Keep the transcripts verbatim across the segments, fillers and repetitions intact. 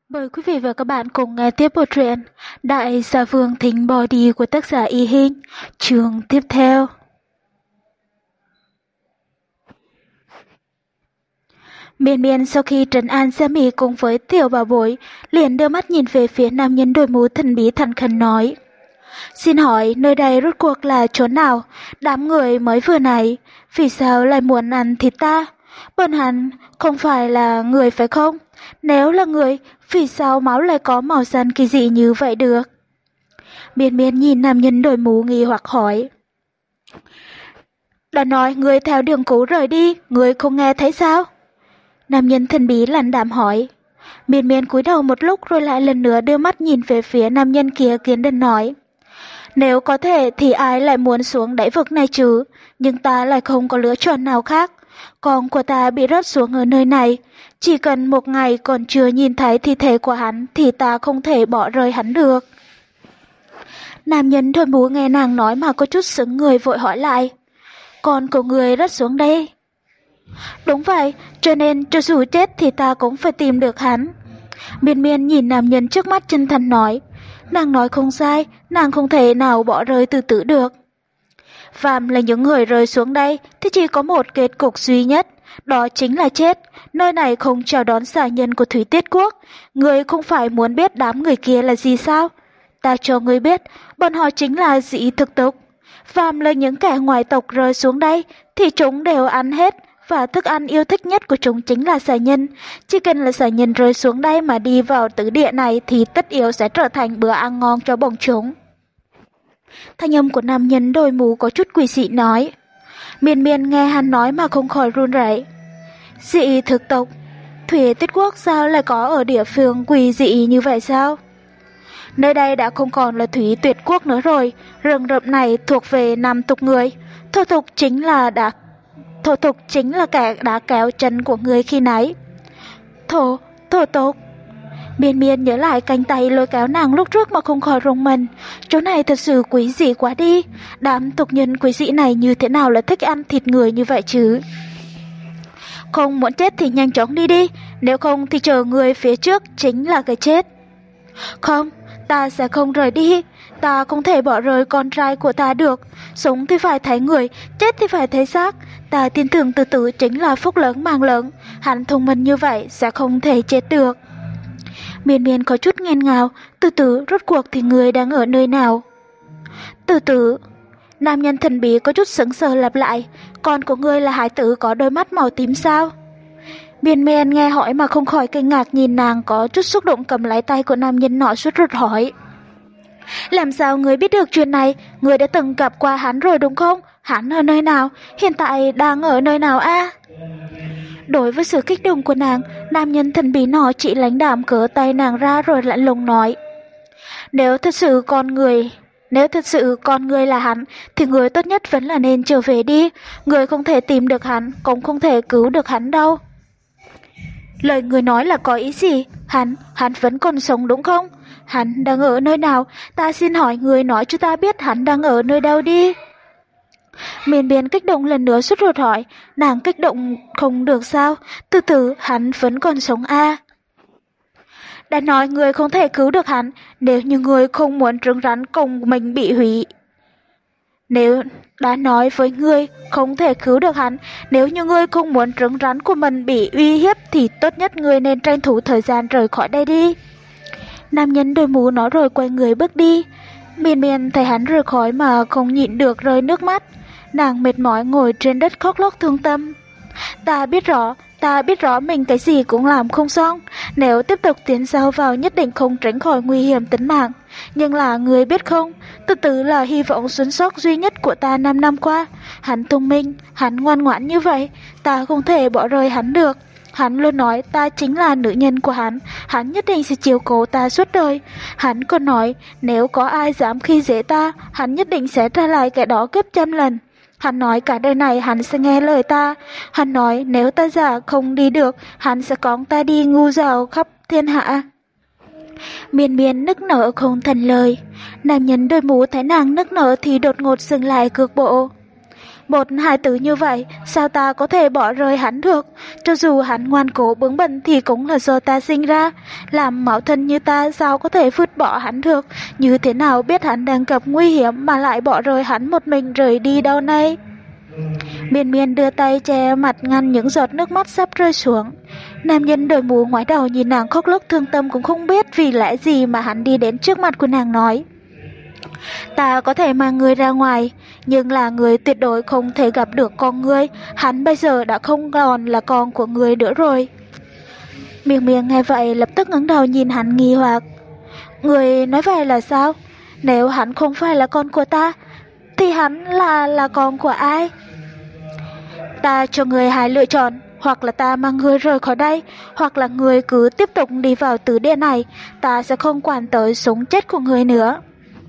Mời quý vị và các bạn cùng nghe tiếp bộ truyện Đại gia Vương Thính Bò Đi của tác giả Y Hinh, chương tiếp theo. Miên Miên sau khi trấn an Gia Mị cùng với tiểu bảo bối, liền đưa mắt nhìn về phía nam nhân đôi mũ thần bí thành khẩn nói: Xin hỏi nơi đây rốt cuộc là chỗ nào? Đám người mới vừa này, vì sao lại muốn ăn thịt ta? Bọn hắn không phải là người phải không? Nếu là người, vì sao máu lại có màu xanh kỳ dị như vậy được? Miên Miên nhìn nam nhân đội mũ nghi hoặc hỏi. Đã nói người theo đường cũ rời đi, người không nghe thấy sao? Nam nhân thần bí lạnh đạm hỏi. Miên Miên cúi đầu một lúc rồi lại lần nữa đưa mắt nhìn về phía nam nhân kia kiên định nói. Nếu có thể thì ai lại muốn xuống đáy vực này chứ, nhưng ta lại không có lựa chọn nào khác. Con của ta bị rớt xuống ở nơi này, chỉ cần một ngày còn chưa nhìn thấy thi thể của hắn thì ta không thể bỏ rơi hắn được. Nam nhân đội mũ nghe nàng nói mà có chút sững người vội hỏi lại. Con của người rớt xuống đây. Đúng vậy, cho nên cho dù chết thì ta cũng phải tìm được hắn. Miên Miên nhìn nam nhân trước mắt chân thành nói. Nàng nói không sai, nàng không thể nào bỏ rơi từ tử được. Phàm là những người rơi xuống đây thì chỉ có một kết cục duy nhất, đó chính là chết. Nơi này không chào đón xà nhân của Thủy Tiết Quốc. Người không phải muốn biết đám người kia là gì sao? Ta cho người biết, bọn họ chính là dị thực tục. Phàm là những kẻ ngoài tộc rơi xuống đây thì chúng đều ăn hết, và thức ăn yêu thích nhất của chúng chính là xà nhân. Chỉ cần là xà nhân rơi xuống đây mà đi vào tứ địa này thì tất yếu sẽ trở thành bữa ăn ngon cho bọn chúng. Thanh âm của nam nhân đôi mũ có chút quỷ dị nói. Miên Miên nghe hắn nói mà không khỏi run rẩy. Dị thực tộc? Thủy Tiết Quốc sao lại có ở địa phương quỷ dị như vậy sao? Nơi đây đã không còn là Thủy Tuyệt Quốc nữa rồi, rừng rậm này thuộc về nam tộc người. Thổ tục chính là đã Thổ tục chính là kẻ đã kéo chân của người khi nãy. Thổ, thổ tục. Miên Miên nhớ lại cánh tay lôi kéo nàng lúc trước mà không khỏi rùng mình. Chỗ này thật sự quý dị quá đi. Đám tục nhân quý dị này như thế nào là thích ăn thịt người như vậy chứ? Không muốn chết thì nhanh chóng đi đi, nếu không thì chờ người phía trước chính là cái chết. Không, ta sẽ không rời đi. Ta không thể bỏ rơi con trai của ta được. Sống thì phải thấy người, chết thì phải thấy xác. Ta tin tưởng từ từ chính là phúc lớn mang lớn. Hắn thông minh như vậy sẽ không thể chết được. Miên Miên có chút nghẹn ngào. Từ từ rốt cuộc thì người đang ở nơi nào? Từ từ. Nam nhân thần bí có chút sững sờ lặp lại. Con của ngươi là hải tử có đôi mắt màu tím sao? Miên Miên nghe hỏi mà không khỏi kinh ngạc nhìn nàng, có chút xúc động cầm lấy tay của nam nhân nọ suốt ruột hỏi. Làm sao ngươi biết được chuyện này? Ngươi đã từng gặp qua hắn rồi đúng không? Hắn ở nơi nào? Hiện tại đang ở nơi nào a? Đối với sự kích động của nàng, nam nhân thần bí nọ chỉ lãnh đạm cỡ tay nàng ra rồi lạnh lùng nói. Nếu thật sự con người... Nếu thật sự con người là hắn, thì người tốt nhất vẫn là nên trở về đi. Người không thể tìm được hắn, cũng không thể cứu được hắn đâu. Lời người nói là có ý gì? Hắn, hắn vẫn còn sống đúng không? Hắn đang ở nơi nào? Ta xin hỏi người nói cho ta biết hắn đang ở nơi đâu đi. Miên Miên kích động lần nữa sốt ruột hỏi. Nàng kích động không được sao? Từ từ hắn vẫn còn sống a. Đã nói người không thể cứu được hắn. Nếu như người không muốn trứng rắn cùng mình bị hủy. Nếu đã nói với ngươi không thể cứu được hắn, nếu như ngươi không muốn trứng rắn của mình bị uy hiếp thì tốt nhất ngươi nên tranh thủ thời gian rời khỏi đây đi. Nam nhân đôi mũ nói rồi quay người bước đi. Miên Miên thấy hắn rời khỏi mà không nhịn được rơi nước mắt. Nàng mệt mỏi ngồi trên đất khóc lóc thương tâm. Ta biết rõ, ta biết rõ mình cái gì cũng làm không xong. Nếu tiếp tục tiến sâu vào nhất định không tránh khỏi nguy hiểm tính mạng. Nhưng là người biết không, từ từ là hy vọng sống sót duy nhất của ta năm năm qua. Hắn thông minh, hắn ngoan ngoãn như vậy, ta không thể bỏ rơi hắn được. Hắn luôn nói ta chính là nữ nhân của hắn, hắn nhất định sẽ chiều cố ta suốt đời. Hắn còn nói nếu có ai dám khi dễ ta, hắn nhất định sẽ trả lại cái đó gấp trăm lần. Hắn nói cả đời này hắn sẽ nghe lời ta. Hắn nói nếu ta giả không đi được, hắn sẽ cõng ta đi ngu dạo khắp thiên hạ. Miên Miên nức nở không thành lời. Nam nhân đôi mũ thấy nàng nức nở thì đột ngột dừng lại cước bộ. Một hài tử như vậy, sao ta có thể bỏ rơi hắn được? Cho dù hắn ngoan cố bướng bỉnh thì cũng là do ta sinh ra. Làm mẫu thân như ta sao có thể vứt bỏ hắn được? Như thế nào biết hắn đang gặp nguy hiểm mà lại bỏ rơi hắn một mình rời đi đâu này? Miên Miên đưa tay che mặt ngăn những giọt nước mắt sắp rơi xuống. Nam nhân đội mũ ngoái đầu nhìn nàng khóc lóc thương tâm, cũng không biết vì lẽ gì mà hắn đi đến trước mặt của nàng nói: ta có thể mang người ra ngoài, nhưng là người tuyệt đối không thể gặp được con ngươi. Hắn bây giờ đã không còn là con của người nữa rồi. Miên Miên nghe vậy lập tức ngẩng đầu nhìn hắn nghi hoặc. Người nói vậy là sao? Nếu hắn không phải là con của ta, thì hắn là là con của ai? Ta cho người hai lựa chọn, hoặc là ta mang người rời khỏi đây, hoặc là người cứ tiếp tục đi vào tứ địa này, ta sẽ không quản tới sống chết của người nữa.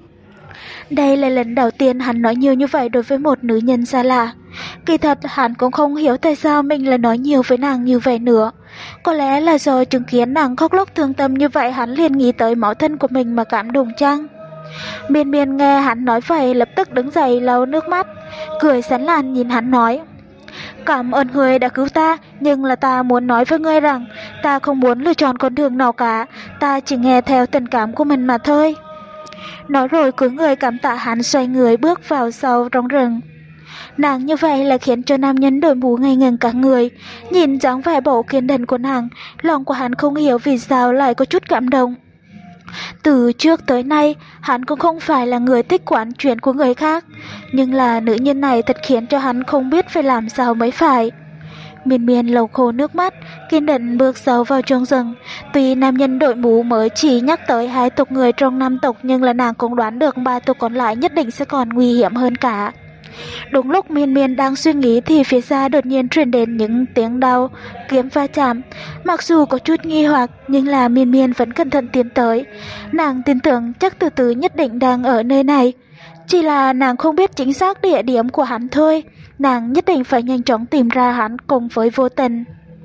Đây là lần đầu tiên hắn nói nhiều như vậy đối với một nữ nhân xa lạ. Kỳ thật hắn cũng không hiểu tại sao mình lại nói nhiều với nàng như vậy nữa. Có lẽ là do chứng kiến nàng khóc lóc thương tâm như vậy, hắn liền nghĩ tới mẫu thân của mình mà cảm động chăng? Miên Miên nghe hắn nói vậy lập tức đứng dậy lau nước mắt, cười sán lạn nhìn hắn nói: cảm ơn người đã cứu ta, nhưng là ta muốn nói với ngươi rằng ta không muốn lựa chọn con đường nào cả, ta chỉ nghe theo tình cảm của mình mà thôi. Nói rồi cúi người cảm tạ hắn, xoay người bước vào sau trong rừng. Nàng như vậy là khiến cho nam nhân đội mũ ngây ngần cả người. Nhìn dáng vẻ bộ kiên định của nàng, lòng của hắn không hiểu vì sao lại có chút cảm động. Từ trước tới nay, hắn cũng không phải là người thích quản chuyện của người khác, nhưng là nữ nhân này thật khiến cho hắn không biết phải làm sao mới phải. Miên Miên lau khô nước mắt, kiên định bước sâu vào trong rừng. Tuy nam nhân đội mũ mới chỉ nhắc tới hai tộc người trong năm tộc, nhưng là nàng cũng đoán được ba tộc còn lại nhất định sẽ còn nguy hiểm hơn cả. Đúng lúc Miên Miên đang suy nghĩ thì phía xa đột nhiên truyền đến những tiếng đao kiếm va chạm. Mặc dù có chút nghi hoặc, nhưng là Miên Miên vẫn cẩn thận tiến tới. Nàng tin tưởng chắc từ từ nhất định đang ở nơi này, chỉ là nàng không biết chính xác địa điểm của hắn thôi. Nàng nhất định phải nhanh chóng tìm ra hắn cùng với Vô Tình.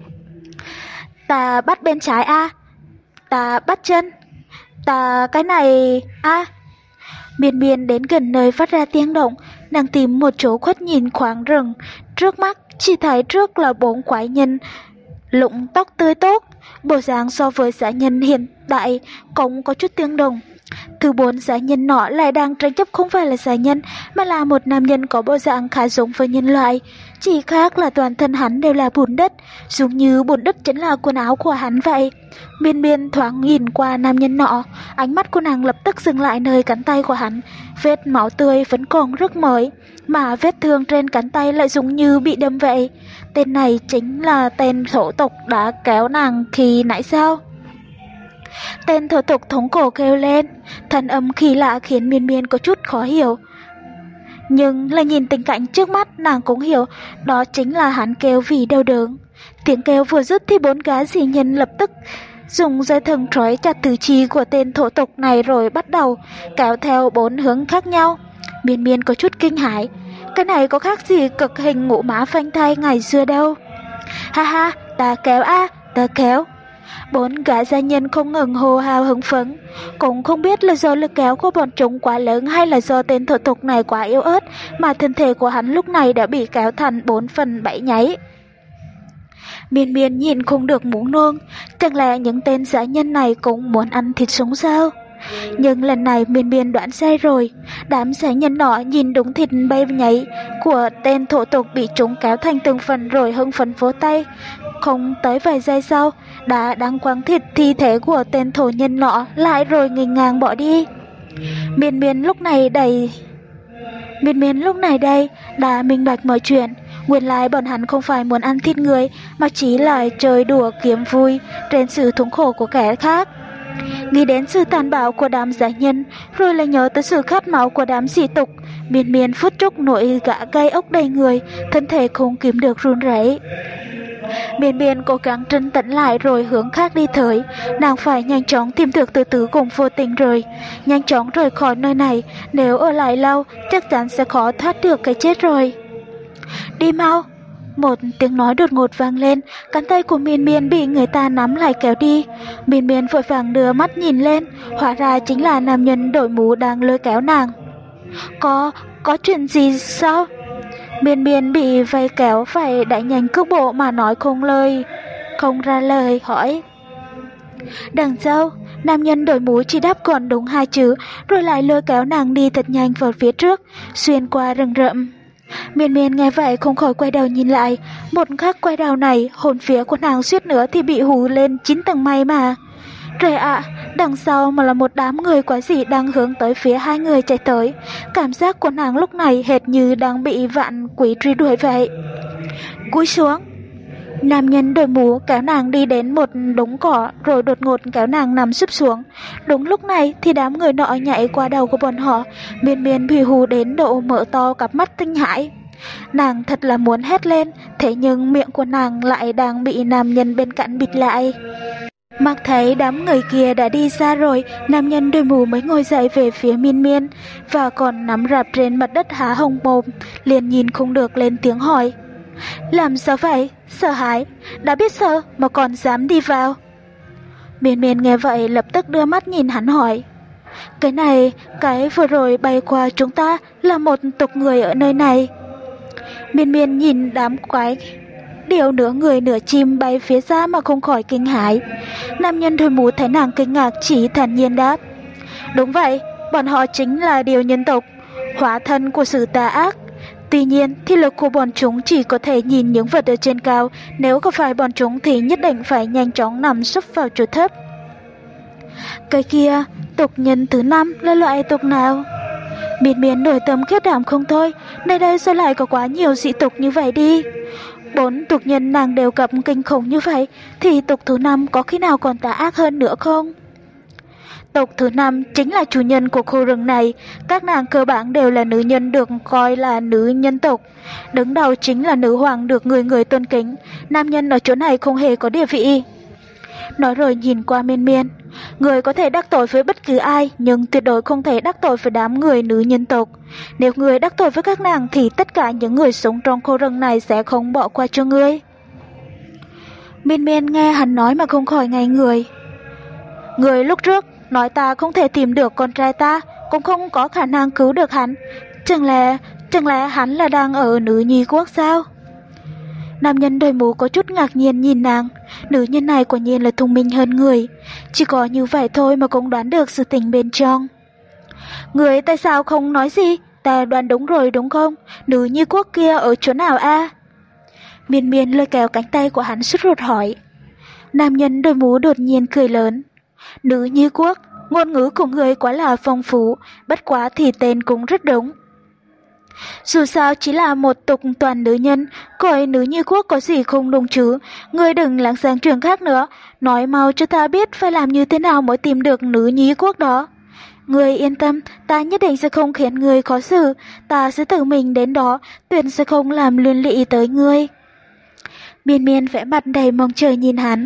Ta bắt bên trái a, ta bắt chân, ta cái này a. Miên Miên đến gần nơi phát ra tiếng động, nàng tìm một chỗ khuất nhìn khoảng rừng. Trước mắt chỉ thấy trước là bốn quái nhân lụng tóc tươi tốt, bộ dáng so với dã nhân hiện tại cũng có chút tương đồng. Thứ bốn dã nhân nọ lại đang tranh chấp không phải là dã nhân, mà là một nam nhân có bộ dạng khá giống với nhân loại. Chỉ khác là toàn thân hắn đều là bùn đất, giống như bùn đất chính là quần áo của hắn vậy. Miên Miên thoáng nhìn qua nam nhân nọ, ánh mắt của nàng lập tức dừng lại nơi cánh tay của hắn. Vết máu tươi vẫn còn rất mới, mà vết thương trên cánh tay lại giống như bị đâm vậy. Tên này chính là tên thổ tộc đã kéo nàng khi nãy sao? Tên thổ tộc thống cổ kêu lên, thanh âm kỳ lạ khiến Miên Miên có chút khó hiểu. Nhưng là nhìn tình cảnh trước mắt, nàng cũng hiểu đó chính là hắn kêu vì đau đớn. Tiếng kêu vừa dứt thì bốn gã dị nhân lập tức dùng dây thừng trói chặt tứ chi của tên thổ tộc này rồi bắt đầu kéo theo bốn hướng khác nhau. Miên Miên có chút kinh hãi, cái này có khác gì cực hình ngũ mã phanh thai ngày xưa đâu. Ha ha, ta kéo a, ta kéo. Bốn gã gia nhân không ngừng hô hào hứng phấn, cũng không biết là do lực kéo của bọn chúng quá lớn hay là do tên thổ tộc này quá yếu ớt mà thân thể của hắn lúc này đã bị kéo thành bốn phần bảy nháy. Miên Miên nhìn không được muốn nôn, chẳng lẽ những tên dã nhân này cũng muốn ăn thịt sống sao? Nhưng lần này Miên Miên đoán sai rồi. Đám dã nhân nọ nhìn đúng thịt bay nháy của tên thổ tộc bị chúng kéo thành từng phần rồi hưng phấn vỗ tay. Không tới vài giây sau, đã đang quăng thịt thi thể của tên thổ nhân nọ lại rồi nghênh ngang bỏ đi. Miên Miên lúc này đầy Miên Miên lúc này đây đã minh bạch mọi chuyện. Nguyên lai bọn hắn không phải muốn ăn thịt người, mà chỉ là chơi đùa kiếm vui trên sự thống khổ của kẻ khác. Nghĩ đến sự tàn bạo của đám dã nhân, rồi lại nhớ tới sự khát máu của đám dị tục, Miên Miên phút chốc nổi gã gai ốc đầy người, thân thể không kìm được run rẩy. Miên Miên cố gắng trấn tĩnh lại rồi hướng khác đi tới. Nàng phải nhanh chóng tìm được Từ Từ cùng Vô Tình rồi, nhanh chóng rời khỏi nơi này. Nếu ở lại lâu chắc chắn sẽ khó thoát được cái chết rồi. Đi mau! Một tiếng nói đột ngột vang lên, cánh tay của Miên Miên bị người ta nắm lại kéo đi. Miên Miên vội vàng đưa mắt nhìn lên, hóa ra chính là nam nhân đội mũ đang lôi kéo nàng. Có, có chuyện gì sao? Miên Miên bị vây kéo phải đẩy nhanh cước bộ mà nói không lời, không ra lời hỏi. Đằng sau, nam nhân đội mũ chỉ đáp còn đúng hai chữ, rồi lại lôi kéo nàng đi thật nhanh vào phía trước, xuyên qua rừng rậm. Miên Miên nghe vậy không khỏi quay đầu nhìn lại, một khắc quay đầu này, hồn phía của nàng suýt nữa thì bị hù lên chín tầng mây mà. Trời ạ, đằng sau mà là một đám người quái dị đang hướng tới phía hai người chạy tới. Cảm giác của nàng lúc này hệt như đang bị vạn quỷ truy đuổi vậy. Cúi xuống. Nam nhân đội mũ kéo nàng đi đến một đống cỏ rồi đột ngột kéo nàng nằm sấp xuống. Đúng lúc này thì đám người nọ nhảy qua đầu của bọn họ. Miên Miên bị hù đến độ mở to cặp mắt kinh hãi. Nàng thật là muốn hét lên, thế nhưng miệng của nàng lại đang bị nam nhân bên cạnh bịt lại. Mặc thấy đám người kia đã đi xa rồi, nam nhân đôi mù mới ngồi dậy về phía Miên Miên và còn nắm rạp trên mặt đất há hốc mồm, liền nhìn không được lên tiếng hỏi. Làm sao vậy? Sợ hãi? Đã biết sợ mà còn dám đi vào? Miên Miên nghe vậy lập tức đưa mắt nhìn hắn hỏi. Cái này, cái vừa rồi bay qua chúng ta là một tộc người ở nơi này. Miên Miên nhìn đám quái điều nửa người nửa chim bay phía xa mà không khỏi kinh hãi. Nam nhân đôi mũ thấy nàng kinh ngạc chỉ thản nhiên đáp. Đúng vậy, bọn họ chính là điều nhân tộc, hóa thân của sự tà ác. Tuy nhiên, thì lực của bọn chúng chỉ có thể nhìn những vật ở trên cao, nếu không phải bọn chúng thì nhất định phải nhanh chóng nằm sấp vào chỗ thấp. Cái kia, tộc nhân thứ năm là loại tộc nào? Miên Miên nổi tâm khiếp đảm không thôi, nơi đây sao lại có quá nhiều dị tộc như vậy đi? Bốn tộc nhân nàng đều gặp kinh khủng như vậy, thì tộc thứ năm có khi nào còn tà ác hơn nữa không? Tộc thứ năm chính là chủ nhân của khu rừng này, các nàng cơ bản đều là nữ nhân được coi là nữ nhân tộc. Đứng đầu chính là nữ hoàng được người người tôn kính, nam nhân ở chỗ này không hề có địa vị. Nói rồi nhìn qua Miên Miên, người có thể đắc tội với bất cứ ai, nhưng tuyệt đối không thể đắc tội với đám người nữ nhân tộc. Nếu người đắc tội với các nàng thì tất cả những người sống trong khu rừng này sẽ không bỏ qua cho ngươi. Miên Miên nghe hắn nói mà không khỏi ngây người. Người lúc trước nói ta không thể tìm được con trai ta, cũng không có khả năng cứu được hắn. Chẳng lẽ, chẳng lẽ hắn là đang ở nữ nhi quốc sao? Nam nhân đôi mũ có chút ngạc nhiên nhìn nàng. Nữ nhân này quả nhiên là thông minh hơn người. Chỉ có như vậy thôi mà cũng đoán được sự tình bên trong. Người tại sao không nói gì? Ta đoán đúng rồi đúng không? Nữ nhi quốc kia ở chỗ nào a? Miên Miên lôi kéo cánh tay của hắn sốt ruột hỏi. Nam nhân đôi mũ đột nhiên cười lớn. Nữ nhi quốc, ngôn ngữ của người quá là phong phú, bất quá thì tên cũng rất đúng. Dù sao chỉ là một tộc toàn nữ nhân, coi nữ nhi quốc có gì không đúng chứ. Ngươi đừng lãng sang trường khác nữa, nói mau cho ta biết phải làm như thế nào mới tìm được nữ nhi quốc đó. Ngươi yên tâm, ta nhất định sẽ không khiến ngươi khó xử, ta sẽ tự mình đến đó, tuyệt sẽ không làm liên lụy tới ngươi. Miên Miên vẽ mặt đầy mong chờ nhìn hắn.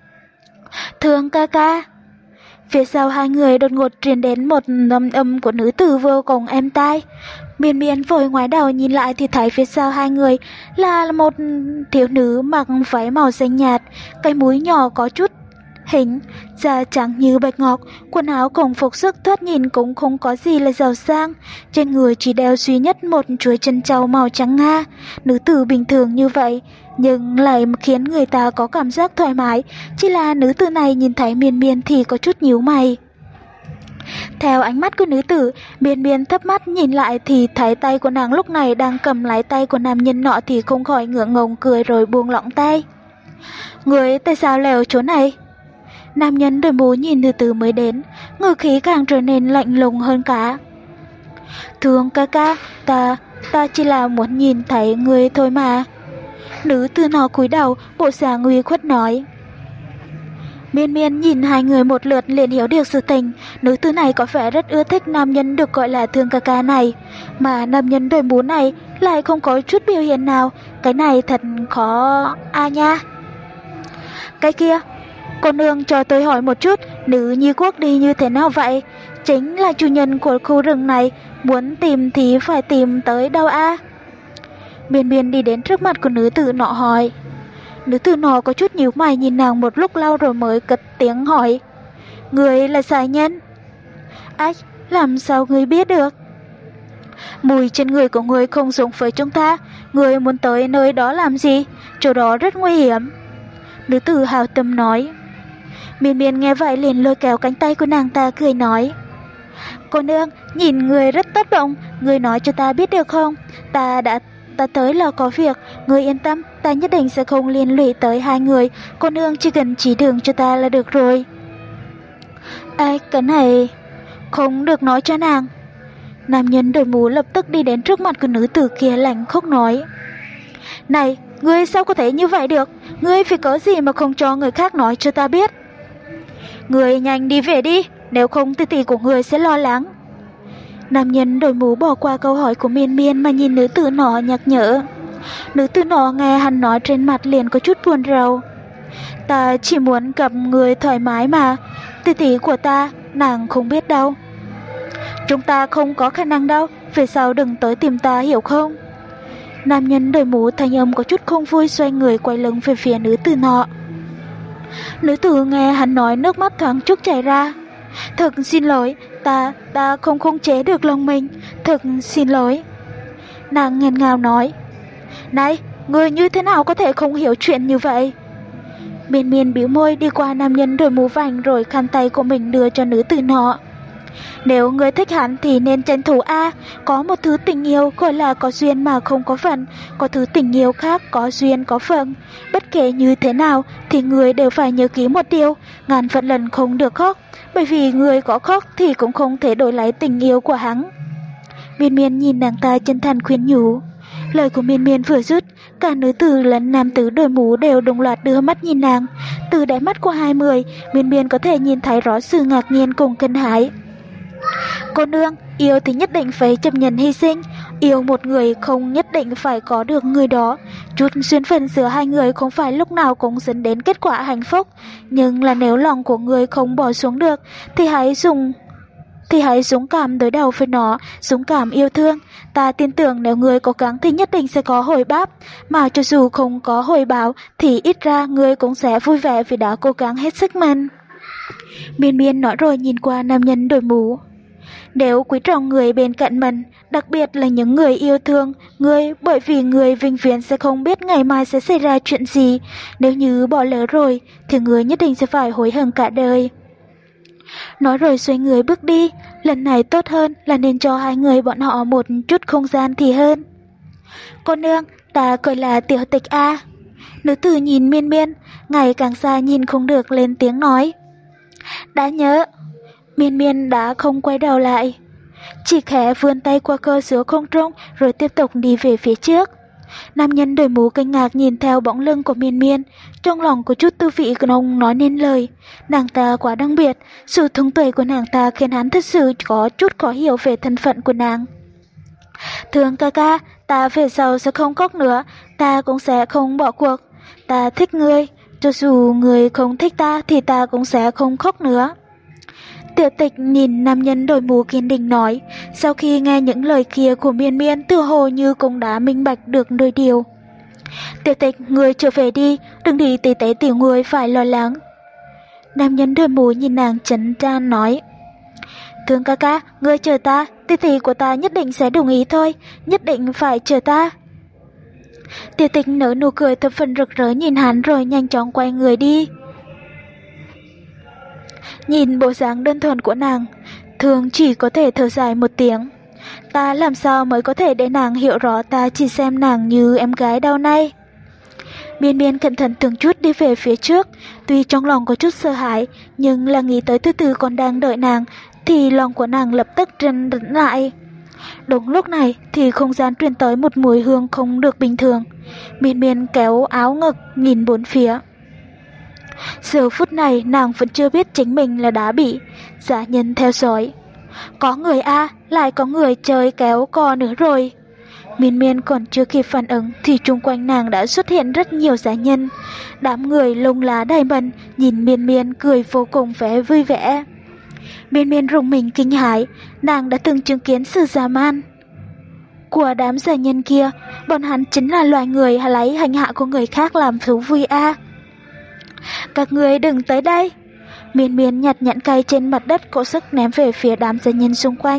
Thương ca ca. Phía sau hai người đột ngột truyền đến một âm âm của nữ tử vô cùng êm tai. Miên Miên vội ngoái đầu nhìn lại thì thấy phía sau hai người là một thiếu nữ mặc váy màu xanh nhạt, cái mũi nhỏ có chút hình, da trắng như bạch ngọc, quần áo cùng phục sức thoạt nhìn cũng không có gì là giàu sang, trên người chỉ đeo duy nhất một chuỗi chân trâu màu trắng nga. Nữ tử bình thường như vậy, nhưng lại khiến người ta có cảm giác thoải mái, chỉ là nữ tử này nhìn thấy Miên Miên thì có chút nhíu mày. Theo ánh mắt của nữ tử, Miên Miên thấp mắt nhìn lại thì thấy tay của nàng lúc này đang cầm lấy tay của nam nhân nọ thì không khỏi ngượng ngùng cười rồi buông lỏng tay. Người tại sao lại ở chỗ này? Nam nhân đôi mũ nhìn từ từ mới đến, ngữ khí càng trở nên lạnh lùng hơn cả. Thương ca ca, ta, ta chỉ là muốn nhìn thấy người thôi mà. Nữ tử nọ cúi đầu, bộ dạng uy khuất nói. Miên Miên nhìn hai người một lượt liền hiểu được sự tình, nữ tử này có vẻ rất ưa thích nam nhân được gọi là Thương ca ca này, mà nam nhân đôi mũ này lại không có chút biểu hiện nào, cái này thật khó a nha. Cái kia, cô nương cho tôi hỏi một chút, nữ nhi quốc đi như thế nào vậy? Chính là chủ nhân của khu rừng này, muốn tìm thì phải tìm tới đâu a? Miên Miên đi đến trước mặt của nữ tử nọ hỏi. Nữ tử nọ có chút nhíu mày nhìn nàng một lúc lâu rồi mới cất tiếng hỏi. Người là sai nhân? Ách, làm sao người biết được? Mùi trên người của người không giống với chúng ta, người muốn tới nơi đó làm gì? Chỗ đó rất nguy hiểm. Nữ tử hào tâm nói. Miên Miên nghe vậy liền lôi kéo cánh tay của nàng ta cười nói. Cô nương, nhìn người rất tốt bụng, người nói cho ta biết được không? Ta đã ta tới là có việc, người yên tâm, ta nhất định sẽ không liên lụy tới hai người, cô nương chỉ cần chỉ đường cho ta là được rồi. Ai, cái này không được nói cho nàng. Nam nhân đội mũ lập tức đi đến trước mặt của nữ tử kia lạnh khóc nói. Này, ngươi sao có thể như vậy được? Ngươi phải có gì mà không cho người khác nói cho ta biết? Ngươi nhanh đi về đi, nếu không tỷ tỷ của ngươi sẽ lo lắng. Nam nhân đội mũ bỏ qua câu hỏi của Miên Miên mà nhìn nữ tử nọ nhắc nhở. Nữ tử nọ nghe hắn nói trên mặt liền có chút buồn rầu. Ta chỉ muốn gặp người thoải mái mà, tỷ tỷ của ta, nàng không biết đâu. Chúng ta không có khả năng đâu, về sau đừng tới tìm ta hiểu không? Nam nhân đội mũ thanh âm có chút không vui xoay người quay lưng về phía nữ tử nọ. Nữ tử nghe hắn nói nước mắt thoáng chút chảy ra. Thật xin lỗi, ta, ta không khống chế được lòng mình, thật xin lỗi. Nàng nghẹn ngào nói. Này, người như thế nào có thể không hiểu chuyện như vậy? Miên Miên bĩu môi đi qua nam nhân đội mũ vành rồi khăn tay của mình đưa cho nữ tử nọ. Nếu người thích hắn thì nên tranh thủ a, có một thứ tình yêu gọi là có duyên mà không có phận, có thứ tình yêu khác có duyên có phận. Bất kể như thế nào thì người đều phải nhớ kỹ một điều, ngàn vạn lần không được khóc, bởi vì người có khóc thì cũng không thể đổi lấy tình yêu của hắn. Miên Miên nhìn nàng ta chân thành khuyên nhủ. Lời của Miên Miên vừa dứt, cả nữ tử lẫn nam tử đội mũ đều đồng loạt đưa mắt nhìn nàng. Từ đáy mắt của hai người, Miên Miên có thể nhìn thấy rõ sự ngạc nhiên cùng kinh hãi. Cô nương, yêu thì nhất định phải chấp nhận hy sinh, yêu một người không nhất định phải có được người đó. Chút duyên phận giữa hai người không phải lúc nào cũng dẫn đến kết quả hạnh phúc, nhưng là nếu lòng của người không bỏ xuống được thì hãy dùng thì hãy dũng cảm đối đầu với nó, dũng cảm yêu thương. Ta tin tưởng nếu người cố gắng thì nhất định sẽ có hồi đáp, mà cho dù không có hồi báo thì ít ra người cũng sẽ vui vẻ vì đã cố gắng hết sức mình. Miên Miên nói rồi nhìn qua nam nhân đội mũ. Nếu quý trọng người bên cạnh mình, đặc biệt là những người yêu thương người, bởi vì người vĩnh viễn sẽ không biết ngày mai sẽ xảy ra chuyện gì. Nếu như bỏ lỡ rồi thì người nhất định sẽ phải hối hận cả đời. Nói rồi xoay người bước đi, lần này tốt hơn là nên cho hai người bọn họ một chút không gian thì hơn. Cô nương, ta gọi là Tiểu Tịch a. Nữ tử nhìn Miên Miên, ngày càng xa nhìn không được lên tiếng nói. Đã nhớ. Miên Miên đã không quay đầu lại, chỉ khẽ vươn tay qua cơ giữa không trung rồi tiếp tục đi về phía trước. Nam nhân đội mũ kinh ngạc nhìn theo bóng lưng của Miên Miên, trong lòng có chút tư vị không nói nên lời. Nàng ta quá đặc biệt, sự thông tuệ của nàng ta khiến hắn thật sự có chút khó hiểu về thân phận của nàng. Thương ca ca, ta về sau sẽ không khóc nữa, ta cũng sẽ không bỏ cuộc. Ta thích ngươi, cho dù người không thích ta thì ta cũng sẽ không khóc nữa. Tiểu Tịch nhìn nam nhân đội mũ kiên định nói, sau khi nghe những lời kia của Miên Miên tựa hồ như cũng đã minh bạch được đôi điều. Tiểu Tịch, người trở về đi, đừng để tỷ tỷ tiểu người phải lo lắng. Nam nhân đội mũ nhìn nàng trấn an nói. Thương ca ca, người chờ ta, tỷ tỷ của ta nhất định sẽ đồng ý thôi, nhất định phải chờ ta. Tiểu Tịch nở nụ cười thập phần rực rỡ nhìn hắn rồi nhanh chóng quay người đi. Nhìn bộ dáng đơn thuần của nàng, Thường chỉ có thể thở dài một tiếng. Ta làm sao mới có thể để nàng hiểu rõ ta chỉ xem nàng như em gái đâu này. Miên Miên cẩn thận từng chút đi về phía trước, tuy trong lòng có chút sợ hãi, nhưng là nghĩ tới Từ Từ còn đang đợi nàng, thì lòng của nàng lập tức trấn tĩnh lại. Đúng lúc này thì không gian truyền tới một mùi hương không được bình thường. Miên Miên kéo áo ngực nhìn bốn phía. Giờ phút này nàng vẫn chưa biết chính mình là đã bị giả nhân theo dõi. Có người a, lại có người chơi kéo co nữa rồi. Miên Miên còn chưa kịp phản ứng thì chung quanh nàng đã xuất hiện rất nhiều giả nhân. Đám người lông lá đầy mần nhìn Miên Miên cười vô cùng vẻ vui vẻ. Miên Miên rùng mình kinh hãi, nàng đã từng chứng kiến sự dã man của đám giả nhân kia. Bọn hắn chính là loài người lấy hành hạ của người khác làm thú vui a. Các người đừng tới đây. Miên Miên nhặt nhẫn cây trên mặt đất cố sức ném về phía đám giả nhân xung quanh.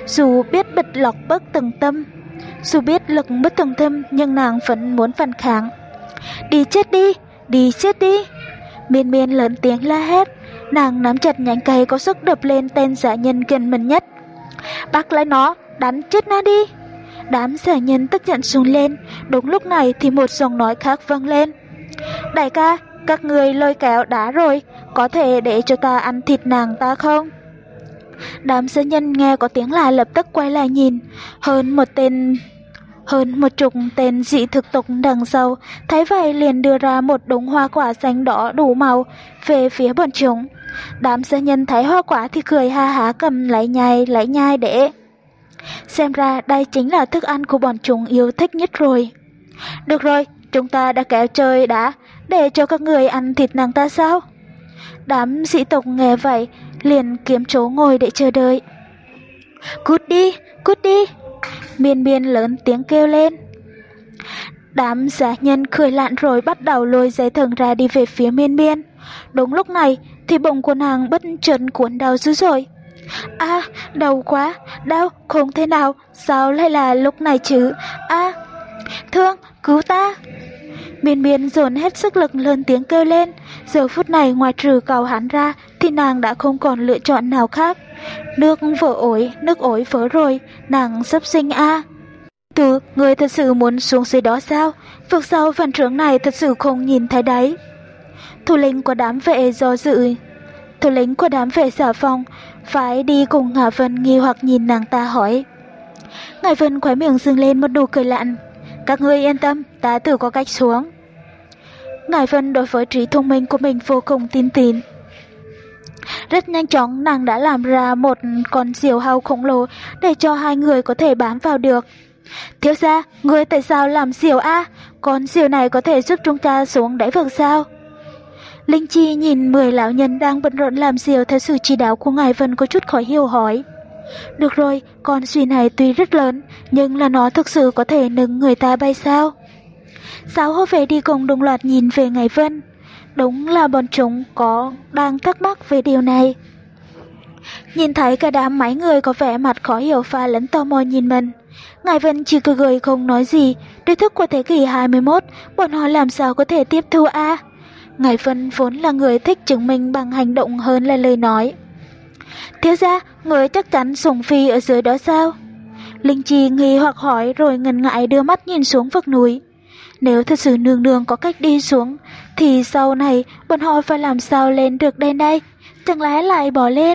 Dù biết bật lọc bất tầng tâm, dù biết lực bất tầng tâm, nhưng nàng vẫn muốn phản kháng. Đi chết đi, đi chết đi. Miên Miên lớn tiếng la hét. Nàng nắm chặt nhánh cây có sức đập lên tên giả nhân gần mình nhất. Bắt lấy nó, đánh chết nó đi. Đám giả nhân tức giận xông lên. Đúng lúc này thì một giọng nói khác vang lên. Đại ca, các người lôi kéo đá rồi, có thể để cho ta ăn thịt nàng ta không? Đám giả nhân nghe có tiếng là lập tức quay lại nhìn. Hơn một tên Hơn một chục tên dị thực tục đằng sau, thấy vậy liền đưa ra một đống hoa quả xanh đỏ đủ màu về phía bọn chúng. Đám gia nhân thấy hoa quả thì cười ha há, cầm lấy nhai lấy nhai để. Xem ra đây chính là thức ăn của bọn chúng yêu thích nhất rồi. Được rồi, chúng ta đã kéo chơi đã, để cho các người ăn thịt nàng ta sao? Đám dị tộc nghe vậy liền kiếm chỗ ngồi để chờ đợi. Cút đi, cút đi. Miên Miên lớn tiếng kêu lên. Đám giả nhân cười lạn rồi bắt đầu lôi dây thừng ra đi về phía Miên Miên. Đúng lúc này thì bụng của nàng bất chợt cuốn đau dữ dội. A, đau quá, đau, không thể nào, sao lại là lúc này chứ? A, thương, cứu ta. Miên Miên dồn hết sức lực lớn tiếng kêu lên. Giờ phút này ngoài trừ cầu hắn ra thì nàng đã không còn lựa chọn nào khác. Nước vỡ ối, nước ối vỡ rồi, nàng sắp sinh a. Từ, người thật sự muốn xuống dưới đó sao? Vực sâu phần trưởng này thật sự không nhìn thấy đấy. Thủ lĩnh của đám vệ do dự. Thủ lĩnh của đám vệ xà phòng phải đi cùng Ngải Vân nghi hoặc nhìn nàng ta hỏi. Ngải Vân khóe miệng dừng lên một nụ cười lạnh. Các ngươi yên tâm, ta tự có cách xuống. Ngải Vân đối với trí thông minh của mình vô cùng tin tín. Rất nhanh chóng nàng đã làm ra một con diều hâu khổng lồ để cho hai người có thể bám vào được. Thiếu gia, ngươi tại sao làm diều a? Con diều này có thể giúp chúng ta xuống đáy vực sao? Linh Chi nhìn mười lão nhân đang bận rộn làm diều theo sự chỉ đạo của Ngải Vân có chút khó hiểu hỏi. Được rồi, con suy này tuy rất lớn, nhưng là nó thực sự có thể nâng người ta bay sao? Sáu hộ vệ đi cùng đồng loạt nhìn về Ngải Vân. Đúng là bọn chúng có đang thắc mắc về điều này. Nhìn thấy cả đám mấy người có vẻ mặt khó hiểu và lẫn tò mò nhìn mình, Ngải Vân chỉ cười cười không nói gì. Tri thức của thế kỷ hai mươi mốt, bọn họ làm sao có thể tiếp thu a? À? Ngải Vân vốn là người thích chứng minh bằng hành động hơn là lời nói. Thiếu gia, người chắc chắn sủng phi ở dưới đó sao? Linh Chi nghi hoặc hỏi rồi ngần ngại đưa mắt nhìn xuống vực núi. Nếu thật sự nương nương có cách đi xuống, thì sau này bọn họ phải làm sao lên được đây đây? Chẳng lẽ lại bỏ lên?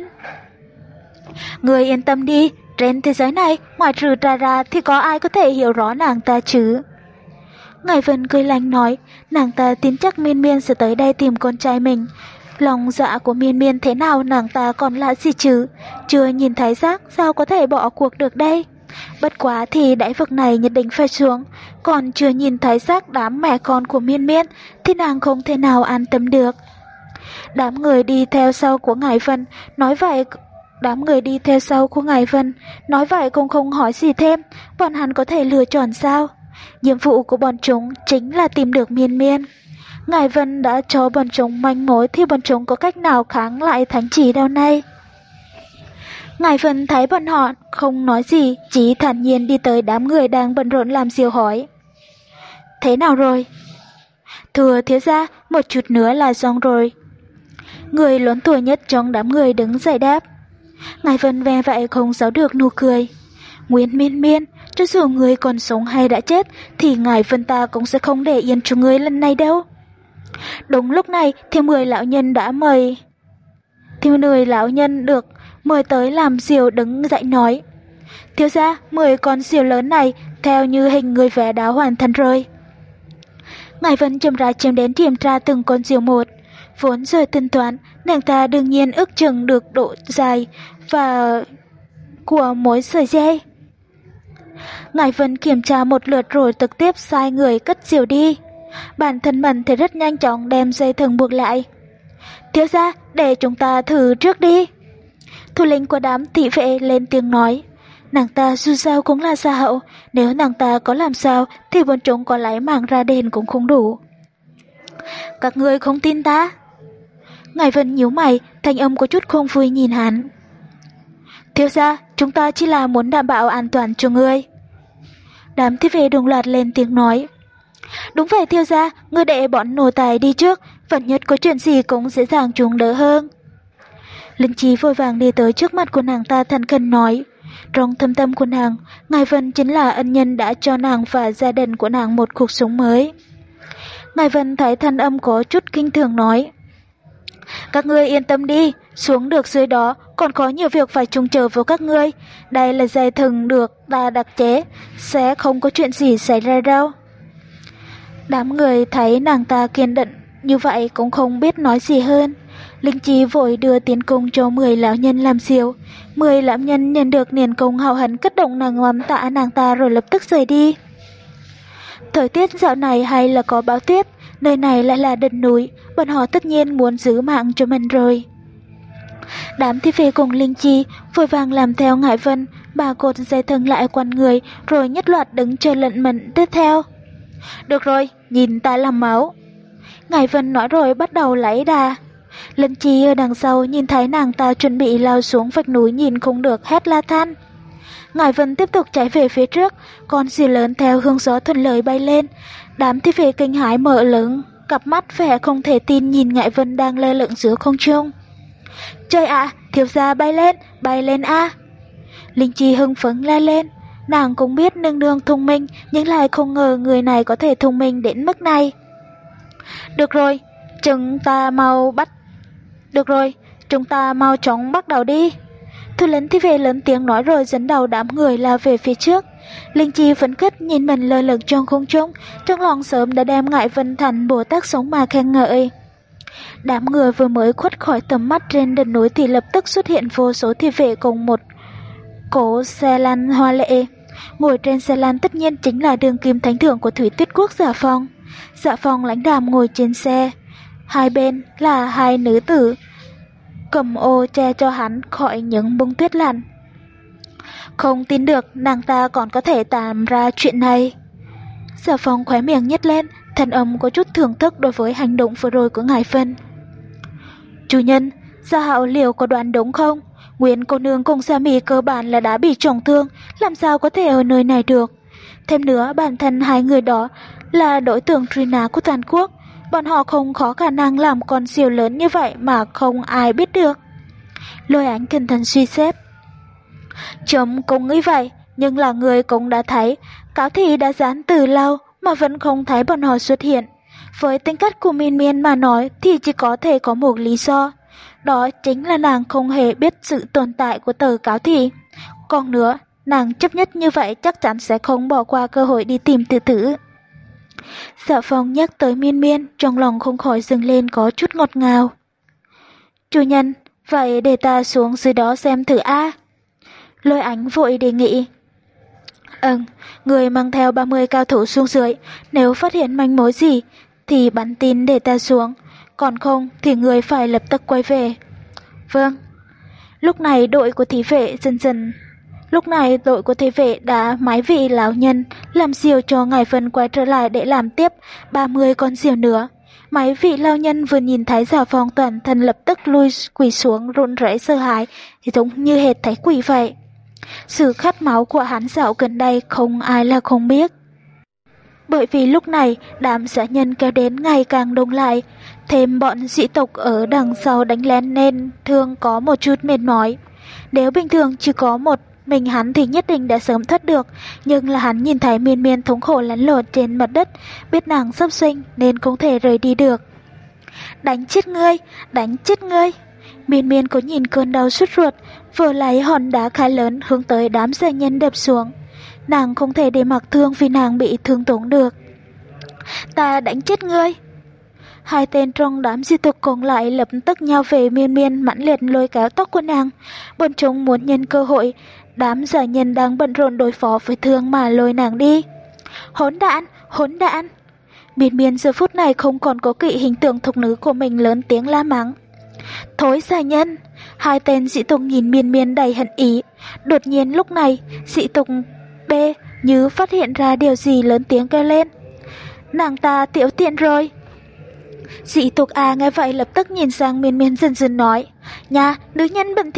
Người yên tâm đi, trên thế giới này, ngoài trừ Trà ra thì có ai có thể hiểu rõ nàng ta chứ? Ngải Vân cười lạnh nói, nàng ta tin chắc Miên Miên sẽ tới đây tìm con trai mình. Lòng dạ của Miên Miên thế nào nàng ta còn lạ gì chứ? Chưa nhìn thấy xác, sao có thể bỏ cuộc được đây? Bất quá thì đáy vực này nhất định phải xuống, còn chưa nhìn thấy xác đám mẹ con của Miên Miên thì nàng không thể nào an tâm được. Đám người đi theo sau của Ngải Vân nói vậy Đám người đi theo sau của Ngải Vân nói vậy cũng không hỏi gì thêm, bọn hắn có thể lựa chọn sao? Nhiệm vụ của bọn chúng chính là tìm được Miên Miên. Ngải Vân đã cho bọn chúng manh mối thì bọn chúng có cách nào kháng lại thánh chỉ đâu này? Ngải Vân thấy bọn họ không nói gì, chỉ thản nhiên đi tới đám người đang bận rộn làm diều hỏi. Thế nào rồi? Thưa thiếu gia, một chút nữa là xong rồi. Người lớn tuổi nhất trong đám người đứng dậy đáp. Ngải Vân ve vậy không giấu được nụ cười. Nguyên Miên Miên, cho dù người còn sống hay đã chết thì Ngải Vân ta cũng sẽ không để yên cho người lần này đâu. Đúng lúc này thì mười lão nhân đã mời Thì mười lão nhân được mời tới làm diều đứng dậy nói. Thiếu gia, mười con diều lớn này theo như hình người vẽ đã hoàn thành rồi. Ngải Vân chậm rãi chém đến kiểm tra từng con diều một. Vốn rồi tính toán, nàng ta đương nhiên ước chừng được độ dài và của mỗi sợi dây. Ngải Vân kiểm tra một lượt rồi trực tiếp sai người cất diều đi. Bản thân mình thì rất nhanh chóng đem dây thừng buộc lại. Thiếu gia, để chúng ta thử trước đi. Thủ lĩnh của đám thị vệ lên tiếng nói. Nàng ta dù sao cũng là gia hậu, nếu nàng ta có làm sao thì bọn chúng có lấy mạng ra đền cũng không đủ. Các ngươi không tin ta? Ngải Vân nhíu mày, thanh âm có chút không vui nhìn hắn. Thiếu gia, chúng ta chỉ là muốn đảm bảo an toàn cho ngươi. Đám thị vệ đồng loạt lên tiếng nói. Đúng vậy thiếu gia, ngươi để bọn nô tài đi trước, vạn nhất có chuyện gì cũng dễ dàng chúng đỡ hơn. Linh Chi vội vàng đi tới trước mặt của nàng ta thành khẩn nói. Trong thâm tâm của nàng, Ngài Vân chính là ân nhân đã cho nàng và gia đình của nàng một cuộc sống mới. Ngài Vân thấy thanh âm có chút kinh thường nói. Các ngươi yên tâm đi, xuống được dưới đó còn có nhiều việc phải trông chờ vào các ngươi. Đây là dây thừng được ta đặc chế, sẽ không có chuyện gì xảy ra đâu. Đám người thấy nàng ta kiên định như vậy cũng không biết nói gì hơn. Linh Chi vội đưa tiến công cho mười lão nhân làm diều. Mười lão nhân nhận được niền công hào hứng kích động nàng ngắm tạ nàng ta rồi lập tức rời đi. Thời tiết dạo này hay là có bão tuyết, nơi này lại là đỉnh núi, bọn họ tất nhiên muốn giữ mạng cho mình rồi. Đám thị vệ cùng Linh Chi vội vàng làm theo Ngải Vân, bà cột dây thừng lại quanh người rồi nhất loạt đứng chờ lệnh mệnh tiếp theo. Được rồi, nhìn ta làm máu. Ngải Vân nói rồi bắt đầu lấy đà. Linh Chi ở đằng sau nhìn thấy nàng ta chuẩn bị lao xuống vách núi nhìn không được hét la than. Ngải Vân tiếp tục chạy về phía trước, con diều lớn theo hướng gió thuận lợi bay lên. Đám thị vệ kinh hãi mở lớn, cặp mắt vẻ không thể tin nhìn Ngải Vân đang lơ lửng giữa không trung. Trời ạ, thiếu gia bay lên, bay lên a! Linh Chi hưng phấn la lên. Nàng cũng biết nương nương thông minh, nhưng lại không ngờ người này có thể thông minh đến mức này. Được rồi, chúng ta mau bắt. Được rồi, chúng ta mau chóng bắt đầu đi. Thủ lĩnh thị vệ lớn tiếng nói rồi dẫn đầu đám người lao về phía trước. Linh Chi phấn khích nhìn mình lơ lửng trong không trung, trong lòng sớm đã đem Ngải Vân thành Bồ Tát sống mà khen ngợi. Đám người vừa mới khuất khỏi tầm mắt trên đỉnh núi thì lập tức xuất hiện vô số thị vệ cùng một cỗ xe lăn hoa lệ. Ngồi trên xe lăn tất nhiên chính là đương kim thánh thượng của Thủy Tuyết Quốc Dạ Phong. Dạ Phong lãnh đạm ngồi trên xe, hai bên là hai nữ tử cầm ô che cho hắn khỏi những bông tuyết lạnh. Không tin được nàng ta còn có thể làm ra chuyện này. Dạ Phong khóe miệng nhếch lên, thần âm có chút thưởng thức đối với hành động vừa rồi của Ngải Vân. Chủ nhân, Gia Hạo Liều có đoán đúng không? Nguyên cô nương cùng Gia Mị cơ bản là đã bị trọng thương, làm sao có thể ở nơi này được? Thêm nữa, bản thân hai người đó là đối tượng truy nã của toàn quốc, bọn họ không có khả năng làm con diều lớn như vậy mà không ai biết được. Lôi Ánh cẩn thận suy xét. Chấm cũng nghĩ vậy, nhưng là người cũng đã thấy, cáo thị đã dán từ lâu mà vẫn không thấy bọn họ xuất hiện. Với tính cách của Miên Miên mà nói thì chỉ có thể có một lý do. Đó chính là nàng không hề biết sự tồn tại của tờ cáo thị. Còn nữa, nàng chấp nhất như vậy chắc chắn sẽ không bỏ qua cơ hội đi tìm tự tử. Dạ Phong nhắc tới Miên Miên, trong lòng không khỏi dừng lên có chút ngọt ngào. Chủ nhân, vậy để ta xuống dưới đó xem thử a. Lôi Ánh vội đề nghị. Ừm, người mang theo ba mươi cao thủ xuống dưới, nếu phát hiện manh mối gì thì bắn tin để ta xuống, còn không thì người phải lập tức quay về. Vâng. Lúc này đội của thị vệ dần dần Lúc này đội của thị vệ đã mấy vị lão nhân làm diều cho Ngải Vân quay trở lại để làm tiếp ba mươi con diều nữa. Mấy vị lão nhân vừa nhìn thấy Dạ Phong toàn thân lập tức lui quỳ xuống run rẩy sợ hãi, thì giống như hệt thấy quỷ vậy. Sự khát máu của hắn dạo gần đây không ai là không biết. Bởi vì lúc này đám giả nhân kéo đến ngày càng đông lại, thêm bọn dị tộc ở đằng sau đánh lén nên thường có một chút mệt mỏi. Nếu bình thường chỉ có một mình hắn thì nhất định đã sớm thoát được, nhưng là hắn nhìn thấy Miên Miên thống khổ lăn lộn trên mặt đất, biết nàng sắp sinh nên không thể rời đi được. Đánh chết ngươi, đánh chết ngươi. Miên Miên có nhìn cơn đau sút ruột, vừa lấy hòn đá khá lớn hướng tới đám gia nhân đập xuống. Nàng không thể để mặc thương vì nàng bị thương tổn được. Ta đánh chết ngươi. Hai tên trong đám di tộc còn lại lập tức nhau về Miên Miên, mãnh liệt lôi kéo tóc của nàng. Bọn chúng muốn nhân cơ hội đám giả nhân đang bận rộn đối phó với thương mà lôi nàng đi. Hỗn đản, hỗn đản. Miên Miên giờ phút này không còn có kỵ hình tượng thục nữ của mình lớn tiếng la mắng. Thối giả nhân. Hai tên dị tộc nhìn Miên Miên đầy hận ý. Đột nhiên lúc này dị tộc B như phát hiện ra điều gì lớn tiếng kêu lên. Nàng ta tiểu tiện rồi. Dị tộc A nghe vậy lập tức nhìn sang Miên Miên dần dần nói. Nha, nữ nhân bẩn thỉu,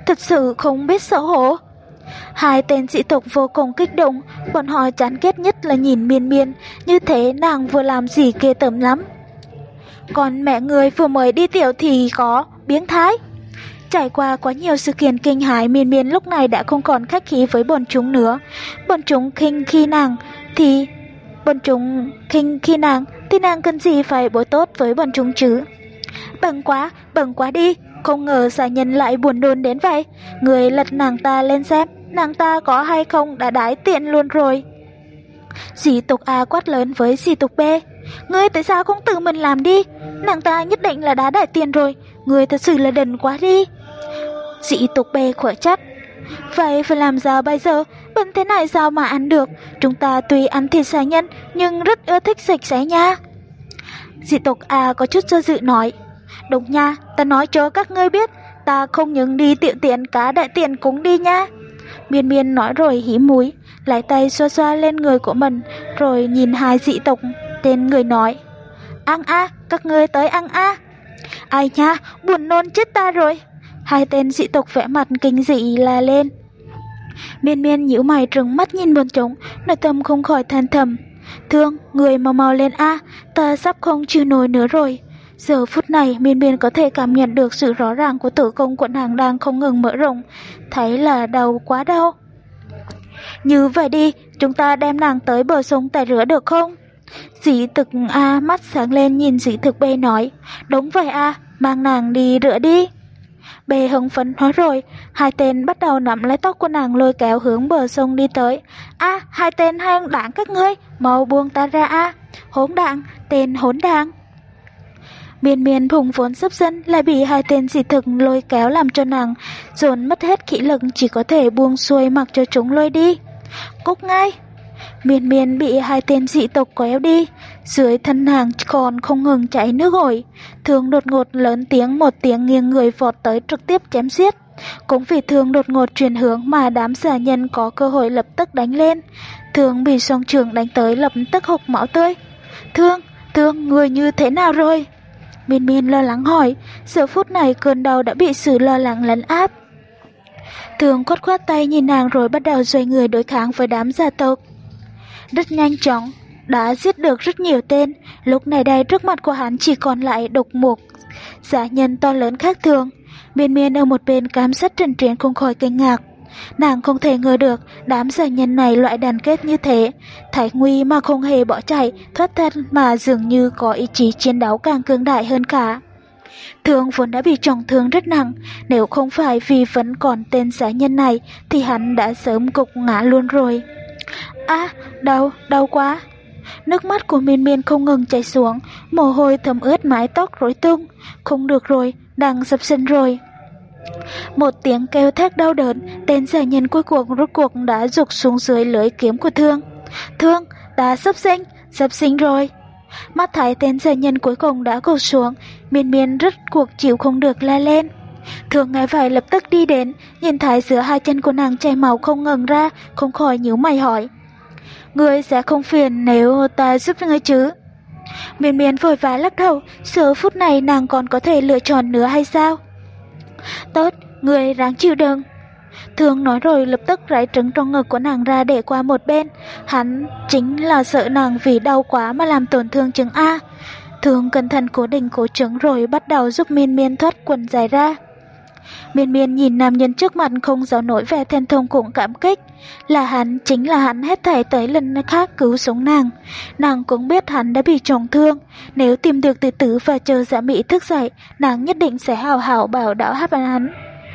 thật sự không biết xấu hổ. Hai tên dị tộc vô cùng kích động, bọn họ chán ghét nhất là nhìn Miên Miên, như thế nàng vừa làm gì ghê tởm lắm. Còn mẹ người vừa mới đi tiểu thì có biến thái. Trải qua quá nhiều sự kiện kinh hãi, Miên Miên lúc này đã không còn khách khí với bọn chúng nữa. Bọn chúng khinh khi nàng thì bọn chúng khinh khi nàng thì nàng cần gì phải đối tốt với bọn chúng chứ. Bận quá, bận quá đi, không ngờ xà nhân lại buồn nôn đến vậy. Người lật nàng ta lên xem, nàng ta có hay không đã đái tiện luôn rồi. Dị tộc A quát lớn với dị tộc B, ngươi tại sao không tự mình làm đi, nàng ta nhất định là đã đại tiền rồi, ngươi thật sự là đần quá đi. Dị tộc B khỏe chắc, vậy phải làm sao bây giờ, bận thế này sao mà ăn được, chúng ta tuy ăn thịt xà nhân nhưng rất ưa thích sạch sẽ nha. Dị tộc A có chút do dự nói, đúng nha, ta nói cho các ngươi biết, ta không những đi tiện tiện cả đại tiện cũng đi nha. Miên Miên nói rồi hí mũi, lấy tay xoa xoa lên người của mình, rồi nhìn hai dị tộc tên người nói, ăn a, các ngươi tới ăn a. Ai nha, buồn nôn chết ta rồi. Hai tên dị tộc vẻ mặt kinh dị la lên. Miên Miên nhíu mày trừng mắt nhìn bọn chúng, nội tâm không khỏi than thầm, Thương, người mau mau lên a, ta sắp không chịu nổi nữa rồi. Giờ phút này Miên Miên có thể cảm nhận được sự rõ ràng của tử cung của nàng đang không ngừng mở rộng, thấy là đau quá đau. Như vậy đi, chúng ta đem nàng tới bờ sông tẩy rửa được không? Dị thực A mắt sáng lên nhìn dị thực B nói, đúng vậy A, mang nàng đi rửa đi. B hưng phấn nói rồi, hai tên bắt đầu nắm lấy tóc của nàng lôi kéo hướng bờ sông đi tới. A, hai tên hang đảng các ngươi, mau buông ta ra A, hỗn đảng, tên hỗn đảng. Miên Miên hùng vốn sắp dân lại bị hai tên dị thực lôi kéo làm cho nàng dồn mất hết khí lực, chỉ có thể buông xuôi mặc cho chúng lôi đi. Cúc ngay! Miên Miên bị hai tên dị tộc kéo đi, dưới thân nàng còn không ngừng chảy nước ổi. Thương đột ngột lớn tiếng một tiếng nghiêng người vọt tới trực tiếp chém giết. Cũng vì Thương đột ngột chuyển hướng mà đám xà nhân có cơ hội lập tức đánh lên. Thương bị song trường đánh tới lập tức hộc máu tươi. Thương, Thương, người như thế nào rồi? Miên Miên lo lắng hỏi, giờ phút này cơn đau đã bị sự lo lắng lấn áp. Thương khoát khoát tay nhìn nàng rồi bắt đầu xoay người đối kháng với đám gia tộc. Rất nhanh chóng, đã giết được rất nhiều tên, lúc này đây trước mặt của hắn chỉ còn lại độc mục, giả nhân to lớn khác thường. Miên Miên ở một bên cám sát trận chiến không khỏi kinh ngạc. Nàng không thể ngờ được đám giả nhân này loại đoàn kết như thế, thấy nguy mà không hề bỏ chạy, thoát thân mà dường như có ý chí chiến đấu càng cường đại hơn cả. Thương vốn đã bị trọng thương rất nặng, nếu không phải vì vẫn còn tên giả nhân này thì hắn đã sớm gục ngã luôn rồi. À, đau, đau quá. Nước mắt của Miên Miên không ngừng chảy xuống, mồ hôi thấm ướt mái tóc rối tung. Không được rồi, đang sắp sinh rồi. Một tiếng kêu thét đau đớn, tên giả nhân cuối cùng rốt cuộc đã rục xuống dưới lưỡi kiếm của Thương. Thương, ta sắp sinh, sắp sinh rồi. Mắt thấy tên giả nhân cuối cùng đã gục xuống, Miên Miên rất cuộc chịu không được la lên. Thương nghe vậy lập tức đi đến, nhìn thấy giữa hai chân của nàng chảy máu không ngừng ra, không khỏi nhíu mày hỏi, ngươi sẽ không phiền nếu ta giúp ngươi chứ? Miên Miên vội vã lắc đầu, giờ phút này nàng còn có thể lựa chọn nữa hay sao? Tốt, ngươi ráng chịu đựng. Thương nói rồi lập tức rải trứng trong ngực của nàng ra để qua một bên. Hắn chính là sợ nàng vì đau quá mà làm tổn thương trứng A. Thương cẩn thận cố định cố trứng rồi bắt đầu giúp Miên Miên thoát quần dài ra. Miên Miên nhìn nam nhân trước mặt không giấu nổi vẻ thẹn thùng cũng cảm kích. Là hắn, chính là hắn hết thảy tới lần khác cứu sống nàng. Nàng cũng biết hắn đã bị trọng thương, nếu tìm được tử tử và chờ Dạ Mỹ thức dậy, nàng nhất định sẽ hào hảo bảo đạo hát hắn.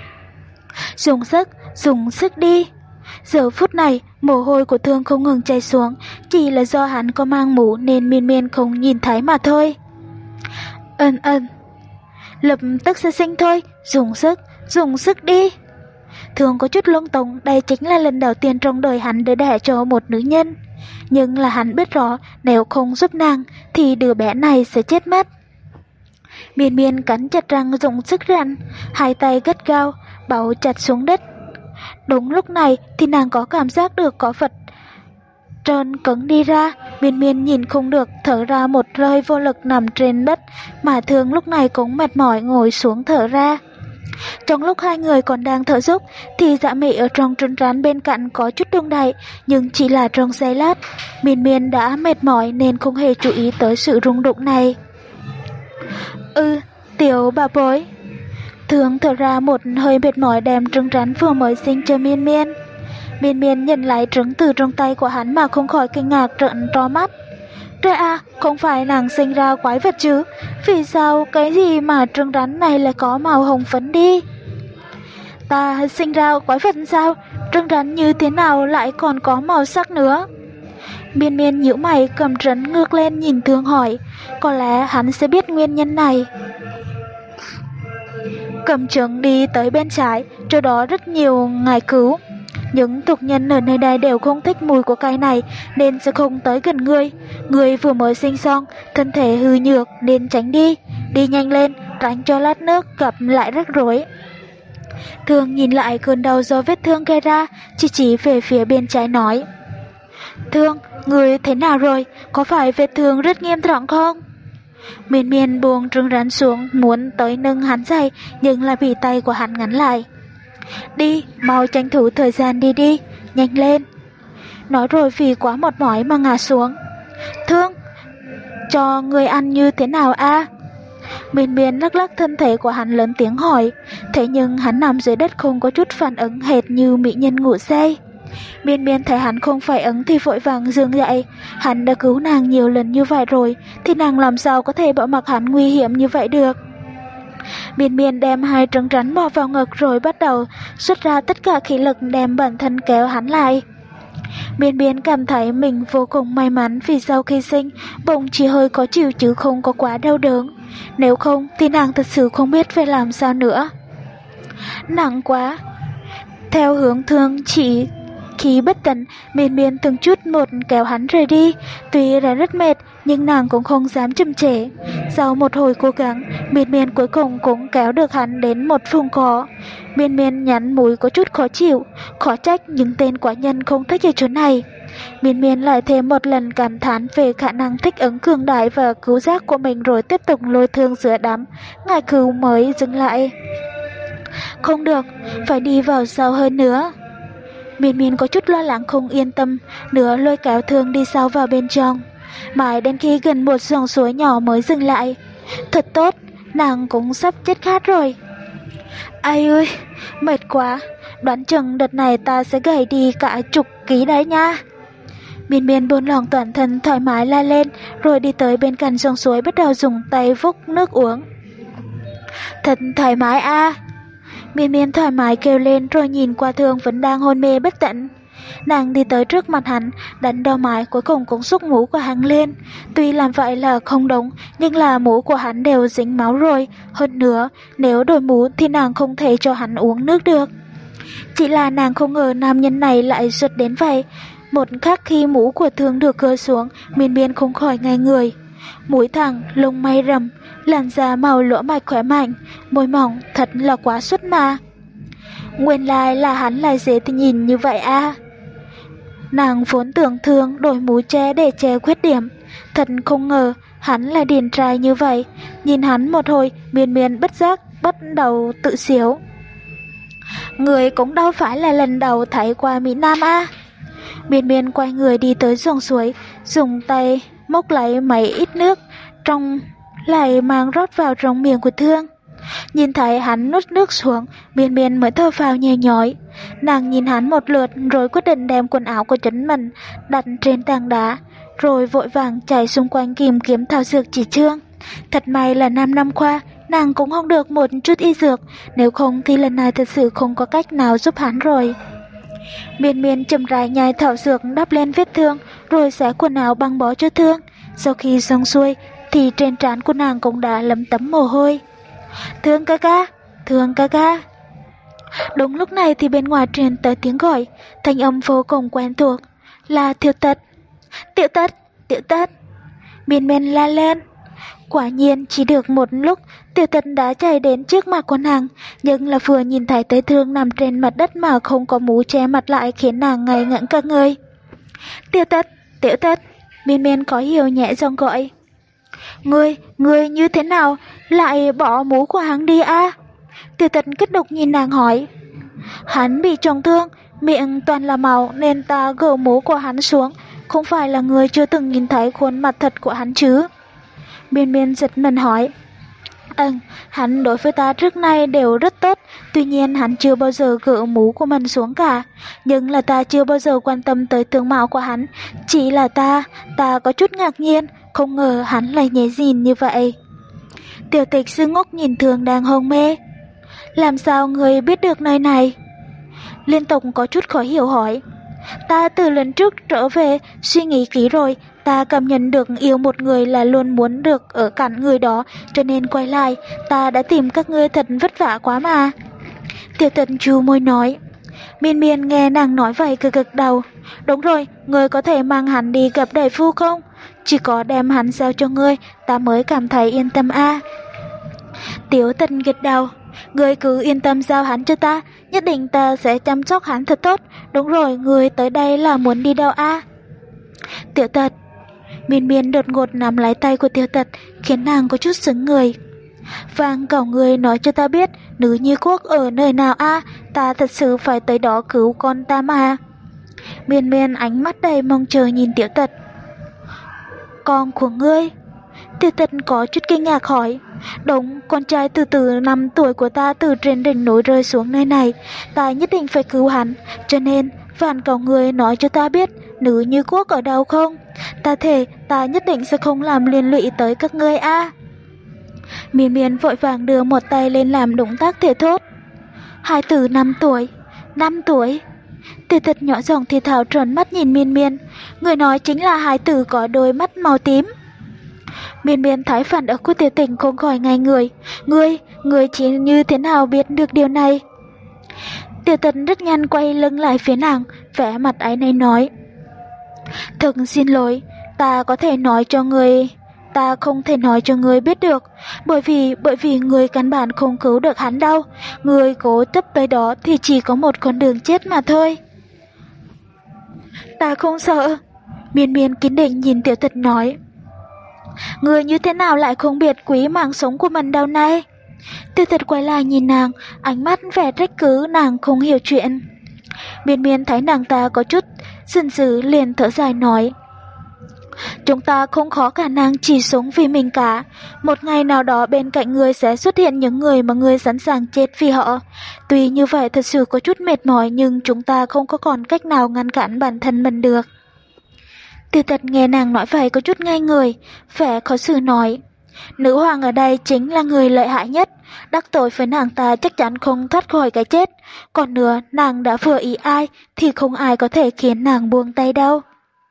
Dùng sức, dùng sức đi. Giờ phút này, mồ hôi của Thương không ngừng chảy xuống, chỉ là do hắn có mang mũ nên Miên Miên không nhìn thấy mà thôi. Ân ân, lập tức sẽ sinh thôi, dùng sức, dùng sức đi. Thương có chút lung tung, đây chính là lần đầu tiên trong đời hắn để đẻ cho một nữ nhân. Nhưng là hắn biết rõ, nếu không giúp nàng, thì đứa bé này sẽ chết mất. Miên Miên cắn chặt răng dùng sức rặn, hai tay gắt gao, bấu chặt xuống đất. Đúng lúc này thì nàng có cảm giác được có vật trơn cứng đi ra. Miên Miên nhìn không được, thở ra một hơi vô lực nằm trên đất, mà Thương lúc này cũng mệt mỏi ngồi xuống thở ra. Trong lúc hai người còn đang thở dốc thì Dạ Mị ở trong trấn rắn bên cạnh có chút đung đậy, nhưng chỉ là trong giây lát. Miên Miên đã mệt mỏi nên không hề chú ý tới sự rung động này. Ừ, tiểu bà bối. Thương thở ra một hơi mệt mỏi đem trứng rắn vừa mới sinh cho Miên Miên. Miên Miên nhận lại trứng từ trong tay của hắn mà không khỏi kinh ngạc trợn to mắt. Trời à, không phải nàng sinh ra quái vật chứ? Vì sao cái gì mà trứng rắn này lại có màu hồng phấn đi? Ta sinh ra quái vật sao? Trứng rắn như thế nào lại còn có màu sắc nữa? Miên Miên nhíu mày cầm trứng ngược lên nhìn Thương hỏi. Có lẽ hắn sẽ biết nguyên nhân này. Cầm trứng đi tới bên trái, chỗ đó rất nhiều ngải cứu. Những tục nhân ở nơi đây đều không thích mùi của cây này nên sẽ không tới gần ngươi. Ngươi vừa mới sinh xong, thân thể hư nhược nên tránh đi. Đi nhanh lên, tránh cho lát nước gặp lại rắc rối. Thương nhìn lại cơn đau do vết thương gây ra, chỉ chỉ về phía bên trái nói. Thương, ngươi thế nào rồi? Có phải vết thương rất nghiêm trọng không? Miên Miên buông trứng rắn xuống muốn tới nâng hắn dậy nhưng lại bị tay của hắn ngắn lại. Đi, mau tranh thủ thời gian đi đi, nhanh lên. Nói rồi vì quá mệt mỏi mà ngã xuống. Thương, cho người ăn như thế nào a? Miên Miên lắc lắc thân thể của hắn lớn tiếng hỏi. Thế nhưng hắn nằm dưới đất không có chút phản ứng hệt như mỹ nhân ngủ say. Miên Miên thấy hắn không phải ứng thì vội vàng dừng dậy. Hắn đã cứu nàng nhiều lần như vậy rồi thì nàng làm sao có thể bỏ mặc hắn nguy hiểm như vậy được. Miên Miên đem hai trứng rắn bỏ vào ngực rồi bắt đầu xuất ra tất cả khí lực đem bản thân kéo hắn lại. Miên Miên cảm thấy mình vô cùng may mắn vì sau khi sinh bụng chỉ hơi có chịu chứ không có quá đau đớn. Nếu không thì nàng thật sự không biết phải làm sao nữa. Nặng quá. Theo hướng Thương chỉ khí bất tận, Miên Miên từng chút một kéo hắn rời đi. Tuy là rất mệt nhưng nàng cũng không dám chậm trễ. Sau một hồi cố gắng, Miên Miên cuối cùng cũng kéo được hắn đến một vùng cỏ. Miên Miên nhắn mũi có chút khó chịu, khó trách những tên quả nhân không thích ở chỗ này. Miên Miên lại thêm một lần cảm thán về khả năng thích ứng cường đại và cứu giác của mình rồi tiếp tục lôi Thương giữa đám ngải cứu mới dừng lại. Không được, phải đi vào sâu hơn nữa. Miên Miên có chút lo lắng không yên tâm, nữa lôi kéo Thương đi sâu vào bên trong. Mãi đến khi gần một dòng suối nhỏ mới dừng lại. Thật tốt, nàng cũng sắp chết khát rồi. Ai ơi, mệt quá, đoán chừng đợt này ta sẽ gầy đi cả chục ký đấy nha. Miên Miên buông lỏng toàn thân thoải mái la lên, rồi đi tới bên cạnh dòng suối bắt đầu dùng tay vốc nước uống. Thật thoải mái a. À. Miên Miên thoải mái kêu lên rồi nhìn qua Thương vẫn đang hôn mê bất tỉnh. Nàng đi tới trước mặt hắn, đánh đau mái cuối cùng cũng xúc mũ của hắn lên. Tuy làm vậy là không đúng, nhưng là mũ của hắn đều dính máu rồi. Hơn nữa, nếu đổi mũ thì nàng không thể cho hắn uống nước được. Chỉ là nàng không ngờ nam nhân này lại giật đến vậy. Một khắc khi mũ của Thương được gỡ xuống, Miên Miên không khỏi ngây người. Mũi thẳng, lông mày rậm, làn da màu lỗ mạch khỏe mạnh, môi mỏng, thật là quá xuất mà. Nguyên lai là hắn lại dễ thì nhìn như vậy à. Nàng vốn tưởng Thương đổi mũ che để che khuyết điểm, thật không ngờ hắn lại điển trai như vậy. Nhìn hắn một hồi, Miên Miên bất giác bắt đầu tự xíu. Người cũng đâu phải là lần đầu thấy qua Mỹ Nam à. Miên Miên quay người đi tới dòng suối, dùng tay móc lấy mấy ít nước trong lại mang rót vào trong miệng của Thương. Nhìn thấy hắn nuốt nước xuống, Miên Miên mới thở phào nhẹ nhõm. Nàng nhìn hắn một lượt rồi quyết định đem quần áo của chính mình đặt trên tảng đá, rồi vội vàng chạy xung quanh tìm kiếm thảo dược chỉ chương. Thật may là năm năm qua nàng cũng không được một chút y dược, nếu không thì lần này thật sự không có cách nào giúp hắn rồi. Miên Miên chậm rãi nhai thảo dược đắp lên vết thương, rồi xé quần áo băng bó cho Thương. Sau khi xong xuôi thì trên trán của nàng cũng đã lấm tấm mồ hôi. Thương ca ca, Thương ca ca. Đúng lúc này thì bên ngoài truyền tới tiếng gọi, thanh âm vô cùng quen thuộc, là Tiểu Tật. Tiểu Tật, Tiểu Tật. Miên Miên la lên. Quả nhiên chỉ được một lúc, Tiểu Tật đã chạy đến trước mặt của nàng, nhưng là vừa nhìn thấy tới Thương nằm trên mặt đất mà không có mũ che mặt lại khiến nàng ngây ngẩn cả người. Tiểu Tật, Tiểu Tật. Miên Miên có hiểu nhẹ giọng gọi. Ngươi, ngươi như thế nào lại bỏ mũ của hắn đi a? À? Tiêu Tịch kích động nhìn nàng hỏi. Hắn bị trọng thương, miệng toàn là máu nên ta gỡ mũ của hắn xuống, không phải là người chưa từng nhìn thấy khuôn mặt thật của hắn chứ? Miên Miên giật mình hỏi. Ừ, hắn đối với ta trước nay đều rất tốt, tuy nhiên hắn chưa bao giờ gỡ mũ của mình xuống cả. Nhưng là ta chưa bao giờ quan tâm tới tướng mạo của hắn, chỉ là ta, ta có chút ngạc nhiên, không ngờ hắn lại nhẹ nhìn như vậy. Tiểu Tịch sững ngốc nhìn Thường đang hôn mê. Làm sao người biết được nơi này? Liên tục có chút khó hiểu hỏi. Ta từ lần trước trở về, suy nghĩ kỹ rồi, ta cảm nhận được yêu một người là luôn muốn được ở cạnh người đó, cho nên quay lại, ta đã tìm các ngươi thật vất vả quá mà. Tiểu Tịch chu môi nói. Miên Miên nghe nàng nói vậy cực cực đầu. Đúng rồi, ngươi có thể mang hắn đi gặp đại phu không? Chỉ có đem hắn giao cho ngươi, ta mới cảm thấy yên tâm a. Tiểu Tịch gật đầu. Ngươi cứ yên tâm giao hắn cho ta, nhất định ta sẽ chăm sóc hắn thật tốt. Đúng rồi, ngươi tới đây là muốn đi đâu a? Tiểu Tịch. Miên Miên đột ngột nắm lấy tay của Tiểu Tịch, khiến nàng có chút sững người. Vàng cậu người nói cho ta biết Nữ Nhi Quốc ở nơi nào a? Ta thật sự phải tới đó cứu con ta mà. Miên Miên ánh mắt đầy mong chờ nhìn Tiểu Tịch. Con của ngươi? Tiểu Tịch có chút kinh ngạc hỏi. Đúng, con trai từ từ năm tuổi của ta từ trên đỉnh núi rơi xuống nơi này, ta nhất định phải cứu hắn, cho nên Vạn cậu người nói cho ta biết Nữ Nhi Quốc ở đâu không? Ta thề ta nhất định sẽ không làm liên lụy tới các ngươi a. Miên Miên vội vàng đưa một tay lên làm động tác thể thốt. Hai tử năm tuổi, năm tuổi. Tiểu Tịch nhỏ giọng thì thào tròn mắt nhìn Miên Miên. Người nói chính là hai tử có đôi mắt màu tím. Miên Miên thấy phản ứng của Tiểu Tịch không khỏi ngay người. Ngươi, ngươi chỉ như thế nào biết được điều này? Tiểu Tịch rất nhanh quay lưng lại phía nàng, vẻ mặt áy náy nói. Thật xin lỗi, ta có thể nói cho ngươi, ta không thể nói cho ngươi biết được, bởi vì bởi vì ngươi căn bản không cứu được hắn đâu, ngươi cố chấp tới đó thì chỉ có một con đường chết mà thôi. Ta không sợ. Miên Miên kiên định nhìn Tiểu Tịch nói. Ngươi như thế nào lại không biết quý mạng sống của mình đâu này? Tiểu Tịch quay lại nhìn nàng, ánh mắt vẻ trách cứ nàng không hiểu chuyện. Miên Miên thấy nàng ta có chút giận dữ liền thở dài nói. Chúng ta không có khả năng chỉ sống vì mình cả. Một ngày nào đó bên cạnh người sẽ xuất hiện những người mà người sẵn sàng chết vì họ. Tuy như vậy thật sự có chút mệt mỏi, nhưng chúng ta không có còn cách nào ngăn cản bản thân mình được. Tiểu Tịch nghe nàng nói vậy có chút ngây người, vẻ khó xử nói. Nữ hoàng ở đây chính là người lợi hại nhất, đắc tội với nàng ta chắc chắn không thoát khỏi cái chết. Còn nữa, nàng đã vừa ý ai thì không ai có thể khiến nàng buông tay đâu.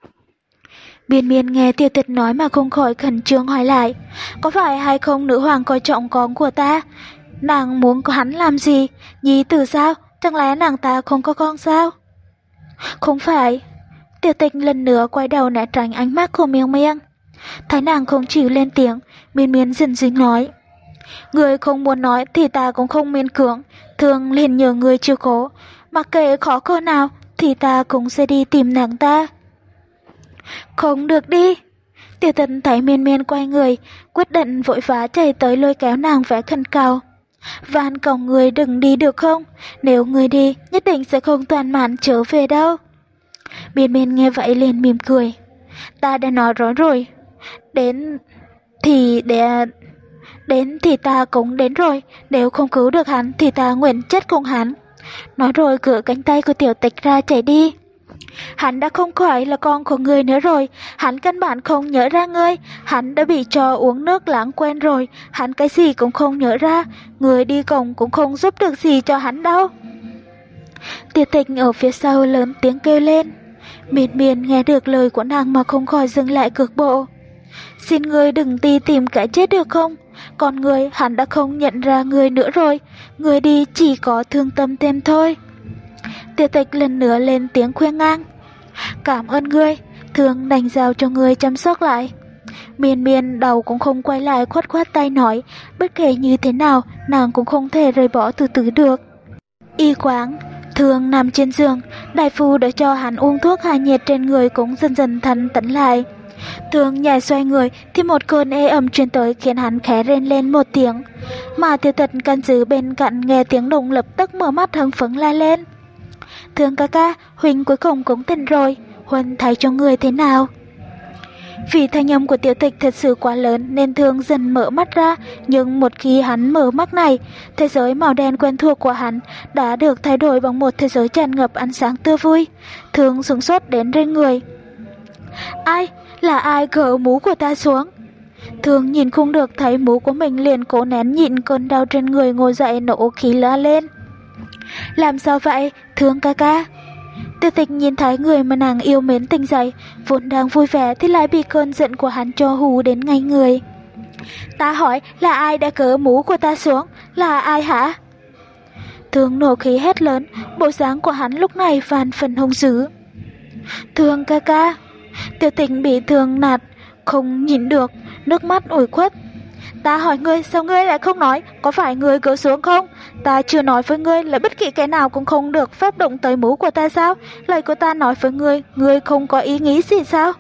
Miên Miên nghe Tiểu Tịch nói mà không khỏi khẩn trương hỏi lại. Có phải hay không nữ hoàng coi trọng con của ta? Nàng muốn có hắn làm gì? Nhi tử sao? Chẳng lẽ nàng ta không có con sao? Không phải. Tiểu Tịch lần nữa quay đầu né tránh ánh mắt của Miên Miên. Thấy nàng không chịu lên tiếng, Miên Miên dần dần nói. Người không muốn nói thì ta cũng không miễn cưỡng, thường liền nhờ người chiếu cố. Mặc kệ khó cỡ nào thì ta cũng sẽ đi tìm nàng ta. Không được đi. Tiểu Tịch thấy Miên Miên quay người, quyết định vội vã chạy tới lôi kéo nàng vẻ khẩn cầu. Van cầu người đừng đi được không? Nếu người đi, nhất định sẽ không toàn mãn trở về đâu. Miên Miên nghe vậy liền mỉm cười. Ta đã nói rõ rồi. Đến thì để... Đến thì ta cũng đến rồi, nếu không cứu được hắn thì ta nguyện chết cùng hắn. Nói rồi cựa cánh tay của Tiểu Tịch ra chạy đi. Hắn đã không phải là con của ngươi nữa rồi, hắn căn bản không nhớ ra ngươi, hắn đã bị cho uống nước lãng quen rồi, hắn cái gì cũng không nhớ ra, người đi cùng cũng không giúp được gì cho hắn đâu. Tiểu Tịch ở phía sau lớn tiếng kêu lên. Miên Miên nghe được lời của nàng mà không khỏi dừng lại cước bộ. Xin ngươi đừng đi tìm cái chết được không? Còn ngươi hắn đã không nhận ra ngươi nữa rồi, ngươi đi chỉ có thương tâm thêm thôi. Tiểu Tịch lần nữa lên tiếng khuyên ngang. Cảm ơn ngươi, thường đành giao cho ngươi chăm sóc lại. Miên Miên đầu cũng không quay lại, khoát khoát tay nói, bất kể như thế nào nàng cũng không thể rời bỏ từ từ được. Y quán, thường nằm trên giường, đại phu đã cho hắn uống thuốc hạ nhiệt trên người cũng dần dần thanh tĩnh lại. Thường nhảy xoay người thì một cơn ê ẩm truyền tới khiến hắn khẽ rên lên một tiếng. Mà Tiêu Tật căn giữ bên cạnh nghe tiếng động lập tức mở mắt hưng phấn la lên. Thường ca ca, huynh cuối cùng cũng tỉnh rồi, huynh thấy cho người thế nào? Vì thanh âm của Tiểu Tịch thật sự quá lớn nên Thương dần mở mắt ra, nhưng một khi hắn mở mắt này, thế giới màu đen quen thuộc của hắn đã được thay đổi bằng một thế giới tràn ngập ánh sáng tươi vui. Thương sửng sốt đến rên người. Ai? Là ai gỡ mũ của ta xuống? Thương nhìn không được thấy mũ của mình liền cố nén nhịn cơn đau trên người ngồi dậy nổ khí la lên. Làm sao vậy, Thương ca ca? Tiêu Tịch nhìn thấy người mà nàng yêu mến tỉnh dậy, vốn đang vui vẻ thì lại bị cơn giận của hắn cho hù đến ngay người. Ta hỏi là ai đã cỡ mũ của ta xuống, là ai hả? Thương nổ khí hét lớn, bộ dáng của hắn lúc này vạn phần hung dữ. Thương ca ca. Tiêu Tịch bị Thương nạt, không nhịn được, nước mắt ủi khuất. Ta hỏi ngươi sao ngươi lại không nói, có phải ngươi cỡ xuống không? Ta chưa nói với ngươi là bất kỳ cái nào cũng không được phép động tới mũ của ta sao? Lời của ta nói với ngươi, ngươi không có ý nghĩ gì sao?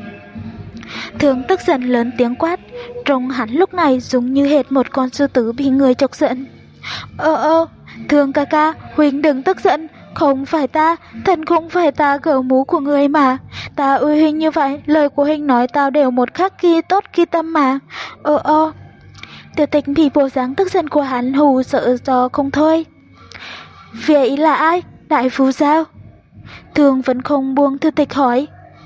Thương tức giận lớn tiếng quát, trông hắn lúc này giống như hệt một con sư tử bị người chọc giận. Ơ ơ, Thương ca ca, huynh đừng tức giận, không phải ta, thật không phải ta gỡ mũ của ngươi mà. Ta ui huynh như vậy, lời của huynh nói tao đều một khắc ghi tốt ghi tâm mà. Ơ ơ. Tiểu Tịch bị bộ dáng tức giận của hắn hù sợ do không thôi. Vậy là ai? Đại phu sao? Thương vẫn không buông Tiêu Tịch hỏi.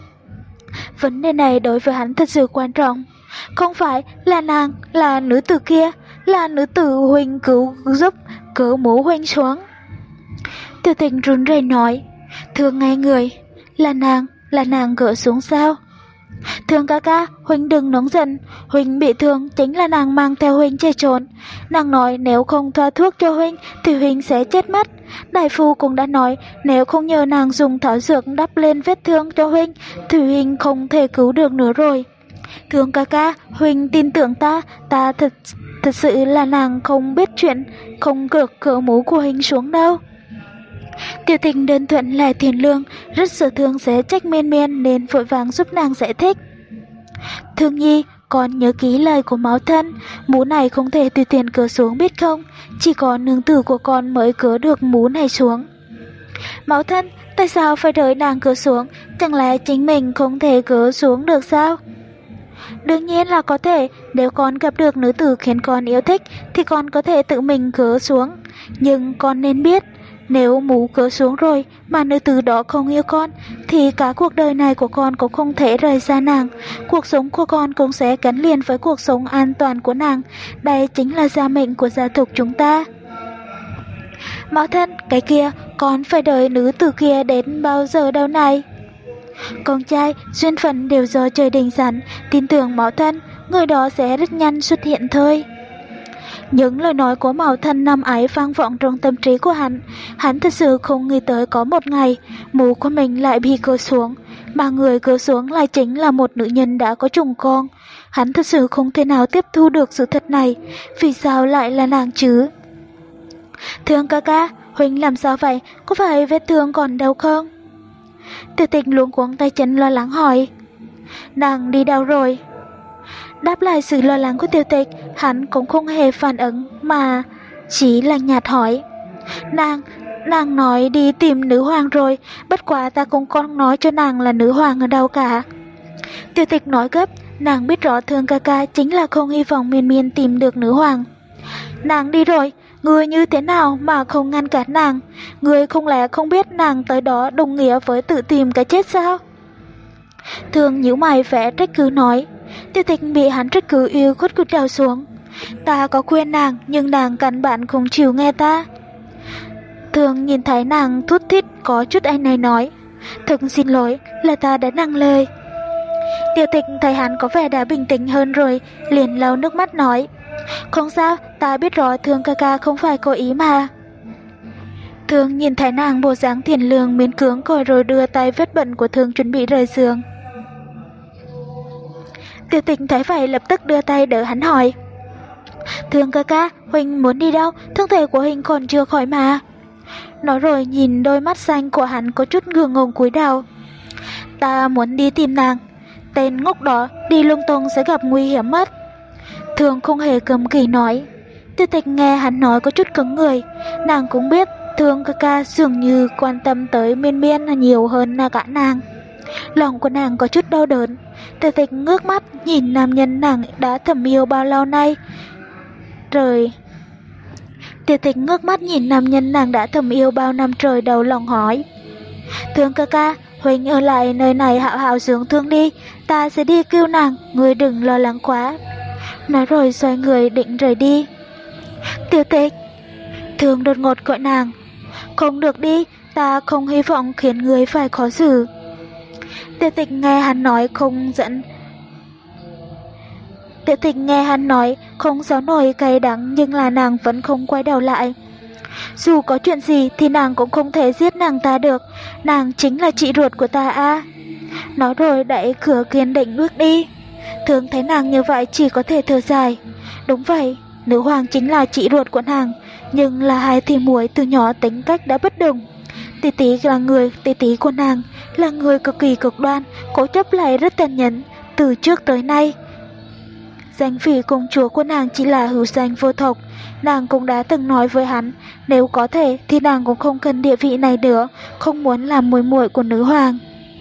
Vấn đề này đối với hắn thật sự quan trọng. Không phải là nàng, là nữ tử kia, là nữ tử huynh cứu giúp cỡ mũ huynh xuống. Tiểu Tịch run rẩy nói. Thương ngay người. Là nàng, là nàng gỡ xuống sao? Thương ca ca, huynh đừng nóng giận, huynh bị thương chính là nàng mang theo huynh chạy trốn. Nàng nói nếu không thoa thuốc cho huynh thì huynh sẽ chết mất. Đại phu cũng đã nói nếu không nhờ nàng dùng thảo dược đắp lên vết thương cho huynh thì huynh không thể cứu được nữa rồi. Thương ca ca, huynh tin tưởng ta, ta thật thật sự là nàng không biết chuyện, không cược cỡ mũ của huynh xuống đâu. Tiểu Tịch đơn thuần là thiện lương, rất sợ Thương sẽ trách miên miên nên vội vàng giúp nàng giải thích. Thương nhi, con nhớ kỹ lời của máu thân, mũ này không thể tùy tiện cỡ xuống biết không, chỉ có nương tử của con mới cỡ được mũ này xuống. Máu thân, tại sao phải đợi nàng cỡ xuống, chẳng lẽ chính mình không thể cỡ xuống được sao? Đương nhiên là có thể, nếu con gặp được nữ tử khiến con yêu thích thì con có thể tự mình cỡ xuống, nhưng con nên biết, nếu mũ cỡ xuống rồi mà nữ tử đó không yêu con thì cả cuộc đời này của con cũng không thể rời xa nàng. Cuộc sống của con cũng sẽ gắn liền với cuộc sống an toàn của nàng. Đây chính là gia mệnh của gia tộc chúng ta. Mẫu thân, cái kia con phải đợi nữ tử kia đến bao giờ đâu này? Con trai, duyên phận đều do trời định sẵn, tin tưởng mẫu thân, người đó sẽ rất nhanh xuất hiện thôi. Những lời nói của mẫu thân năm ấy vang vọng trong tâm trí của hắn. Hắn thật sự không nghĩ tới có một ngày mũ của mình lại bị cỡ xuống, mà người cỡ xuống lại chính là một nữ nhân đã có chồng con. Hắn thật sự không thể nào tiếp thu được sự thật này. Vì sao lại là nàng chứ? Thương ca ca, huynh làm sao vậy? Có phải vết thương còn đau không? Tiểu Tịch luống cuống tay chân lo lắng hỏi. Nàng đi đâu rồi? Đáp lại sự lo lắng của Tiểu Tịch, hắn cũng không hề phản ứng mà chỉ lạnh nhạt hỏi. Nàng, nàng nói đi tìm nữ hoàng rồi, bất quá ta cũng không nói cho nàng là nữ hoàng ở đâu cả. Tiểu Tịch nói gấp, nàng biết rõ Thương ca ca chính là không hy vọng miên miên tìm được nữ hoàng. Nàng đi rồi, ngươi như thế nào mà không ngăn cản nàng? Ngươi không lẽ không biết nàng tới đó đồng nghĩa với tự tìm cái chết sao? Thương nhíu mày vẽ trách cứ nói. Tiểu Tịch bị hắn trách cứ yêu khuất cụt đầu xuống. Ta có khuyên nàng nhưng nàng căn bản không chịu nghe ta. Thương nhìn thấy nàng thút thít có chút anh này nói. Thật xin lỗi là ta đã nặng lời. Tiểu Tịch thấy hắn có vẻ đã bình tĩnh hơn rồi, liền lau nước mắt nói. Không sao, ta biết rõ Thương ca ca không phải cố ý mà. Thương nhìn thấy nàng bộ dáng thiện lương miễn cưỡng coi rồi đưa tay vết bẩn của Thương chuẩn bị rời giường. Tiểu Tịch thấy vậy lập tức đưa tay đỡ hắn hỏi. Thương ca ca, huynh muốn đi đâu? Thương thể của huynh còn chưa khỏi mà. Nói rồi nhìn đôi mắt xanh của hắn có chút ngượng ngùng cúi đầu. Ta muốn đi tìm nàng. tên ngốc đó đi lung tung sẽ gặp nguy hiểm mất. Thường không hề cấm kỵ nói. Tiêu Tịch nghe hắn nói có chút cứng người. Nàng cũng biết Thương ca ca dường như quan tâm tới Miên Miên nhiều hơn là cả nàng. Lòng của nàng có chút đau đớn. Tiêu Tịch ngước mắt nhìn nam nhân nàng đã thầm yêu bao lâu nay. Rồi Tiêu Tịch ngước mắt nhìn nam nhân nàng đã thầm yêu bao năm trời, đầu lòng hỏi. Thương ca ca, huynh ở lại nơi này hảo hảo dưỡng thương đi, ta sẽ đi cứu nàng, ngươi đừng lo lắng quá. Nói rồi xoay người định rời đi. Tiêu Tịch. Thương đột ngột gọi nàng. Không được đi, ta không hy vọng khiến ngươi phải khó xử. Tiêu Tịch nghe hắn nói không dẫn Tiêu Tịch nghe hắn nói không giấu nổi cay đắng, nhưng là nàng vẫn không quay đầu lại. Dù có chuyện gì thì nàng cũng không thể giết nàng ta được, nàng chính là chị ruột của ta a. Nói rồi đẩy cửa kiên định bước đi. Thường thấy nàng như vậy chỉ có thể thở dài. Đúng vậy, nữ hoàng chính là chị ruột của nàng, nhưng là hai tỷ muội từ nhỏ tính cách đã bất đồng. Tỷ tỷ là người, tỷ tỷ của nàng là người cực kỳ cực đoan, cố chấp lại rất tàn nhẫn. Từ trước tới nay, danh vị công chúa của nàng chỉ là hữu danh vô thực. Nàng cũng đã từng nói với hắn, nếu có thể thì nàng cũng không cần địa vị này nữa, không muốn làm muội muội của nữ hoàng.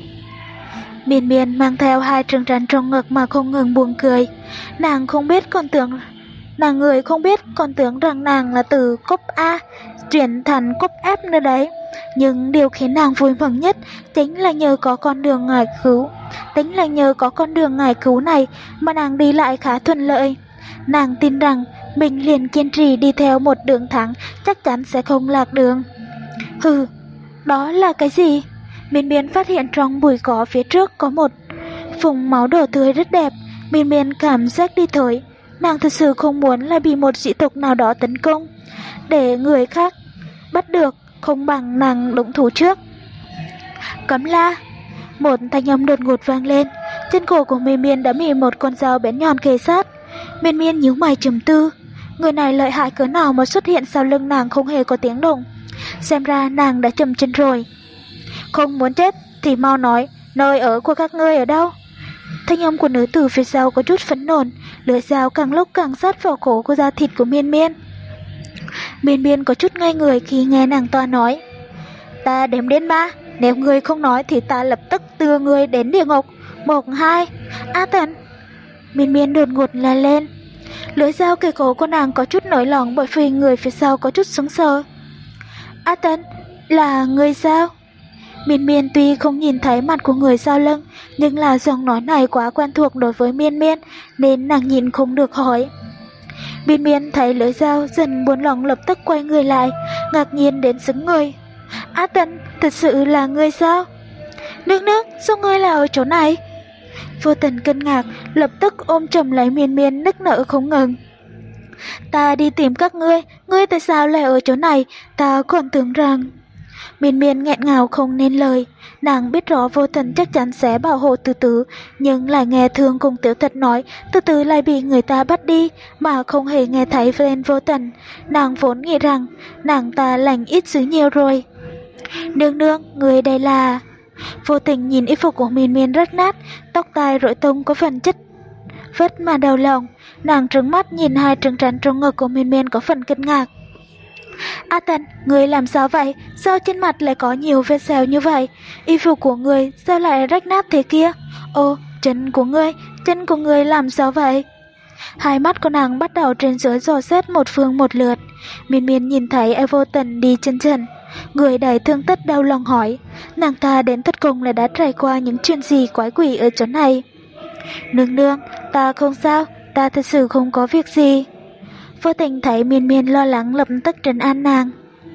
Miên Miên mang theo hai trứng rắn trong ngực mà không ngừng buồn cười. Nàng không biết còn tưởng Nàng người không biết còn tưởng rằng nàng là từ cốc A chuyển thành cốc F nữa đấy. Nhưng điều khiến nàng vui mừng nhất chính là nhờ có con đường ngải cứu Tính là nhờ có con đường ngải cứu này mà nàng đi lại khá thuận lợi. Nàng tin rằng mình liền kiên trì đi theo một đường thẳng chắc chắn sẽ không lạc đường. Hừ, đó là cái gì? Miên Miên phát hiện trong bụi cỏ phía trước có một vùng máu đỏ tươi rất đẹp. Miên Miên cảm giác đi thối. Nàng thật sự không muốn lại bị một dị tộc nào đó tấn công. Để người khác bắt được không bằng nàng động thủ trước. Cấm la. Một thanh âm đột ngột vang lên. Trên cổ của Miên Miên đã bị một con dao bén nhọn kề sát. Miên Miên nhíu mày trầm tư. Người này lợi hại cỡ nào mà xuất hiện sau lưng nàng không hề có tiếng động. Xem ra nàng đã chầm chân rồi. Không muốn chết thì mau nói, nơi ở của các ngươi ở đâu? Thanh âm của nữ tử phía sau có chút phẫn nộ, lưỡi dao càng lúc càng sát vào cổ của da thịt của Miên Miên. Miên Miên có chút ngây người khi nghe nàng ta nói. Ta đếm đến ba, nếu ngươi không nói thì ta lập tức đưa ngươi đến địa ngục. Một, hai, A Tần. Miên Miên đột ngột la lên. Lưỡi dao kề cổ của nàng có chút nổi lòng bởi vì người phía sau có chút sững sờ. A Tần, là người sao? Miên Miên tuy không nhìn thấy mặt của người sau lưng, nhưng là giọng nói này quá quen thuộc đối với Miên Miên nên nàng nhịn không được hỏi. Miên Miên thấy lưỡi dao dần buồn lòng, lập tức quay người lại, ngạc nhiên đến sững người. A Tần, thật sự là người sao? Nước nước, sao ngươi là ở chỗ này? Vô Tần kinh ngạc, lập tức ôm chầm lấy Miên Miên nức nở không ngừng. Ta đi tìm các ngươi, ngươi tại sao lại ở chỗ này? Ta còn tưởng rằng... Miên Miên nghẹn ngào không nên lời. Nàng biết rõ Vô Tần chắc chắn sẽ bảo hộ Từ Từ, nhưng lại nghe Thương cùng Tiểu Tật nói Từ Từ lại bị người ta bắt đi, mà không hề nghe thấy tên Vô Tần. Nàng vốn nghĩ rằng nàng ta lành ít dữ nhiều rồi. Nương nương, người đây là... Vô Tình nhìn y phục của Miên Miên rất nát, tóc tai rối tung có phần chất vết mà đau lòng. Nàng trừng mắt nhìn hai trứng rắn trong ngực của Miên Miên có phần kinh ngạc. A Tần, người làm sao vậy? Sao trên mặt lại có nhiều vết sẹo như vậy? Y phục của người sao lại rách nát thế kia? Ồ, chân của người, chân của người làm sao vậy? Hai mắt của nàng bắt đầu trên dưới dò xét một phương một lượt. Miên Miên nhìn thấy e Vô Tần đi chân trần, người đầy thương tích đau lòng hỏi, nàng ta đến tất cùng là đã trải qua những chuyện gì quái quỷ ở chỗ này? Nương nương, ta không sao, ta thật sự không có việc gì. Vô Tình thấy Miên Miên lo lắng lập tức trấn an nàng.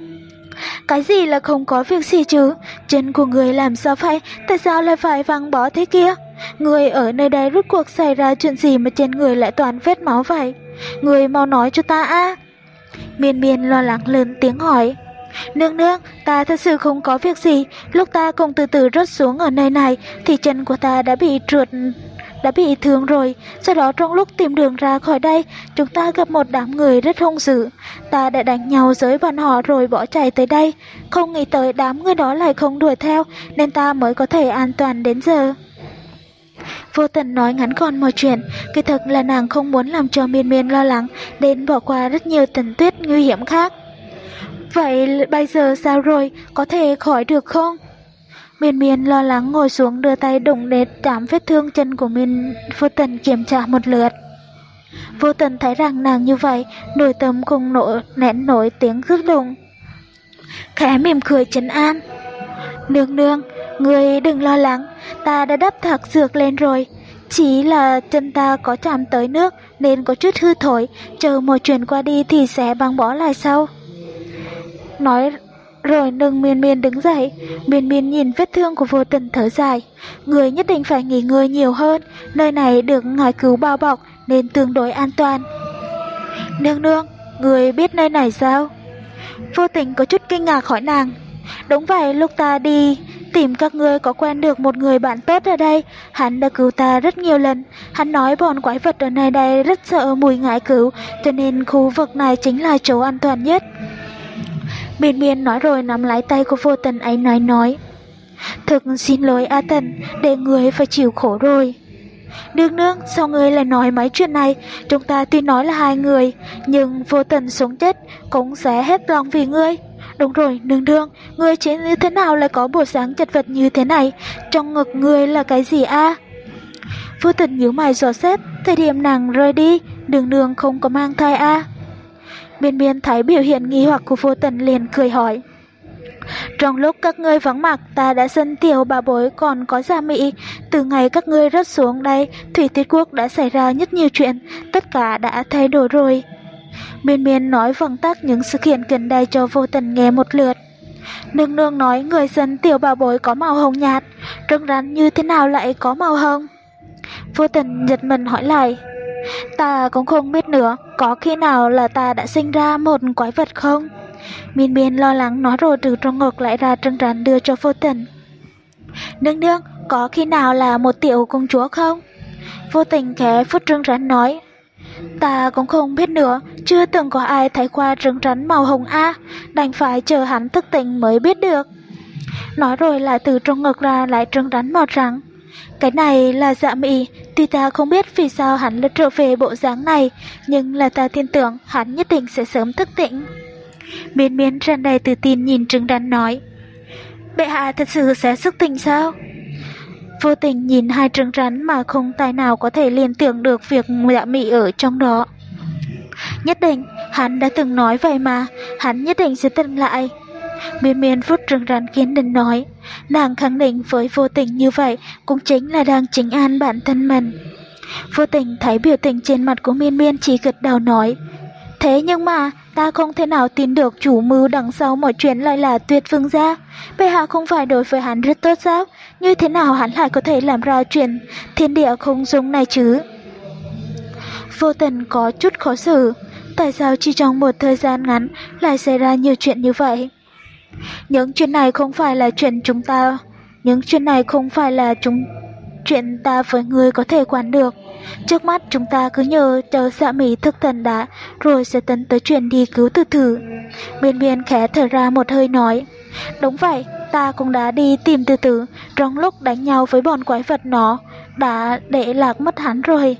Cái gì là không có việc gì chứ? Chân của người làm sao vậy? Tại sao lại phải văng bó thế kia? Người ở nơi đây rốt cuộc xảy ra chuyện gì mà trên người lại toàn vết máu vậy? Người mau nói cho ta a. Miên Miên lo lắng lớn tiếng hỏi. Nương nương, ta thật sự không có việc gì. Lúc ta cùng Từ Từ rớt xuống ở nơi này thì chân của ta đã bị trượt đã bị thương rồi. Sau đó trong lúc tìm đường ra khỏi đây, chúng ta gặp một đám người rất hung dữ. Ta đã đánh nhau với bọn họ rồi bỏ chạy tới đây. Không nghĩ tới đám người đó lại không đuổi theo, nên ta mới có thể an toàn đến giờ. Vô Tình nói ngắn gọn mọi chuyện, kỳ thực là nàng không muốn làm cho Miên Miên lo lắng, đến bỏ qua rất nhiều tình tiết nguy hiểm khác. Vậy bây giờ sao rồi, có thể khỏi được không? Miên Miên lo lắng ngồi xuống đưa tay đụng đến chạm vết thương chân của Miên Vô Tình kiểm tra một lượt. Vô Tình thấy rằng nàng như vậy, nội tâm cùng nổi nén nổi tiếng rứt đùng. Khẽ mỉm cười trấn an. Nương nương, người đừng lo lắng, ta đã đắp thạc dược lên rồi. Chỉ là chân ta có chạm tới nước nên có chút hư thối, chờ mọi chuyện qua đi thì sẽ băng bó lại sau. Nói rồi nương Miên Miên đứng dậy. Miên Miên nhìn vết thương của Vô Tình thở dài. Người nhất định phải nghỉ ngơi nhiều hơn, nơi này được ngài cứu bao bọc nên tương đối an toàn. Nương nương, người biết nơi này sao? Vô Tình có chút kinh ngạc hỏi nàng. Đúng vậy, lúc ta đi tìm các ngươi có quen được một người bạn tốt ở đây. Hắn đã cứu ta rất nhiều lần. Hắn nói bọn quái vật ở nơi đây rất sợ mùi ngải cứu, cho nên khu vực này chính là chỗ an toàn nhất. Miên Miên nói rồi nắm lấy tay của Vô Tình ấy nói nói. Thực xin lỗi A Tần, để người phải chịu khổ rồi. Nương nương, sao ngươi lại nói mấy chuyện này? Chúng ta tuy nói là hai người, nhưng Vô Tình sống chết cũng sẽ hết lòng vì ngươi. Đúng rồi, nương nương, ngươi chỉ như thế nào lại có bộ dáng chật vật như thế này? Trong ngực ngươi là cái gì a? À? Vô Tình nhíu mày dò xét, thời điểm nàng rời đi, nương nương không có mang thai a? À? Miên Miên thấy biểu hiện nghi hoặc của Vô Tình liền cười hỏi. Trong lúc các ngươi vắng mặt, ta đã sân tiểu bà bối còn có Gia Mỹ. Từ ngày các ngươi rớt xuống đây, Thủy Tiết Quốc đã xảy ra rất nhiều chuyện, tất cả đã thay đổi rồi. Miên Miên nói vòng tắt những sự kiện gần đây cho Vô Tình nghe một lượt. Nương nương nói người sân tiểu bà bối có màu hồng nhạt, trứng rắn như thế nào lại có màu hồng? Vô Tình giật mình hỏi lại. Ta cũng không biết nữa, có khi nào là ta đã sinh ra một quái vật không? Miên Miên lo lắng nói rồi từ trong ngực lại ra trứng rắn đưa cho Vô Tình. Nương nương, có khi nào là một tiểu công chúa không? Vô Tình khẽ phút trứng rắn nói. Ta cũng không biết nữa, chưa từng có ai thấy qua trứng rắn màu hồng a, đành phải chờ hắn thức tỉnh mới biết được. Nói rồi lại từ trong ngực ra lại trứng rắn màu trắng. Cái này là Dạ Mị, tuy ta không biết vì sao hắn lại trở về bộ dáng này, nhưng là ta tin tưởng hắn nhất định sẽ sớm thức tỉnh. Miên Miên tràn đầy tự tin nhìn trứng rắn nói. Bệ hạ thật sự sẽ thức tỉnh sao? Vô Tình nhìn hai trứng rắn mà không tài nào có thể liên tưởng được việc Dạ Mị ở trong đó. Nhất định, hắn đã từng nói vậy mà, hắn nhất định sẽ tỉnh lại. Miên Miên phút trứng rắn kiên định nói. Nàng khẳng định với Vô Tình như vậy cũng chính là đang chỉnh an bản thân mình. Vô Tình thấy biểu tình trên mặt của Miên Miên chỉ gật đầu nói. Thế nhưng mà ta không thể nào tin được chủ mưu đằng sau mọi chuyện lại là Tuyệt Vương gia. Bệ hạ không phải đối với hắn rất tốt sao? Như thế nào hắn lại có thể làm ra chuyện thiên địa không dung này chứ? Vô Tình có chút khó xử. Tại sao chỉ trong một thời gian ngắn lại xảy ra nhiều chuyện như vậy? Những chuyện này không phải là chuyện chúng ta Những chuyện này không phải là chúng chuyện ta với người có thể quản được. Trước mắt chúng ta cứ nhờ chờ Dạ Mị thức thần đã, rồi sẽ tấn tới chuyện đi cứu Từ Tử. Miên Miên khẽ thở ra một hơi nói. Đúng vậy, ta cũng đã đi tìm Từ Tử, trong lúc đánh nhau với bọn quái vật nó đã để lạc mất hắn rồi.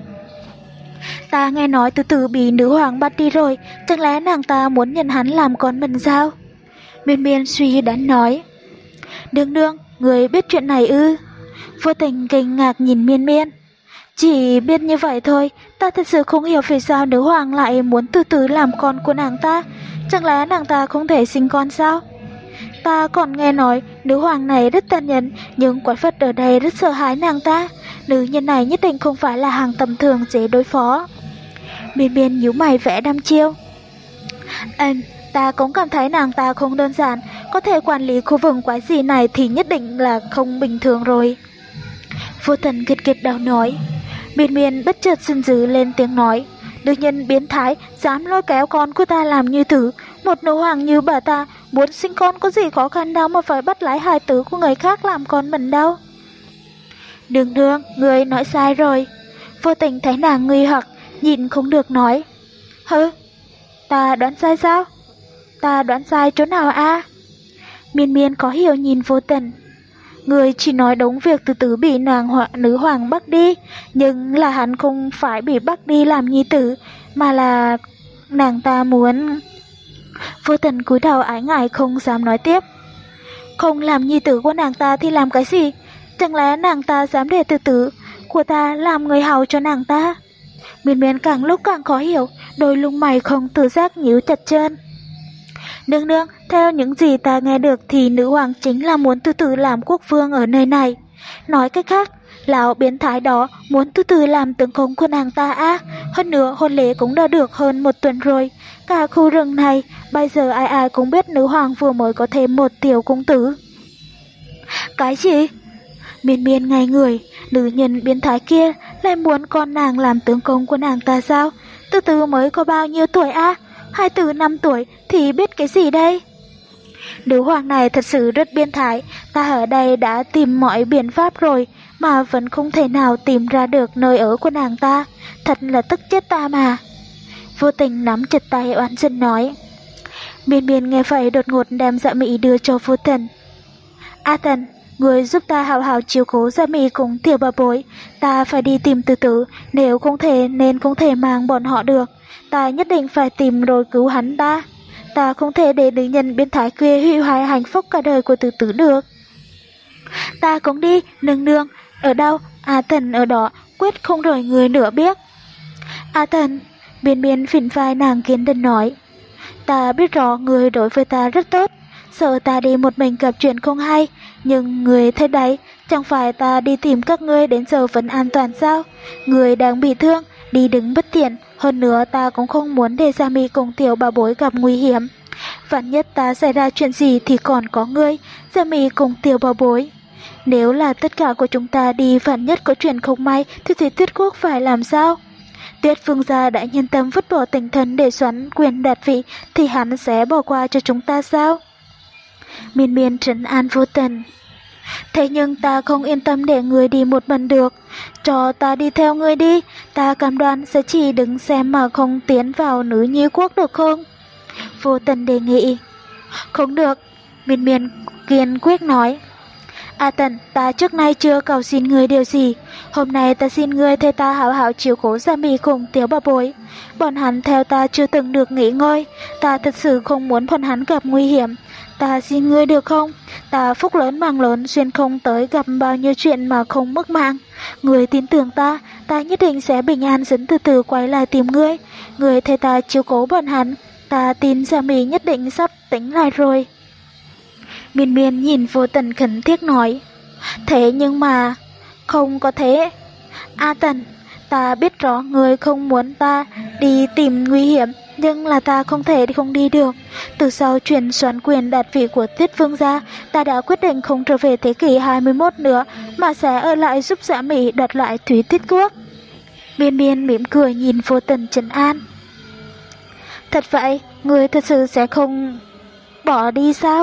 Ta nghe nói Từ Tử bị nữ hoàng bắt đi rồi, chẳng lẽ nàng ta muốn nhận hắn làm con mình sao? Miên Miên suy đoán nói. Nương nương, người biết chuyện này ư? Vô Tình kinh ngạc nhìn Miên Miên. Chỉ biết như vậy thôi, ta thật sự không hiểu vì sao nữ hoàng lại muốn Từ Tử làm con của nàng ta. Chẳng lẽ nàng ta không thể sinh con sao? Ta còn nghe nói nữ hoàng này rất tàn nhẫn, nhưng quái vật ở đây rất sợ hãi nàng ta. Nữ nhân này nhất định không phải là hàng tầm thường dễ đối phó. Miên Miên nhíu mày vẽ đăm chiêu. Anh, ta cũng cảm thấy nàng ta không đơn giản, có thể quản lý khu vực quái gì này thì nhất định là không bình thường rồi. Vô Tình gật gật đầu nói. Miên Miên bất chợt giận dữ lên tiếng nói. Nữ nhân biến thái dám lôi kéo con của ta làm như thử. Một nữ hoàng như bà ta muốn sinh con có gì khó khăn đâu mà phải bắt lấy hài tử của người khác làm con mình đâu. Nương nương, người nói sai rồi. Vô Tình thấy nàng nghi hoặc, nhìn không được nói. Hứ, ta đoán sai sao? Ta đoán sai chỗ nào a? À? Miên Miên có hiểu nhìn Vô Tình. Người chỉ nói đúng việc từ từ bị nàng họa nữ hoàng bắt đi, nhưng là hắn không phải bị bắt đi làm nhi tử, mà là nàng ta muốn... Vô Tình cúi đầu ái ngại không dám nói tiếp. Không làm nhi tử của nàng ta thì làm cái gì? Chẳng lẽ nàng ta dám để từ tử của ta làm người hầu cho nàng ta? Miên Miên càng lúc càng khó hiểu, đôi lông mày không tự giác nhíu chặt chân. Nương nương, theo những gì ta nghe được thì nữ hoàng chính là muốn từ từ làm quốc vương ở nơi này. Nói cách khác, lão biến thái đó muốn từ từ làm tướng công của nàng ta á. Hơn nữa hôn lễ cũng đã được hơn một tuần rồi. Cả khu rừng này, bây giờ ai ai cũng biết nữ hoàng vừa mới có thêm một tiểu công tử. Cái gì? Miên Miên ngay người, nữ nhân biến thái kia lại muốn con nàng làm tướng công của nàng ta sao? Từ từ mới có bao nhiêu tuổi á? Hai từ năm tuổi thì biết cái gì đây? Nữ hoàng này thật sự rất biến thái, ta ở đây đã tìm mọi biện pháp rồi mà vẫn không thể nào tìm ra được nơi ở của nàng ta, thật là tức chết ta mà. Vô Tình nắm chặt tay oán giận nói. Miên Miên nghe vậy đột ngột đem Dạ Mị đưa cho Vô Tình. A Tần, người giúp ta hào hào chiếu cố Dạ Mị cùng tiểu bà bối, ta phải đi tìm từ từ, nếu không thể nên không thể mang bọn họ được, ta nhất định phải tìm rồi cứu hắn ta. Ta không thể để nữ nhân biến thái kia hủy hoại hạnh phúc cả đời của từ tử được. Ta cũng đi, nương nương, ở đâu? A Tần ở đó, quyết không rời người nữa biết. A Tần, Miên Miên phỉnh vai nàng kiên định nói. Ta biết rõ người đối với ta rất tốt, sợ ta đi một mình gặp chuyện không hay, nhưng người thấy đấy, chẳng phải ta đi tìm các ngươi đến giờ vẫn an toàn sao? Người đang bị thương, đi đứng bất tiện, hơn nữa ta cũng không muốn để Dạ Mị cùng tiểu bà bối gặp nguy hiểm. Vạn nhất ta xảy ra chuyện gì thì còn có ngươi, Dạ Mị cùng tiểu bà bối. Nếu là tất cả của chúng ta đi vạn nhất có chuyện không may thì thì Tuyết Quốc phải làm sao? Tuyết Vương gia đã nhân tâm vứt bỏ tinh thần để xoắn quyền đạt vị thì hắn sẽ bỏ qua cho chúng ta sao? Miên Miên trấn an Vô Tình. Thế nhưng ta không yên tâm để người đi một mình được, cho ta đi theo ngươi đi, ta cam đoan sẽ chỉ đứng xem mà không tiến vào nữ nhi quốc được không? Vô Tình đề nghị. Không được, Miên Miên kiên quyết nói. A Tần, ta trước nay chưa cầu xin ngươi điều gì, hôm nay ta xin ngươi thay ta hảo hảo chiếu cố Dạ Mị cùng tiểu bà bối. Bọn hắn theo ta chưa từng được nghỉ ngơi, ta thật sự không muốn bọn hắn gặp nguy hiểm. Ta xin ngươi được không? Ta phúc lớn mạng lớn xuyên không tới gặp bao nhiêu chuyện mà không mất mạng. Ngươi tin tưởng ta, ta nhất định sẽ bình an dẫn từ từ quay lại tìm ngươi. Ngươi thay ta chiếu cố bọn hắn, ta tin Dạ Mị nhất định sắp tỉnh lại rồi. Miên Miên nhìn Vô Tình khẩn thiết nói. Thế nhưng mà... Không có thế. A Tần, ta biết rõ người không muốn ta đi tìm nguy hiểm, nhưng là ta không thể không đi được. Từ sau chuyện soán quyền đạt vị của Tuyết Vương gia, ta đã quyết định không trở về thế kỷ hai mươi mốt nữa, mà sẽ ở lại giúp Dạ Mị đoạt lại Thúy Tuyết Quốc. Miên Miên mỉm cười nhìn Vô Tình trấn an. Thật vậy, người thật sự sẽ không bỏ đi sao?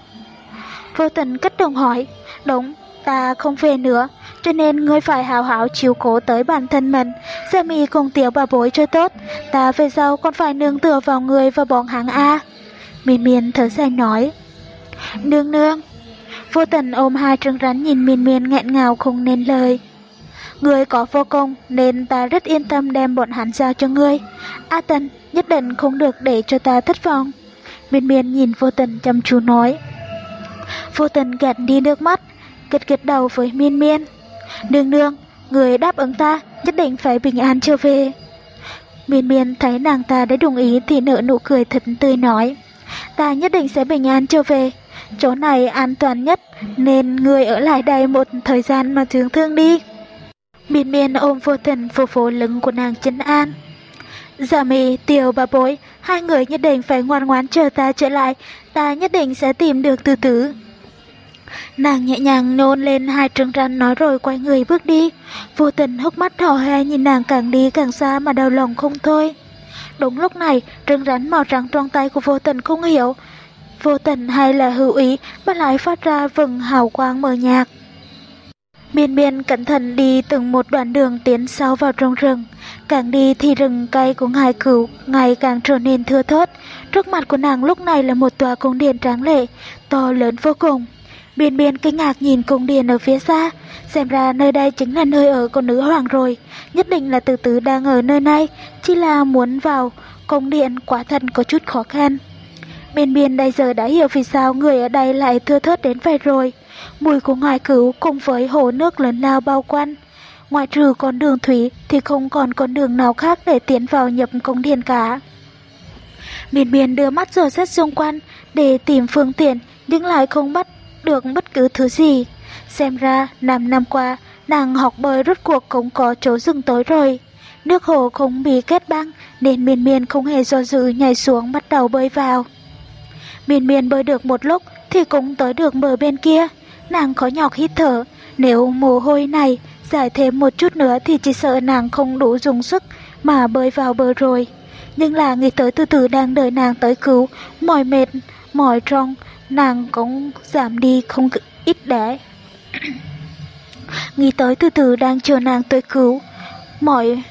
Vô Tình kích động hỏi. Đúng, ta không về nữa, cho nên ngươi phải hào hảo chiếu cố tới bản thân mình, Dạ Mị cùng tiểu bà bối cho tốt. Ta về sau còn phải nương tựa vào người và bọn hắn a. Miên Miên thở dài nói. Nương nương. Vô Tình ôm hai trứng rắn nhìn Miên Miên nghẹn ngào không nên lời. Ngươi có vô công nên ta rất yên tâm đem bọn hắn giao cho ngươi. A Tần, nhất định không được để cho ta thất vọng. Miên Miên nhìn Vô Tình chăm chú nói. Vô Tình gạt đi nước mắt, gật gật đầu với Miên Miên. Nương nương, người đáp ứng ta, nhất định phải bình an trở về. Miên Miên thấy nàng ta đã đồng ý thì nở nụ cười thật tươi nói. Ta nhất định sẽ bình an trở về, chỗ này an toàn nhất, nên người ở lại đây một thời gian mà dưỡng thương đi. Miên Miên ôm Vô Tình phô phô lưng của nàng trấn an. Dạ Mị, tiểu bà bối, hai người nhất định phải ngoan ngoãn chờ ta trở lại, ta nhất định sẽ tìm được từ từ. Nàng nhẹ nhàng nôn lên hai trứng rắn nói rồi quay người bước đi. Vô Tình hốc mắt đỏ hoe nhìn nàng càng đi càng xa mà đau lòng không thôi. Đúng lúc này, trứng rắn màu trắng trong tay của Vô Tình không hiểu vô tình hay là hữu ý mà lại phát ra vầng hào quang mờ nhạt. Miên Miên cẩn thận đi từng một đoạn đường tiến sâu vào trong rừng. Càng đi thì rừng cây của ngài cửu ngày càng trở nên thưa thớt. Trước mặt của nàng lúc này là một tòa cung điện tráng lệ, to lớn vô cùng. Biên Biên kinh ngạc nhìn cung điện ở phía xa, xem ra nơi đây chính là nơi ở của nữ hoàng rồi, nhất định là Từ Từ đang ở nơi này, chỉ là muốn vào cung điện quả thật có chút khó khăn. Biên Biên bây giờ đã hiểu vì sao người ở đây lại thưa thớt đến vậy rồi. Mùi của ngải cứu cùng với hồ nước lớn lao bao quanh. Ngoại trừ con đường thủy thì không còn con đường nào khác để tiến vào nhập cung điện cả. Biên Biên đưa mắt dò xét xung quanh để tìm phương tiện, nhưng lại không bắt được bất cứ thứ gì. Xem ra năm năm qua nàng học bơi rốt cuộc cũng có chỗ dừng tối rồi. Nước hồ không bị kết băng nên Miên Miên không hề do dự nhảy xuống bắt đầu bơi vào. Miên Miên bơi được một lúc thì cũng tới được bờ bên kia. Nàng khó nhọc hít thở, nếu mồ hôi này giải thêm một chút nữa thì chỉ sợ nàng không đủ dùng sức mà bơi vào bờ rồi. Nhưng là nghĩ tới Từ Từ đang đợi nàng tới cứu, mỏi mệt, mỏi trong, nàng cũng giảm đi không ít đấy. Nghĩ tới Từ Từ đang chờ nàng tới cứu, mọi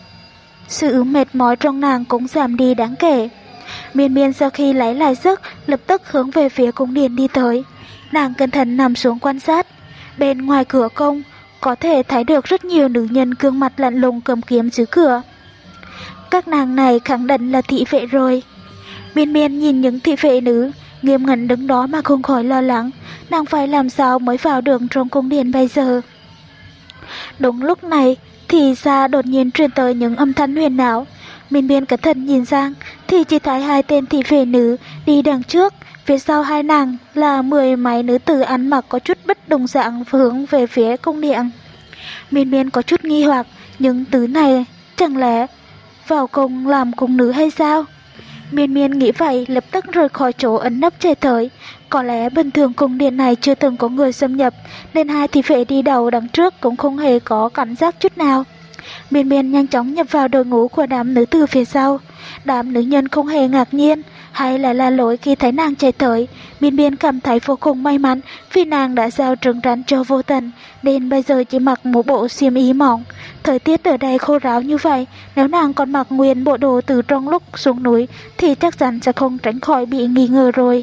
sự mệt mỏi trong nàng cũng giảm đi đáng kể. Miên Miên sau khi lấy lại sức, lập tức hướng về phía cung điện đi tới. Nàng cẩn thận nằm xuống quan sát. Bên ngoài cửa cung, có thể thấy được rất nhiều nữ nhân gương mặt lạnh lùng cầm kiếm giữ cửa. Các nàng này khẳng định là thị vệ rồi. Miên Miên nhìn những thị vệ nữ, nghiêm ngẩn đứng đó mà không khỏi lo lắng. Nàng phải làm sao mới vào được trong cung điện bây giờ. Đúng lúc này, thì xa đột nhiên truyền tới những âm thanh huyền ảo. Miên Miên cẩn thận nhìn sang thì chỉ thấy hai tên thị vệ nữ đi đằng trước, phía sau hai nàng là mười mấy nữ tử ăn mặc có chút bất đồng dạng hướng về phía cung điện. Miên Miên có chút nghi hoặc, những thứ này chẳng lẽ vào cung làm cung nữ hay sao? Miên Miên nghĩ vậy, lập tức rời khỏi chỗ ẩn nấp che tới. Có lẽ bình thường cung điện này chưa từng có người xâm nhập, nên hai thị vệ đi đầu đằng trước cũng không hề có cảm giác chút nào. Miên Miên nhanh chóng nhập vào đội ngũ của đám nữ tử phía sau. Đám nữ nhân không hề ngạc nhiên hay là la lối khi thấy nàng chạy tới. Miên Miên cảm thấy vô cùng may mắn vì nàng đã giao trừng rắn cho Vô Tần, nên bây giờ chỉ mặc một bộ xiêm y mỏng. Thời tiết ở đây khô ráo như vậy, nếu nàng còn mặc nguyên bộ đồ từ trong lúc xuống núi thì chắc chắn sẽ không tránh khỏi bị nghi ngờ rồi.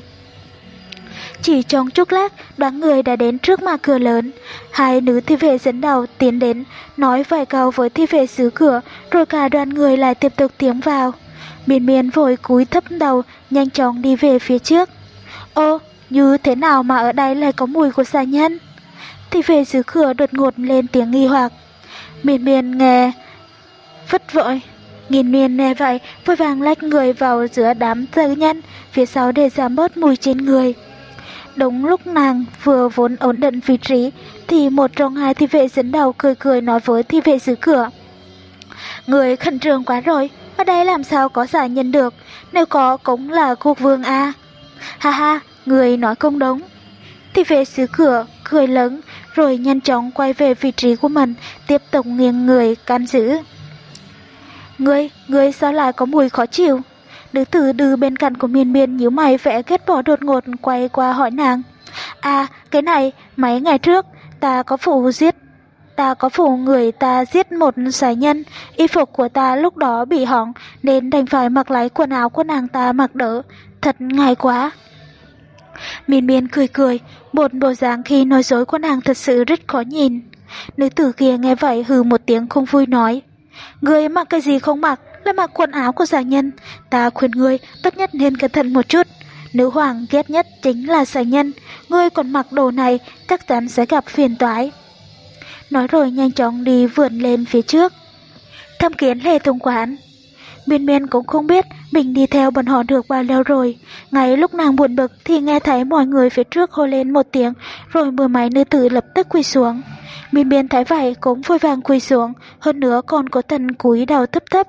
Chỉ trong chốc lát, đoàn người đã đến trước mặt cửa lớn. Hai nữ thi vệ dẫn đầu tiến đến, nói vài câu với thi vệ giữ cửa, rồi cả đoàn người lại tiếp tục tiến vào. Miên Miên vội cúi thấp đầu, nhanh chóng đi về phía trước. Ô, như thế nào mà ở đây lại có mùi của xà nhân? Thi vệ giữ cửa đột ngột lên tiếng nghi hoặc. Miên Miên nghe vất vội. Nghìn Miên nghe vậy, vội vàng lách người vào giữa đám xà nhân phía sau để giảm bớt mùi trên người. Đúng lúc nàng vừa vốn ổn định vị trí thì một trong hai thi vệ dẫn đầu cười cười nói với thi vệ giữ cửa. Người khẩn trương quá rồi, ở đây làm sao có xà nhân được, nếu có cũng là quốc vương a. Ha ha, người nói không đúng. Thi vệ giữ cửa cười lớn rồi nhanh chóng quay về vị trí của mình, tiếp tục nghiêng người can giữ. Ngươi, ngươi sao lại có mùi khó chịu? Nữ tử đưa bên cạnh của Miên Miên nhíu mày vẽ ghét bỏ đột ngột quay qua hỏi nàng. À, cái này, mấy ngày trước, ta có phụ giết, ta có phụ người ta giết một xà nhân, y phục của ta lúc đó bị hỏng nên đành phải mặc lấy quần áo của nàng ta mặc đỡ, thật ngại quá. Miên Miên cười cười, một bộ dáng khi nói dối của nàng thật sự rất khó nhìn. Nữ tử kia nghe vậy hừ một tiếng không vui nói. Ngươi mặc cái gì không mặc, là mặc quần áo của xà nhân, ta khuyên ngươi tốt nhất nên cẩn thận một chút. Nữ hoàng ghét nhất chính là xà nhân, ngươi còn mặc đồ này chắc chắn sẽ gặp phiền toái. Nói rồi nhanh chóng đi vượn lên phía trước. Thăm kiến Lê Thông Quán. Miên Miên cũng không biết mình đi theo bọn họ được bao lâu rồi. Ngay lúc nàng buồn bực thì nghe thấy mọi người phía trước hô lên một tiếng, rồi mười mấy nữ tử lập tức quỳ xuống. Miên Miên thấy vậy cũng vội vàng quỳ xuống, hơn nữa còn có thần cúi đầu thấp thấp.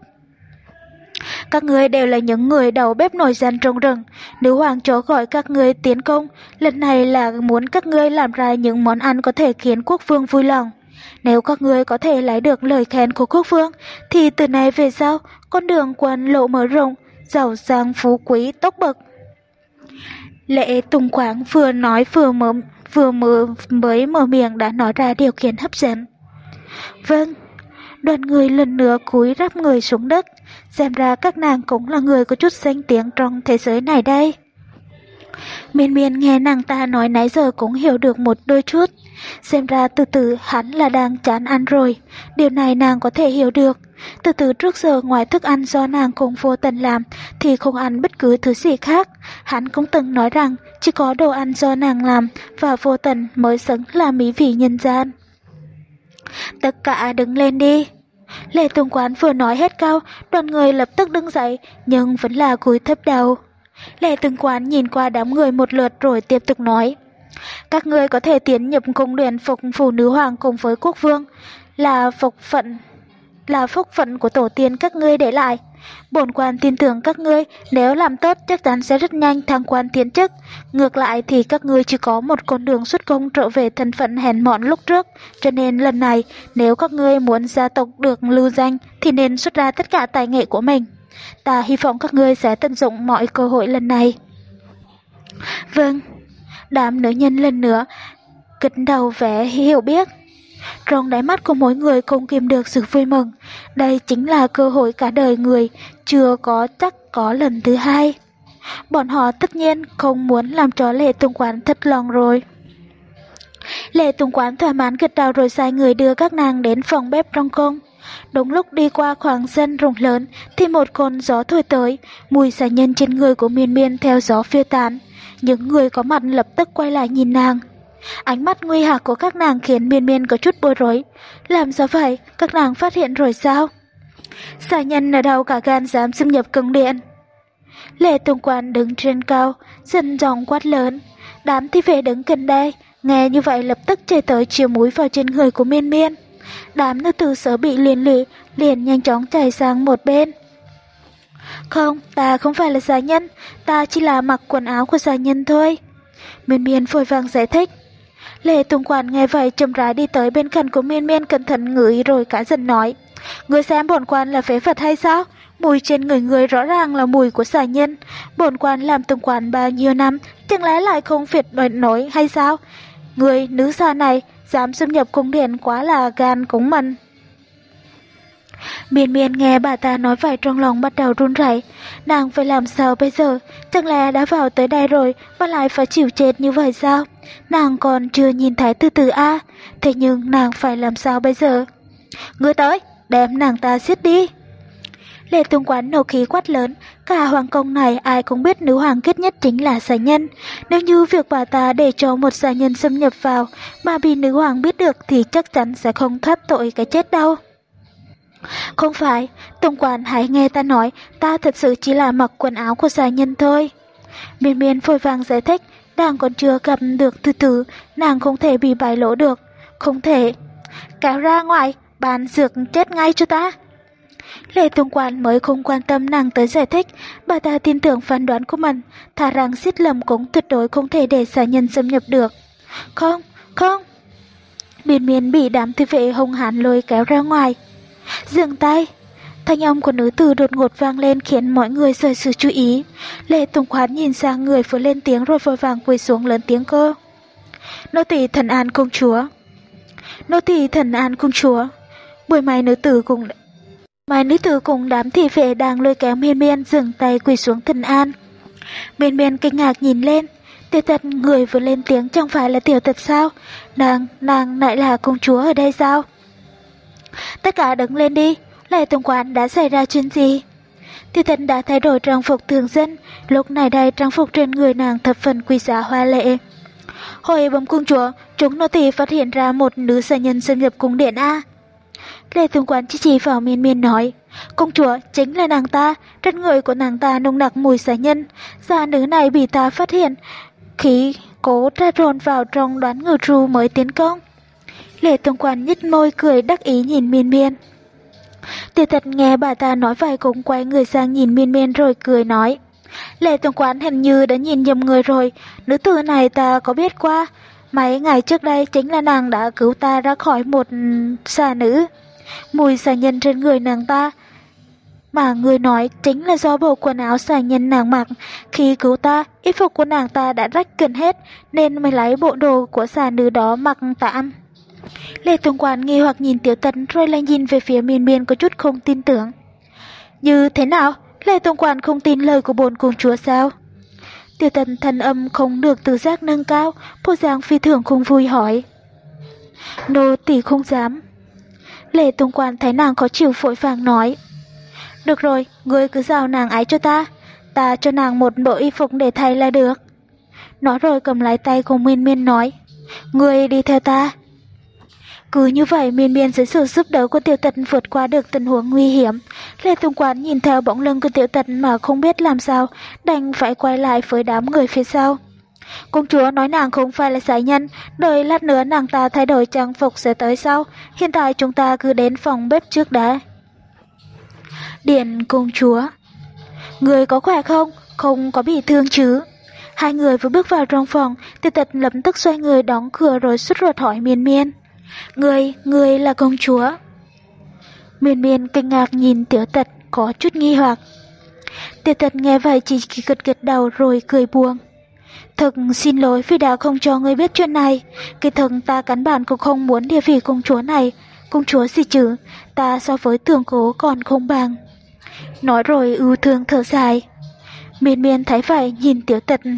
Các ngươi đều là những người đầu bếp nổi danh trong rừng. Nữ hoàng cho gọi các ngươi tiến công, lần này là muốn các ngươi làm ra những món ăn có thể khiến quốc vương vui lòng. Nếu các ngươi có thể lấy được lời khen của quốc vương, thì từ nay về sau, con đường quân lộ mở rộng, giàu sang phú quý tốc bậc. Lệ Tùng Quảng vừa nói vừa mở, vừa mở, mới mở miệng đã nói ra điều kiện hấp dẫn. Vâng. Đoàn người lần nữa cúi ráp người xuống đất, xem ra các nàng cũng là người có chút danh tiếng trong thế giới này đây. Miên miên nghe nàng ta nói nãy giờ cũng hiểu được một đôi chút. Xem ra từ từ hắn là đang chán ăn rồi. Điều này nàng có thể hiểu được. Từ từ trước giờ ngoài thức ăn do nàng cùng vô tình làm thì không ăn bất cứ thứ gì khác. Hắn cũng từng nói rằng chỉ có đồ ăn do nàng làm và vô tình mới xứng là mỹ vị nhân gian. Tất cả đứng lên đi. Lệ Tùng Quán vừa nói hết câu, đoàn người lập tức đứng dậy nhưng vẫn là cúi thấp đầu. Lệ Tùng Quán nhìn qua đám người một lượt rồi tiếp tục nói. Các ngươi có thể tiến nhập cung điện phục phụ nữ hoàng cùng với quốc vương, là phục phận là phúc phận của tổ tiên các ngươi để lại. Bổn quan tin tưởng các ngươi nếu làm tốt chắc chắn sẽ rất nhanh thăng quan tiến chức. Ngược lại thì các ngươi chỉ có một con đường xuất cung trở về thân phận hèn mọn lúc trước. Cho nên lần này nếu các ngươi muốn gia tộc được lưu danh thì nên xuất ra tất cả tài nghệ của mình. Ta hy vọng các ngươi sẽ tận dụng mọi cơ hội lần này. Vâng. Đám nữ nhân lần nữa gật đầu vẻ hiểu biết. Trong đáy mắt của mỗi người không kìm được sự vui mừng. Đây chính là cơ hội cả đời người, chưa có chắc có lần thứ hai. Bọn họ tất nhiên không muốn làm cho Lệ Tùng Quán thất lòng rồi. Lệ Tùng Quán thỏa mãn gật đầu rồi sai người đưa các nàng đến phòng bếp trong cung. Đúng lúc đi qua khoảng sân rộng lớn thì một cơn gió thổi tới, mùi xà nhân trên người của Miên Miên theo gió phiêu tán. Những người có mặt lập tức quay lại nhìn nàng. Ánh mắt nguy hạc của các nàng khiến Miên Miên có chút bối rối. Làm sao vậy? Các nàng phát hiện rồi sao? Xà nhân ở đâu cả gan dám xâm nhập cung điện? Lệ Tùng Quán đứng trên cao, dần giọng quát lớn. Đám thi vệ đứng gần đây, nghe như vậy lập tức chạy tới chiều mũi vào trên người của Miên Miên. Đám nữ tử sợ bị liên lụy, liền nhanh chóng chạy sang một bên. Không, ta không phải là xà nhân, ta chỉ là mặc quần áo của xà nhân thôi. Miên Miên vội vàng giải thích. Lệ Tùng Quán nghe vậy chậm rãi đi tới bên cạnh của Miên Miên cẩn thận ngửi rồi cả dần nói. Người xem bổn quan là phế vật hay sao? Mùi trên người người rõ ràng là mùi của xà nhân. Bổn quan làm Tùng Quán bao nhiêu năm, chẳng lẽ lại không phiệt nổi nổi hay sao? Người nữ xà này dám xâm nhập cung điện quá là gan cống mần. Miên Miên nghe bà ta nói vậy trong lòng bắt đầu run rẩy. Nàng phải làm sao bây giờ? Chẳng lẽ đã vào tới đây rồi mà lại phải chịu chết như vậy sao? Nàng còn chưa nhìn thấy từ từ a. Thế nhưng nàng phải làm sao bây giờ? Ngươi tới, đem nàng ta giết đi. Lệ Tùng Quán nổ khí quát lớn. Cả hoàng cung này ai cũng biết nữ hoàng ghét nhất chính là xà nhân. Nếu như việc bà ta để cho một xà nhân xâm nhập vào mà bị nữ hoàng biết được thì chắc chắn sẽ không thoát tội cái chết đâu. Không phải, Tùng Quán hãy nghe ta nói, ta thật sự chỉ là mặc quần áo của xà nhân thôi. Miên Miên vội vàng giải thích, nàng còn chưa gặp được từ từ, nàng không thể bị bại lộ được, không thể. Kéo ra ngoài, bàn dược chết ngay cho ta. Lệ Tùng Quán mới không quan tâm nàng tới giải thích, bà ta tin tưởng phán đoán của mình, thà rằng xiết lầm cũng tuyệt đối không thể để xà nhân xâm nhập được. Không, không. Miên Miên bị đám thị vệ hung hãn lôi kéo ra ngoài. Dừng tay. Thanh âm của nữ tử đột ngột vang lên khiến mọi người rời sự chú ý. Lệ Tùng Quán nhìn sang người vừa lên tiếng rồi vội vàng quỳ xuống lớn tiếng cơ. Nô tỳ Thần An công chúa. Nô tỳ Thần An công chúa. Buổi mai nữ tử cùng mai nữ tử cùng đám thị vệ đang lôi kéo Miên Miên dừng tay quỳ xuống Thần An. Miên Miên kinh ngạc nhìn lên. Tiểu Tật người vừa lên tiếng chẳng phải là Tiểu Tật sao? Nàng, nàng lại là công chúa ở đây sao? Tất cả đứng lên đi. Lệ Tùng Quán đã xảy ra chuyện gì? Tiểu Tật đã thay đổi trang phục thường dân. Lúc này đây trang phục trên người nàng thập phần quý giá hoa lệ. Hồi bẩm công chúa, chúng nô tỳ phát hiện ra một nữ xà nhân xâm nhập cung điện a. Lệ Tùng Quán chỉ chỉ vào Miên Miên nói. Công chúa chính là nàng ta. Trên người của nàng ta nồng nặc mùi xà nhân. Gia nữ này bị ta phát hiện khi cố tra rồn vào trong đoán ngự tru mới tiến công. Lệ Tùng Quán nhếch môi cười đắc ý nhìn Miên Miên. Tiểu Tật nghe bà ta nói vậy cũng quay người sang nhìn Miên Miên rồi cười nói. Lệ Tùng Quán hình như đã nhìn nhầm người rồi. Nữ tử này ta có biết qua. Mấy ngày trước đây chính là nàng đã cứu ta ra khỏi một xà nữ. Mùi xà nhân trên người nàng ta mà người nói chính là do bộ quần áo xà nhân nàng mặc. Khi cứu ta, y phục của nàng ta đã rách gần hết nên mới lấy bộ đồ của xà nữ đó mặc tạm. Lệ Tùng Quán nghi hoặc nhìn Tiểu Tật rồi lại nhìn về phía Miên Miên có chút không tin tưởng. Như thế nào? Lệ Tùng Quán không tin lời của bổn công chúa sao? Tiêu Tần thanh âm không được tự giác nâng cao, bộ dạng phi thường không vui hỏi. Nô tỳ không dám. Lệ Tùng Quan thấy nàng khó chịu vội vàng nói. Được rồi, ngươi cứ giao nàng ấy cho ta, ta cho nàng một bộ y phục để thay là được. Nói rồi cầm lấy tay của Miên Miên nói. Ngươi đi theo ta. Cứ như vậy Miên Miên dưới sự giúp đỡ của Tiểu Tần vượt qua được tình huống nguy hiểm. Lệ Tùng Quán nhìn theo bóng lưng của Tiểu Tần mà không biết làm sao, đành phải quay lại với đám người phía sau. Công chúa nói nàng không phải là sái nhân, đợi lát nữa nàng ta thay đổi trang phục sẽ tới sau. Hiện tại chúng ta cứ đến phòng bếp trước đã. Điện công chúa. Người có khỏe không? Không có bị thương chứ? Hai người vừa bước vào trong phòng, Tiểu Tần lập tức xoay người đóng cửa rồi sốt ruột hỏi Miên Miên. Người, người là công chúa. Miên Miên kinh ngạc nhìn Tiểu Tần có chút nghi hoặc. Tiểu Tần nghe vậy chỉ gật gật đầu rồi cười buông. Thực xin lỗi vì đã không cho ngươi biết chuyện này. Kỳ thực ta căn bản cũng không muốn địa vị công chúa này. Công chúa gì chứ, ta so với Tưởng Cố còn không bằng. Nói rồi ưu thương thở dài. Miên Miên thấy vậy nhìn Tiểu Tần.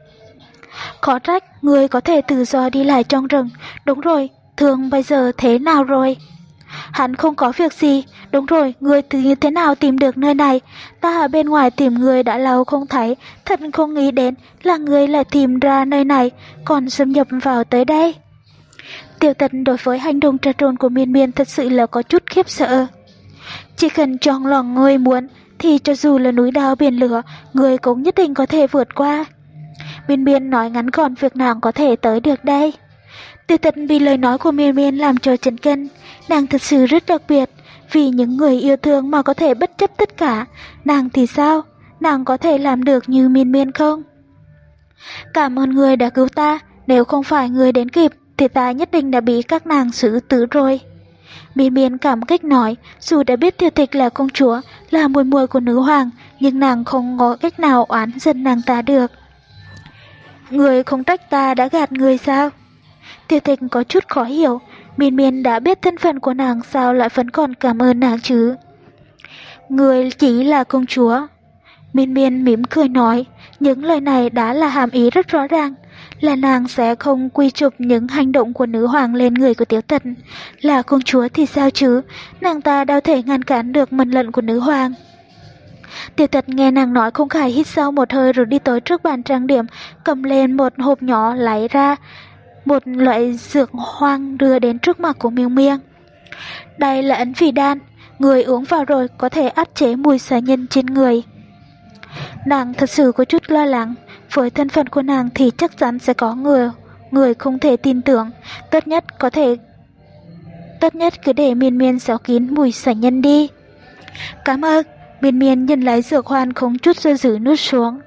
Khó trách ngươi có thể tự do đi lại trong rừng. Đúng rồi, Thương bây giờ thế nào rồi? Hắn không có việc gì. Đúng rồi, ngươi từ như thế nào tìm được nơi này? Ta ở bên ngoài tìm ngươi đã lâu không thấy, thật không nghĩ đến là ngươi lại tìm ra nơi này, còn xâm nhập vào tới đây. Tiểu Tần đối với hành động trà trộn của Miên Miên thật sự là có chút khiếp sợ. Chỉ cần trong lòng ngươi muốn, thì cho dù là núi đao biển lửa, ngươi cũng nhất định có thể vượt qua. Miên Miên nói ngắn gọn việc nàng có thể tới được đây. Tiểu Tần bị lời nói của Miên Miên làm cho chấn kinh, nàng thật sự rất đặc biệt, vì những người yêu thương mà có thể bất chấp tất cả. Nàng thì sao? Nàng có thể làm được như Miên Miên không? Cảm ơn người đã cứu ta, nếu không phải người đến kịp thì ta nhất định đã bị các nàng xử tử rồi. Miên Miên cảm kích nói, dù đã biết Tiểu Tịch là công chúa, là muội muội của nữ hoàng, nhưng nàng không có cách nào oán giận nàng ta được. Người không trách ta đã gạt người sao? Tiểu Tịch có chút khó hiểu, Miên Miên đã biết thân phận của nàng sao lại vẫn còn cảm ơn nàng chứ? Người chỉ là công chúa. Miên Miên mỉm cười nói, những lời này đã là hàm ý rất rõ ràng, là nàng sẽ không quy chụp những hành động của nữ hoàng lên người của Tiểu Tần. Là công chúa thì sao chứ, nàng ta đâu thể ngăn cản được mệnh lệnh của nữ hoàng. Tiểu Tần nghe nàng nói không khỏi hít sâu một hơi rồi đi tới trước bàn trang điểm, cầm lên một hộp nhỏ lấy ra một loại dược hoang đưa đến trước mặt của Miên Miên. Đây là ấn phỉ đan, người uống vào rồi có thể áp chế mùi xà nhân trên người. Nàng thật sự có chút lo lắng, với thân phận của nàng thì chắc chắn sẽ có người người không thể tin tưởng, tốt nhất có thể tốt nhất cứ để Miên Miên giấu kín mùi xà nhân đi. Cảm ơn. Miên Miên nhận lấy dược hoan không chút do dự nuốt xuống.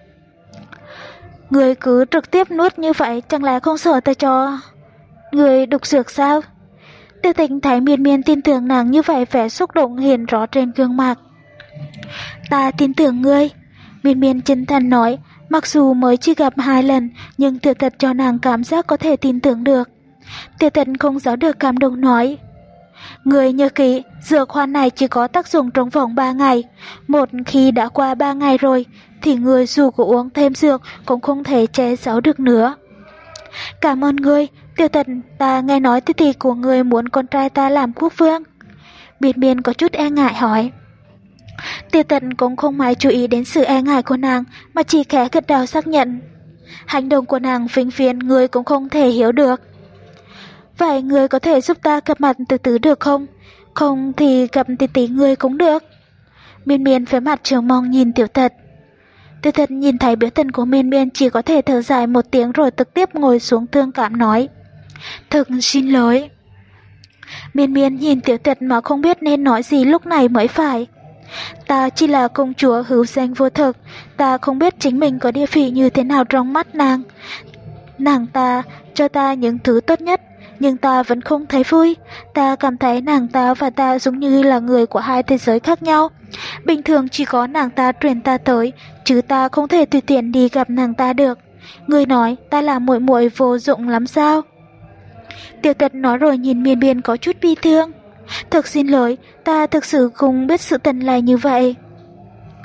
Người cứ trực tiếp nuốt như vậy, chẳng lẽ không sợ ta cho người độc dược sao? Tiêu Tĩnh thấy Miên Miên tin tưởng nàng như vậy, vẻ xúc động hiện rõ trên gương mặt. Ta tin tưởng ngươi. Miên Miên chân thành nói, mặc dù mới chỉ gặp hai lần, nhưng Tiểu Tật cho nàng cảm giác có thể tin tưởng được. Tiểu Tật không giấu được cảm động nói, người nhớ kỹ, dược hoan này chỉ có tác dụng trong vòng ba ngày. Một khi đã qua ba ngày rồi, thì người dù có uống thêm dược cũng không thể che giấu được nữa. Cảm ơn ngươi, Tiểu Tật, ta nghe nói tỷ tỷ của người muốn con trai ta làm quốc vương. Miên Miên có chút e ngại hỏi. Tiểu Tật cũng không mấy chú ý đến sự e ngại của nàng, mà chỉ khẽ gật đầu xác nhận. Hành động của nàng vĩnh viễn người cũng không thể hiểu được. Vậy người có thể giúp ta gặp mặt từ từ được không? Không thì gặp tỷ tỷ người cũng được. Miên Miên với mặt chờ mong nhìn Tiểu Tật. Tiểu Tật nhìn thấy biểu tình của Miên Miên chỉ có thể thở dài một tiếng rồi trực tiếp ngồi xuống thương cảm nói, thực xin lỗi. Miên Miên nhìn Tiểu Tật mà không biết nên nói gì lúc này mới phải. Ta chỉ là công chúa hữu danh vô thực, ta không biết chính mình có địa vị như thế nào trong mắt nàng. Nàng ta cho ta những thứ tốt nhất, nhưng ta vẫn không thấy vui. Ta cảm thấy nàng ta và ta giống như là người của hai thế giới khác nhau. Bình thường chỉ có nàng ta truyền ta tới, chứ ta không thể tùy tiện đi gặp nàng ta được. Người nói ta là muội muội vô dụng lắm sao? Tiểu Tật nói rồi nhìn Miên Miên có chút bi thương. Thực xin lỗi, ta thực sự không biết sự tình là như vậy.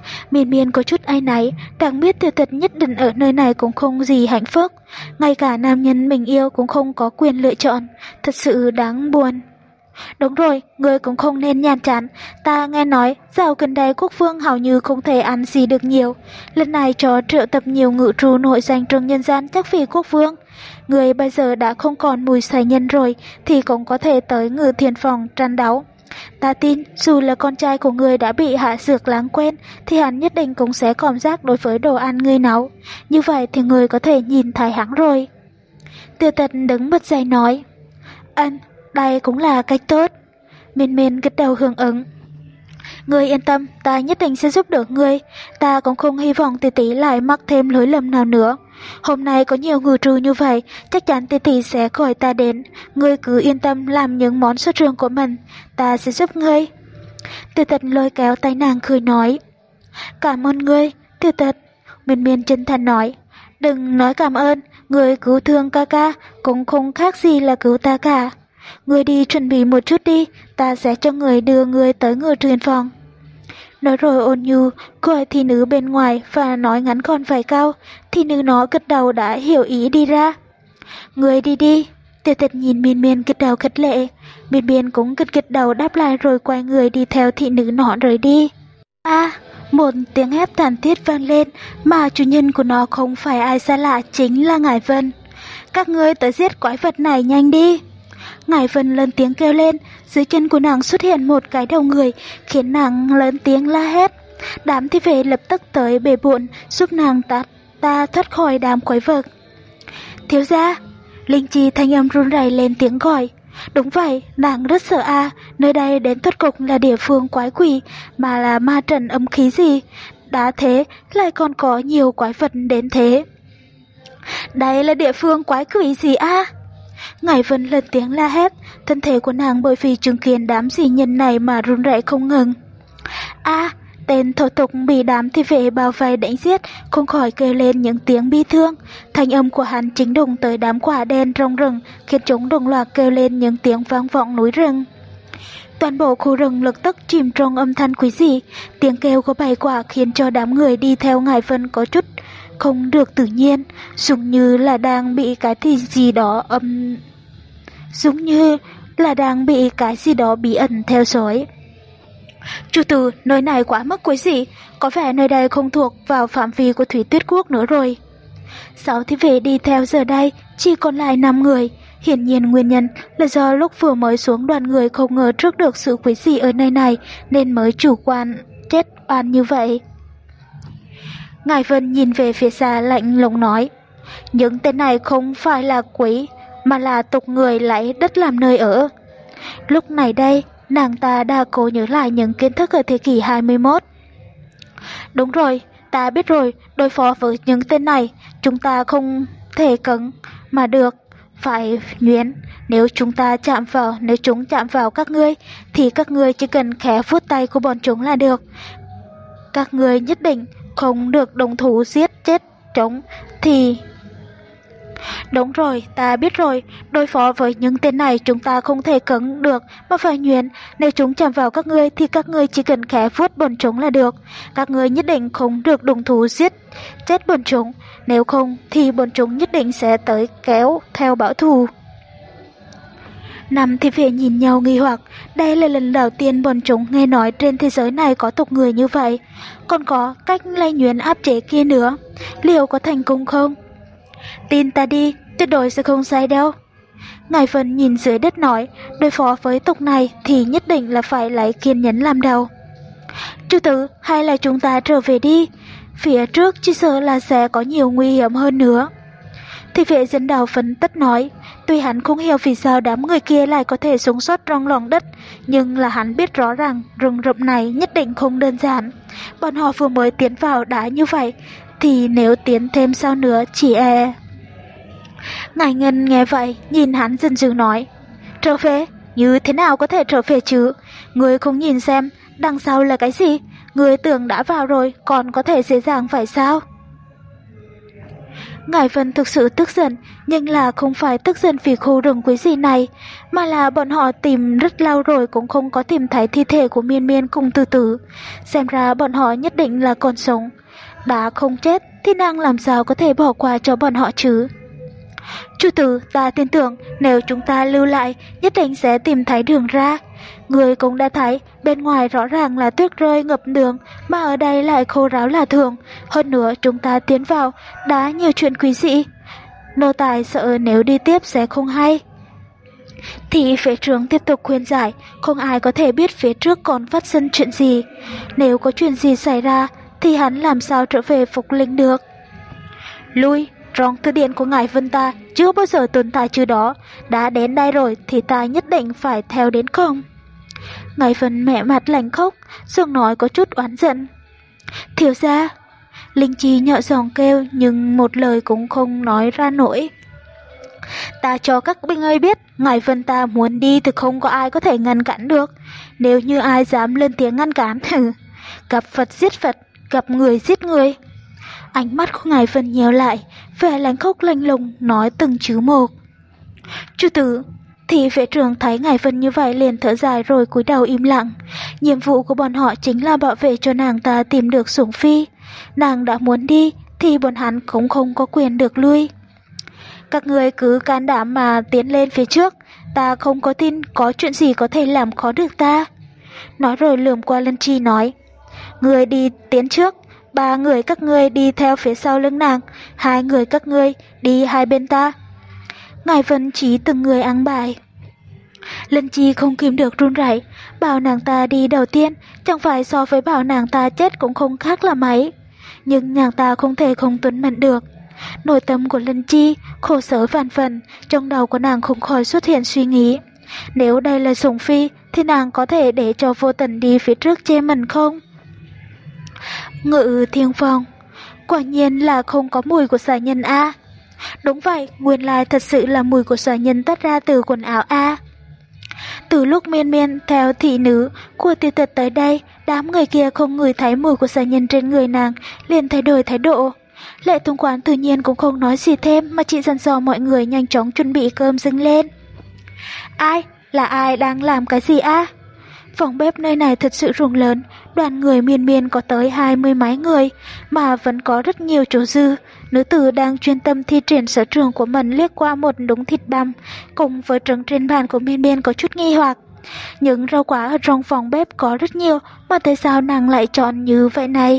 Miên Miên có chút áy náy, càng biết Tiêu Tật nhất định ở nơi này cũng không gì hạnh phúc, ngay cả nam nhân mình yêu cũng không có quyền lựa chọn, thật sự đáng buồn. Đúng rồi, ngươi cũng không nên nhàm chán, ta nghe nói dạo gần đây quốc vương hầu như không thể ăn gì được nhiều, lần này cho triệu tập nhiều ngự trù nổi danh trong nhân gian chắc vì quốc vương. Ngươi bây giờ đã không còn mùi xài nhân rồi thì cũng có thể tới ngự thiền phòng tranh đấu. Ta tin dù là con trai của ngươi đã bị hạ dược lãng quên thì hắn nhất định cũng sẽ cảm giác đối với đồ ăn ngươi nấu, như vậy thì ngươi có thể nhìn thấy hắn rồi. Tiêu Tật đứng bật dậy nói, anh, đây cũng là cách tốt. Miên Miên gật đầu hưởng ứng. Ngươi yên tâm, ta nhất định sẽ giúp đỡ ngươi, ta cũng không hy vọng tỷ tỷ lại mắc thêm lỗi lầm nào nữa. Hôm nay có nhiều ngự trù như vậy, chắc chắn tỷ tỷ sẽ gọi ta đến, ngươi cứ yên tâm làm những món xuất trường của mình, ta sẽ giúp ngươi. Tiêu Tật lôi kéo tay nàng cười nói, cảm ơn ngươi, Tiêu Tật. Miên Miên chân thành nói, đừng nói cảm ơn, ngươi cứu thương ca ca cũng không khác gì là cứu ta cả. Ngươi đi chuẩn bị một chút đi, ta sẽ cho người đưa ngươi tới ngự truyền phòng. Nói rồi ôn nhu gọi thị nữ bên ngoài và nói ngắn gọn vài câu, thị nữ nó gật đầu đã hiểu ý đi ra. Ngươi đi đi. Tiêu Tật nhìn Miên Miên gật đầu khích lệ, Miên Miên cũng gật gật đầu đáp lại rồi quay người đi theo thị nữ nó rời đi. A, à, một tiếng hét thảm thiết vang lên, mà chủ nhân của nó không phải ai xa lạ, chính là Ngải Vân. Các ngươi tới giết quái vật này nhanh đi. Ngải Vân lớn tiếng kêu lên, dưới chân của nàng xuất hiện một cái đầu người, khiến nàng lớn tiếng la hét. Đám thi vệ lập tức tới bể bộn, giúp nàng ta, ta thoát khỏi đám quái vật. Thiếu gia, Linh Chi thanh âm run rẩy lên tiếng gọi. Đúng vậy, nàng rất sợ a, à, nơi đây đến thất cục là địa phương quái quỷ, mà là ma trận âm khí gì, đã thế lại còn có nhiều quái vật đến thế. Đây là địa phương quái quỷ gì a? À? Ngải Vân lên tiếng la hét, thân thể của nàng bởi vì chứng kiến đám dị nhân này mà run rẩy không ngừng. A, à, tên thổ tục bị đám thi vệ bao vây đánh giết, không khỏi kêu lên những tiếng bi thương. Thanh âm của hắn chính đụng tới đám quả đen trong rừng, khiến chúng đồng loạt kêu lên những tiếng vang vọng núi rừng. Toàn bộ khu rừng lập tức chìm trong âm thanh quý dị, tiếng kêu của bầy quả khiến cho đám người đi theo Ngải Vân có chút không được tự nhiên, giống như là đang bị cái gì gì đó âm, giống như là đang bị cái gì đó bí ẩn theo dõi. Chủ tử, nơi này quá mức quái dị, có vẻ nơi đây không thuộc vào phạm vi của Thủy Tuyết Quốc nữa rồi. Sáu thi vệ đi theo giờ đây chỉ còn lại năm người, hiển nhiên nguyên nhân là do lúc vừa mới xuống đoàn người không ngờ trước được sự quái dị ở nơi này nên mới chủ quan chết oan như vậy. Ngải Vân nhìn về phía xa lạnh lùng nói, những tên này không phải là quỷ mà là tục người lấy đất làm nơi ở. Lúc này đây, nàng ta đã cố nhớ lại những kiến thức ở thế kỷ hai mươi mốt. Đúng rồi, ta biết rồi, đối phó với những tên này, chúng ta không thể cứng mà được, phải nhuyễn. Nếu chúng ta chạm vào, nếu chúng chạm vào các ngươi, thì các ngươi chỉ cần khẽ vuốt tay của bọn chúng là được. Các ngươi nhất định không được đồng thủ giết chết chúng thì... Đúng rồi, ta biết rồi, đối phó với những tên này chúng ta không thể cứng được mà phải nhuyễn. Nếu chúng chạm vào các ngươi thì các ngươi chỉ cần khẽ vuốt bọn chúng là được. Các ngươi nhất định không được đồng thủ giết chết bọn chúng, nếu không thì bọn chúng nhất định sẽ tới kéo theo báo thù. Năm thi vệ nhìn nhau nghi hoặc, đây là lần đầu tiên bọn chúng nghe nói trên thế giới này có tộc người như vậy, còn có cách lây nhuyễn áp chế kia nữa, liệu có thành công không? Tin ta đi, tuyệt đối sẽ không sai đâu. Ngải Vân nhìn dưới đất nói, đối phó với tộc này thì nhất định là phải lấy kiên nhẫn làm đầu. Chủ tử, hay là chúng ta trở về đi, phía trước chỉ sợ là sẽ có nhiều nguy hiểm hơn nữa. Thị vệ dẫn đầu phân tích nói, tuy hắn không hiểu vì sao đám người kia lại có thể sống sót trong lòng đất, nhưng là hắn biết rõ ràng rừng rậm này nhất định không đơn giản. Bọn họ vừa mới tiến vào đã như vậy, thì nếu tiến thêm sau nữa chỉ e... Ngải Ngân nghe vậy, nhìn hắn dần dữ nói, trở về, như thế nào có thể trở về chứ? Người không nhìn xem, đằng sau là cái gì? Người tưởng đã vào rồi, còn có thể dễ dàng phải sao? Ngải Vân thực sự tức giận, nhưng là không phải tức giận vì khu rừng quý gì này, mà là bọn họ tìm rất lâu rồi cũng không có tìm thấy thi thể của Miên Miên cùng Từ Từ. Xem ra bọn họ nhất định là còn sống. Đã không chết thì nàng làm sao có thể bỏ qua cho bọn họ chứ? Chủ tử, ta tin tưởng nếu chúng ta lưu lại nhất định sẽ tìm thấy đường ra. Người cũng đã thấy bên ngoài rõ ràng là tuyết rơi ngập đường, mà ở đây lại khô ráo là thường. Hơn nữa chúng ta tiến vào đã nhiều chuyện quý dị. Nô tài sợ nếu đi tiếp sẽ không hay. Thì phía trưởng tiếp tục khuyên giải, không ai có thể biết phía trước còn phát sinh chuyện gì. Nếu có chuyện gì xảy ra thì hắn làm sao trở về Phục Linh được? Lui, trong thư điện của ngài Vân ta chưa bao giờ tồn tại chữ đó, đã đến đây rồi thì ta nhất định phải theo đến cùng. Ngài Vân mẹ mặt lạnh khóc, giọng nói có chút oán giận. Thiếu gia, Linh Chi nhỏ giọng kêu nhưng một lời cũng không nói ra nổi. Ta cho các binh ơi biết, ngài Vân ta muốn đi thì không có ai có thể ngăn cản được. Nếu như ai dám lên tiếng ngăn cản, gặp Phật giết Phật, gặp người giết người. Ánh mắt của ngài Vân nheo lại, vẻ lạnh khốc lạnh lùng nói từng chữ một. Chủ tử, thì vệ trưởng thấy ngài Vân như vậy liền thở dài rồi cúi đầu im lặng. Nhiệm vụ của bọn họ chính là bảo vệ cho nàng ta tìm được Sủng Phi. Nàng đã muốn đi thì bọn hắn cũng không có quyền được lui. Các người cứ can đảm mà tiến lên phía trước, ta không có tin có chuyện gì có thể làm khó được ta. Nói rồi lườm qua Lân Chi nói, người đi tiến trước, ba người các ngươi đi theo phía sau lưng nàng, hai người các ngươi đi hai bên ta. Ngài Vân chỉ từng người ăn bài. Lân Chi không kìm được run rẩy, bảo nàng ta đi đầu tiên, chẳng phải so với bảo nàng ta chết cũng không khác là mấy. Nhưng nàng ta không thể không tuân mệnh được. Nội tâm của Lân Chi khổ sở vạn phần, trong đầu của nàng không khỏi xuất hiện suy nghĩ. Nếu đây là Sủng Phi thì nàng có thể để cho Vô Tần đi phía trước che mình không? Ngự Thiên Phong, quả nhiên là không có mùi của xà nhân a. Đúng vậy, nguyên lai thật sự là mùi của xà nhân toát ra từ quần áo a. Từ lúc Miên Miên theo thị nữ của Tiêu Tật tới đây, đám người kia không ngửi thấy mùi của xà nhân trên người nàng, liền thay đổi thái độ. Lệ Thông Quán tự nhiên cũng không nói gì thêm mà chỉ dặn dò mọi người nhanh chóng chuẩn bị cơm dâng lên. Ai? Là ai đang làm cái gì a? Phòng bếp nơi này thật sự rùng lớn, đoàn người Miên Miên có tới hai mươi mấy người, mà vẫn có rất nhiều chỗ dư. Nữ tử đang chuyên tâm thi triển sở trường của mình liếc qua một đống thịt băm, cùng với trứng trên bàn của Miên Miên có chút nghi hoặc. Những rau quả ở trong phòng bếp có rất nhiều, mà tại sao nàng lại chọn như vậy này?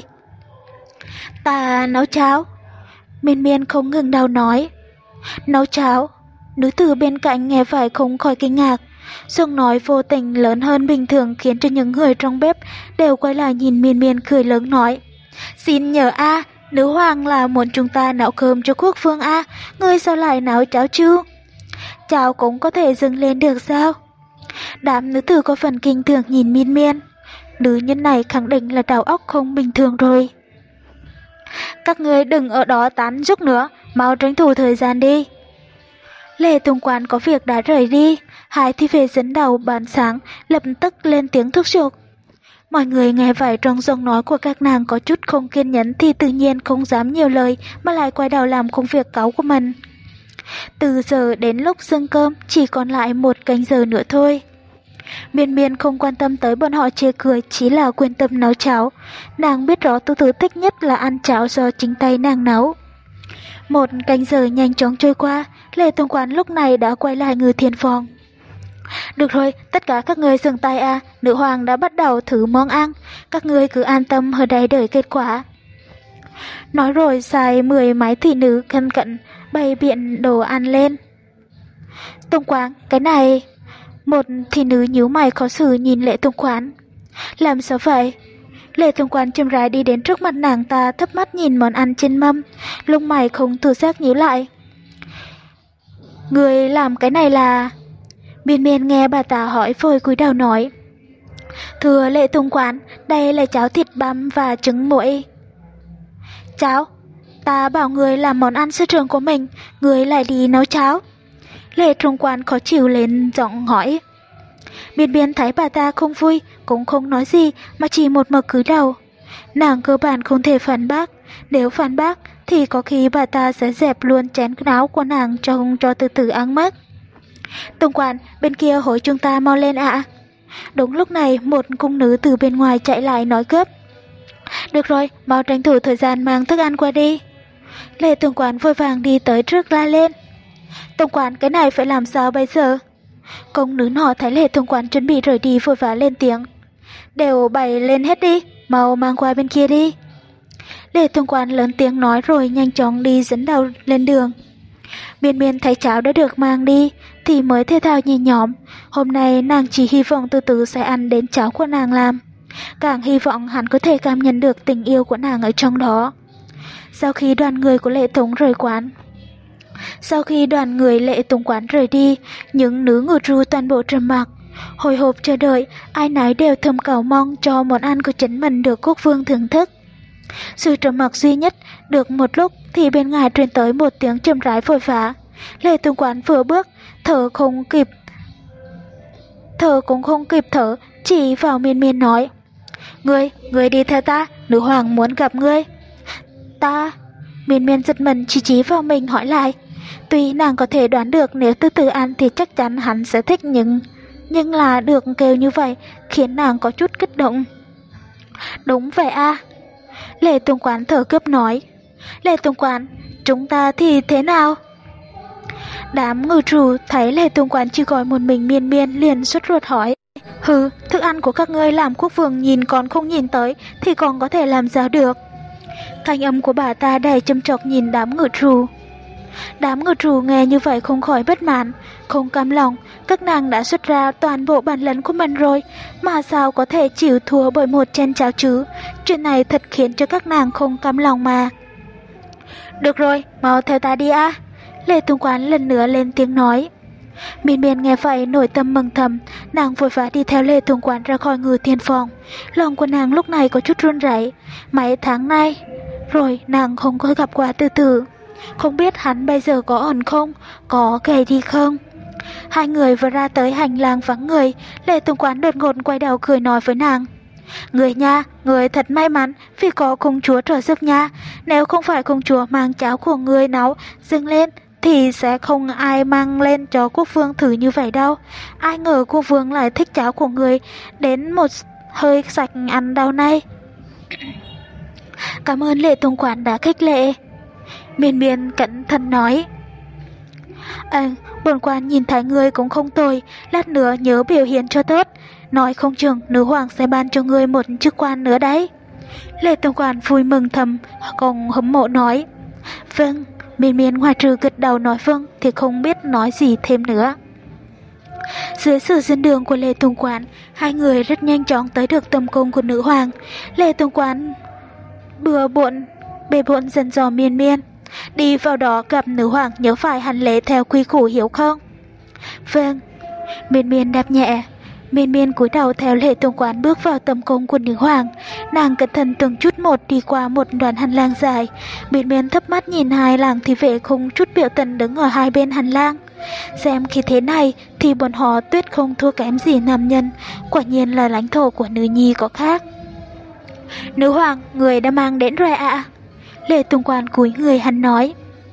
Ta nấu cháo. Miên Miên không ngừng đầu nói. Nấu cháo? Nữ tử bên cạnh nghe phải không khỏi kinh ngạc. Giọng nói vô tình lớn hơn bình thường khiến cho những người trong bếp đều quay lại nhìn Miên Miên cười lớn nói. Xin nhờ a, nữ hoàng là muốn chúng ta nấu cơm cho quốc vương a, ngươi sao lại nấu cháo chứ? Cháo cũng có thể dâng lên được sao? Đám nữ tử có phần kinh thường nhìn Miên Miên. Nữ nhân này khẳng định là đầu óc không bình thường rồi. Các ngươi đừng ở đó tán dúc nữa, mau tranh thủ thời gian đi. Lệ Tùng Quán có việc đã rời đi, hai thi vệ dẫn đầu bán sáng lập tức lên tiếng thúc giục. Mọi người nghe vậy trong giọng nói của các nàng có chút không kiên nhẫn thì tự nhiên không dám nhiều lời mà lại quay đầu làm công việc cáu của mình. Từ giờ đến lúc dâng cơm chỉ còn lại một canh giờ nữa thôi. Miên Miên không quan tâm tới bọn họ chê cười, chỉ là quan tâm nấu cháo. Nàng biết rõ Tư Tư thích nhất là ăn cháo do chính tay nàng nấu. Một canh giờ nhanh chóng trôi qua, Lệ Tông Quán lúc này đã quay lại Ngự Thiên Phong. Được rồi, tất cả các người dừng tay à, nữ hoàng đã bắt đầu thử món ăn, các người cứ an tâm ở đây đợi kết quả. Nói rồi xài mười mấy thị nữ cân cận bày biện đồ ăn lên. Tông Quán, cái này... Một thị nữ nhíu mày khó xử nhìn Lệ Tông Quán. Làm sao vậy? Lệ Tông Quán chậm rãi đi đến trước mặt nàng ta, thấp mắt nhìn món ăn trên mâm, lông mày không tự giác nhíu lại. Người làm cái này là... Miên Miên nghe bà ta hỏi vội cúi đầu nói. Thưa Lệ Tông Quán, đây là cháo thịt băm và trứng muội. Cháo? Ta bảo người làm món ăn sở trường của mình, người lại đi nấu cháo. Lệ Tông Quán khó chịu lên giọng hỏi. Miên Miên thấy bà ta không vui, cũng không nói gì mà chỉ một mực cúi đầu. Nàng cơ bản không thể phản bác, Nếu phản bác thì có khi bà ta sẽ dẹp luôn chén áo của nàng cho không cho từ từ ăn mất. Tổng quản, bên kia hối chúng ta mau lên ạ. Đúng lúc này một cung nữ từ bên ngoài chạy lại nói gấp. Được rồi, mau tranh thủ thời gian mang thức ăn qua đi. Lệ tổng quản vội vàng đi tới trước la lên. Tổng quản, cái này phải làm sao bây giờ? Công nữ nọ thấy Lệ tổng quản chuẩn bị rời đi vội vã lên tiếng. Đều bày lên hết đi, mau mang qua bên kia đi. Lệ tổng quản lớn tiếng nói rồi nhanh chóng đi dẫn đầu lên đường. Miên Miên thấy cháo đã được mang đi thì mới thê thào nhẹ nhõm. Hôm nay nàng chỉ hy vọng từ từ sẽ ăn đến cháo của nàng làm, càng hy vọng hắn có thể cảm nhận được tình yêu của nàng ở trong đó. Sau khi đoàn người của Lệ Tống rời quán Sau khi đoàn người Lệ Tống quán rời đi, những nữ ngự ru toàn bộ trầm mặc, hồi hộp chờ đợi, ai nấy đều thầm cầu mong cho món ăn của chính mình được quốc vương thưởng thức. Sự trầm mặc duy nhất được một lúc thì bên ngoài truyền tới một tiếng trầm rãi vội vã. Lệ Tống quán vừa bước, thở không kịp, thở cũng không kịp thở, chỉ vào Miên Miên nói: Ngươi, ngươi đi theo ta, nữ hoàng muốn gặp ngươi. Ta? Miên Miên giật mình chỉ chỉ vào mình hỏi lại. Tuy nàng có thể đoán được nếu từ từ ăn thì chắc chắn hắn sẽ thích, nhưng nhưng là được kêu như vậy khiến nàng có chút kích động. Đúng vậy à? Lệ Tống quán thở gấp nói. Lệ Tống quán, chúng ta thì thế nào? Đám ngự trù thấy Lệ Tống quán chỉ gọi một mình Miên Miên liền sốt ruột hỏi. Hừ, thức ăn của các ngươi làm quốc vương nhìn còn không nhìn tới thì còn có thể làm sao được? Thanh âm của bà ta đầy châm chọc nhìn đám ngự trù. Đám ngự trù nghe như vậy không khỏi bất mãn, không cam lòng. Các nàng đã xuất ra toàn bộ bản lĩnh của mình rồi, mà sao có thể chịu thua bởi một chén cháo chứ? Chuyện này thật khiến cho các nàng không cam lòng mà. Được rồi, mau theo ta đi à? Lệ Tống quán lần nữa lên tiếng nói. Miên Miên nghe vậy nội tâm mừng thầm, nàng vội vã đi theo Lệ Tống quán ra khỏi ngự thiên phòng. Lòng của nàng lúc này có chút run rẩy. Mấy tháng nay rồi nàng không có gặp qua Từ Từ, không biết hắn bây giờ có ổn không, có gầy đi không. Hai người vừa ra tới hành lang vắng người, Lệ Tống quán đột ngột quay đầu cười nói với nàng. Người nha, người thật may mắn vì có công chúa trợ giúp nha. Nếu không phải công chúa mang cháo của người nấu dâng lên thì sẽ không ai mang lên cho quốc vương thử như vậy đâu. Ai ngờ quốc vương lại thích cháo của người đến một hơi sạch ăn đâu này. Cảm ơn Lệ Tống quán đã khích lệ. Miên Miên cẩn thận nói. À, bổn quan nhìn thấy người cũng không tồi, lát nữa nhớ biểu hiện cho tốt, nói không chừng nữ hoàng sẽ ban cho người một chức quan nữa đấy. Lệ Tống quán vui mừng thầm, còn hâm mộ nói. Vâng. Miên Miên ngoài trừ gật đầu nói vâng thì không biết nói gì thêm nữa. Dưới sự dẫn đường của Lệ Tống quán, hai người rất nhanh chóng tới được tầm cung của nữ hoàng. Lệ Tống quán bừa bộn bề bộn dần dò Miên Miên. Đi vào đó gặp nữ hoàng nhớ phải hành lễ theo quy củ hiểu không? Vâng. Miên Miên đáp nhẹ. Miên Miên cúi đầu theo Lệ Tống quán bước vào tầm cung của nữ hoàng. Nàng cẩn thận từng chút một đi qua một đoạn hành lang dài. Miên Miên thấp mắt nhìn hai làng thị vệ không chút biểu tình đứng ở hai bên hành lang. Xem khi thế này thì bọn họ tuyệt không thua kém gì nam nhân. Quả nhiên là lãnh thổ của nữ nhi có khác. Nữ hoàng, người đã mang đến rồi ạ. À? Lệ Tống quán cúi người hắn nói.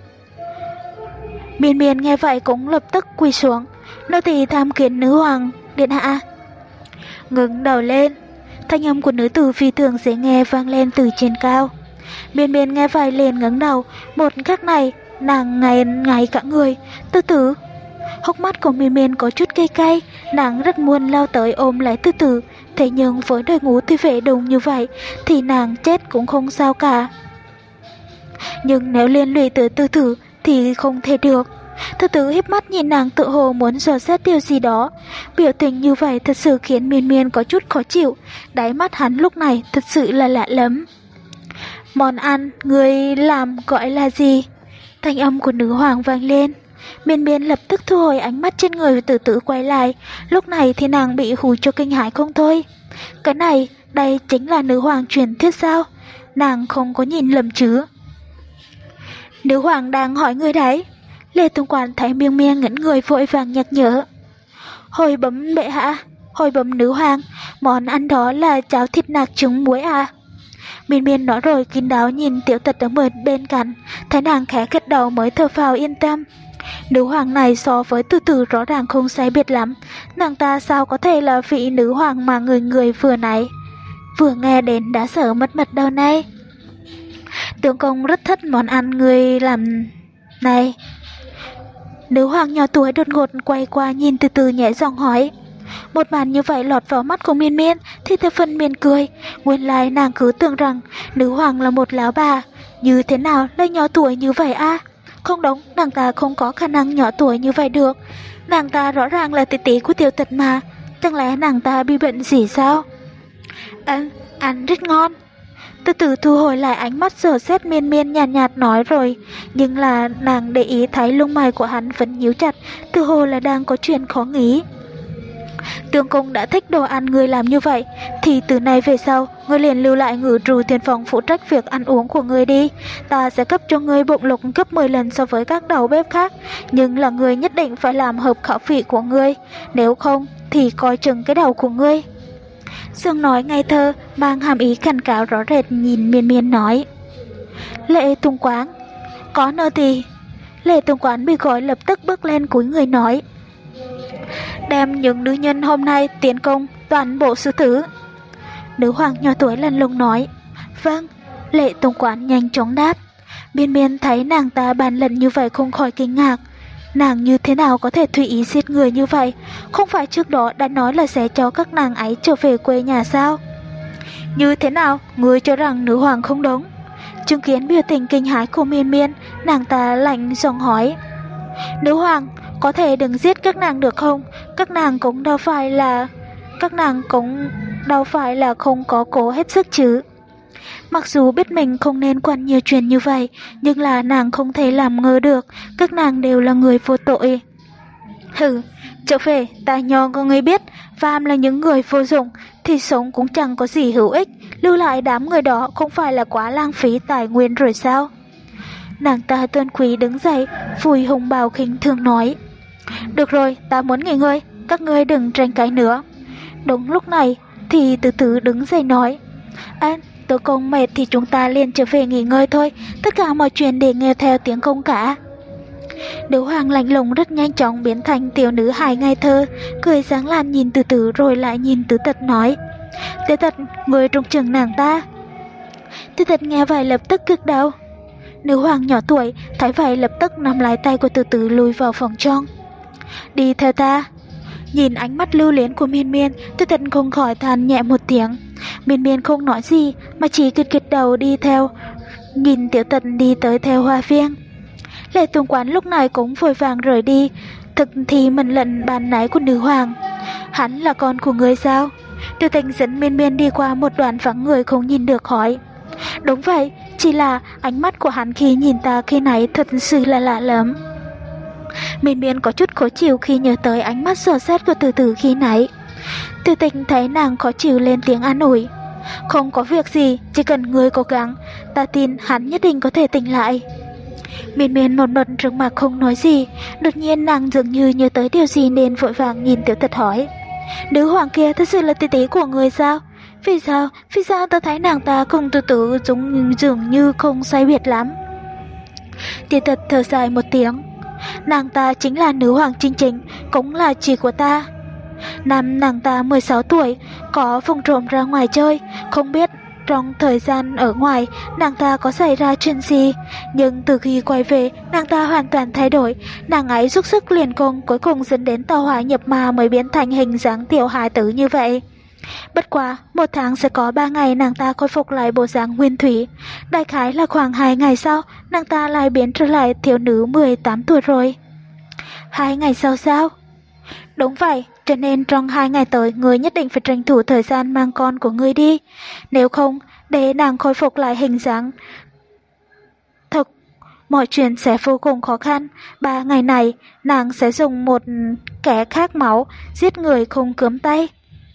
Miên Miên nghe vậy cũng lập tức quỳ xuống. Nô tỳ tham kiến nữ hoàng điện hạ. Ngẩng đầu lên, thanh âm của nữ tử phi thường dễ nghe vang lên từ trên cao. Miên Miên nghe vậy liền ngẩng đầu, một khắc này nàng ngay ngay cả người. Từ từ, hốc mắt của Miên Miên có chút cay cay, nàng rất muốn lao tới ôm lấy Từ Từ, thế nhưng với đội ngũ thị vệ đông như vậy thì nàng chết cũng không sao cả. Nhưng nếu liên lụy tới Từ Từ thì không thể được. Từ Từ híp mắt nhìn nàng tự hồ muốn dò xét điều gì đó. Biểu tình như vậy thật sự khiến Miên Miên có chút khó chịu. Đáy mắt hắn lúc này thật sự là lạ lắm. Món ăn người làm gọi là gì? Thanh âm của nữ hoàng vang lên. Miên Miên lập tức thu hồi ánh mắt trên người Từ Từ quay lại. Lúc này thì nàng bị hù cho kinh hãi không thôi. Cái này, đây chính là nữ hoàng truyền thuyết sao? Nàng không có nhìn lầm chứ? Nữ hoàng đang hỏi người đấy. Lệ Tống quán thấy Miên Miên ngẩn người vội vàng nhắc nhở. Hồi bấm bệ hạ, hồi bấm nữ hoàng, món ăn đó là cháo thịt nạc trứng muối à? Miên Miên nói rồi kín đáo nhìn Tiểu Tật ở bên cạnh, thấy nàng khẽ gật đầu mới thở phào yên tâm. Nữ hoàng này so với Từ Từ rõ ràng không sai biệt lắm, nàng ta sao có thể là vị nữ hoàng mà người người vừa nãy vừa nghe đến đã sợ mất mật đâu này. Tướng công rất thích món ăn người làm này. Nữ hoàng nhỏ tuổi đột ngột quay qua nhìn Từ Từ nhẹ giọng hỏi. Một màn như vậy lọt vào mắt của Miên Miên thì theo phần miên cười. Nguyên lai nàng cứ tưởng rằng nữ hoàng là một lão bà, như thế nào lại nhỏ tuổi như vậy a? À? Không đúng, nàng ta không có khả năng nhỏ tuổi như vậy được. Nàng ta rõ ràng là tỷ tỷ của Tiểu Tật mà. Chẳng lẽ nàng ta bị bệnh gì sao? Ăn, ăn rất ngon. Từ từ thu hồi lại ánh mắt dò xét Miên Miên nhàn nhạt, nhạt nói rồi. Nhưng là nàng để ý thấy lông mày của hắn vẫn nhíu chặt, tự hồ là đang có chuyện khó nghĩ. Tướng công đã thích đồ ăn người làm như vậy, thì từ nay về sau, người liền lưu lại ngự trù tiền phòng phụ trách việc ăn uống của người đi. Ta sẽ cấp cho người bụng lục gấp mười lần so với các đầu bếp khác, nhưng là người nhất định phải làm hợp khẩu vị của người, nếu không thì coi chừng cái đầu của ngươi. Dương nói ngây thơ, mang hàm ý cảnh cáo rõ rệt nhìn Miên Miên nói. Lệ Tùng Quán, có nơ thì. Lệ Tùng Quán bị gọi lập tức bước lên cúi người nói. Đem những nữ nhân hôm nay tiến công toàn bộ sư tử. Nữ hoàng nhỏ tuổi lăn lùng nói. Vâng. Lệ Tùng Quán nhanh chóng đáp. Miên Miên thấy nàng ta bàn lần như vậy không khỏi kinh ngạc. Nàng như thế nào có thể tùy ý giết người như vậy? Không phải trước đó đã nói là sẽ cho các nàng ấy trở về quê nhà sao? Như thế nào? Ngươi cho rằng nữ hoàng không đúng? Chứng kiến biểu tình kinh hãi của Miên Miên, nàng ta lạnh giọng hỏi. Nữ hoàng, có thể đừng giết các nàng được không? Các nàng cũng đâu phải là... Các nàng cũng đâu phải là không có cố hết sức chứ. Mặc dù biết mình không nên quản nhiều chuyện như vậy, nhưng là nàng không thể làm ngờ được, các nàng đều là người vô tội. Hừ, trở về, ta nhờ có người biết, phàm là những người vô dụng, thì sống cũng chẳng có gì hữu ích, lưu lại đám người đó không phải là quá lãng phí tài nguyên rồi sao? Nàng ta tuân quý đứng dậy, phủi hùng bào khinh thường nói. Được rồi, ta muốn nghỉ ngơi, các ngươi đừng tranh cãi nữa. Đúng lúc này, thì từ từ đứng dậy nói. Anh, tổ công mệt thì chúng ta liền trở về nghỉ ngơi thôi, tất cả mọi chuyện để nghe theo tiếng công cả. Nữ hoàng lạnh lùng rất nhanh chóng biến thành tiểu nữ hài ngây thơ, cười sáng lan nhìn từ từ rồi lại nhìn Tứ Tật nói. Tứ Tật, người trông chừng nàng ta. Tứ Tật nghe vậy lập tức cực đầu. Nữ hoàng nhỏ tuổi thấy vậy lập tức nắm lấy tay của từ từ lùi vào phòng trong. Đi theo ta. Nhìn ánh mắt lưu luyến của Miên Miên, Tứ Tật không khỏi than nhẹ một tiếng. Miên Miên không nói gì mà chỉ gật gật đầu đi theo, nhìn Tiểu Tật đi tới theo hoa viên. Lệ Tùng Quán lúc này cũng vội vàng rời đi, thực thì mệnh lệnh ban nãy của nữ hoàng. Hắn là con của người sao? Tiểu Tật dẫn Miên Miên đi qua một đoạn vắng người không nhìn được hỏi. Đúng vậy, chỉ là ánh mắt của hắn khi nhìn ta khi nãy thật sự là lạ lắm. Miên Miên có chút khó chịu khi nhớ tới ánh mắt dò xét của Từ Từ khi nãy. Từ Tình thấy nàng khó chịu lên tiếng an ủi. Không có việc gì, chỉ cần ngươi cố gắng, ta tin hắn nhất định có thể tỉnh lại. Miên Miên một mật trước mặt không nói gì, đột nhiên nàng dường như nhớ tới điều gì nên vội vàng nhìn Tiểu Tật hỏi. Nữ hoàng kia thật sự là tỷ tỷ của người sao? Vì sao, vì sao ta thấy nàng ta cùng Từ Từ giống dường như không sai biệt lắm? Tiểu Tật thở dài một tiếng. Nàng ta chính là nữ hoàng chính chính, cũng là chị của ta. Năm nàng ta mười sáu tuổi, có vùng trộm ra ngoài chơi, không biết trong thời gian ở ngoài nàng ta có xảy ra chuyện gì. Nhưng từ khi quay về, nàng ta hoàn toàn thay đổi, nàng ấy giúp sức liền công, cuối cùng dẫn đến tàu hỏa nhập ma mới biến thành hình dáng tiểu hài tử như vậy. Bất quá, một tháng sẽ có ba ngày nàng ta khôi phục lại bộ dáng nguyên thủy. Đại khái là khoảng hai ngày sau, nàng ta lại biến trở lại thiếu nữ mười tám tuổi rồi. Hai ngày sau sao? Đúng vậy, cho nên trong hai ngày tới, người nhất định phải tranh thủ thời gian mang con của người đi. Nếu không, để nàng khôi phục lại hình dáng thực, mọi chuyện sẽ vô cùng khó khăn. Ba ngày này, nàng sẽ dùng một kẻ khát máu, giết người không cướm tay.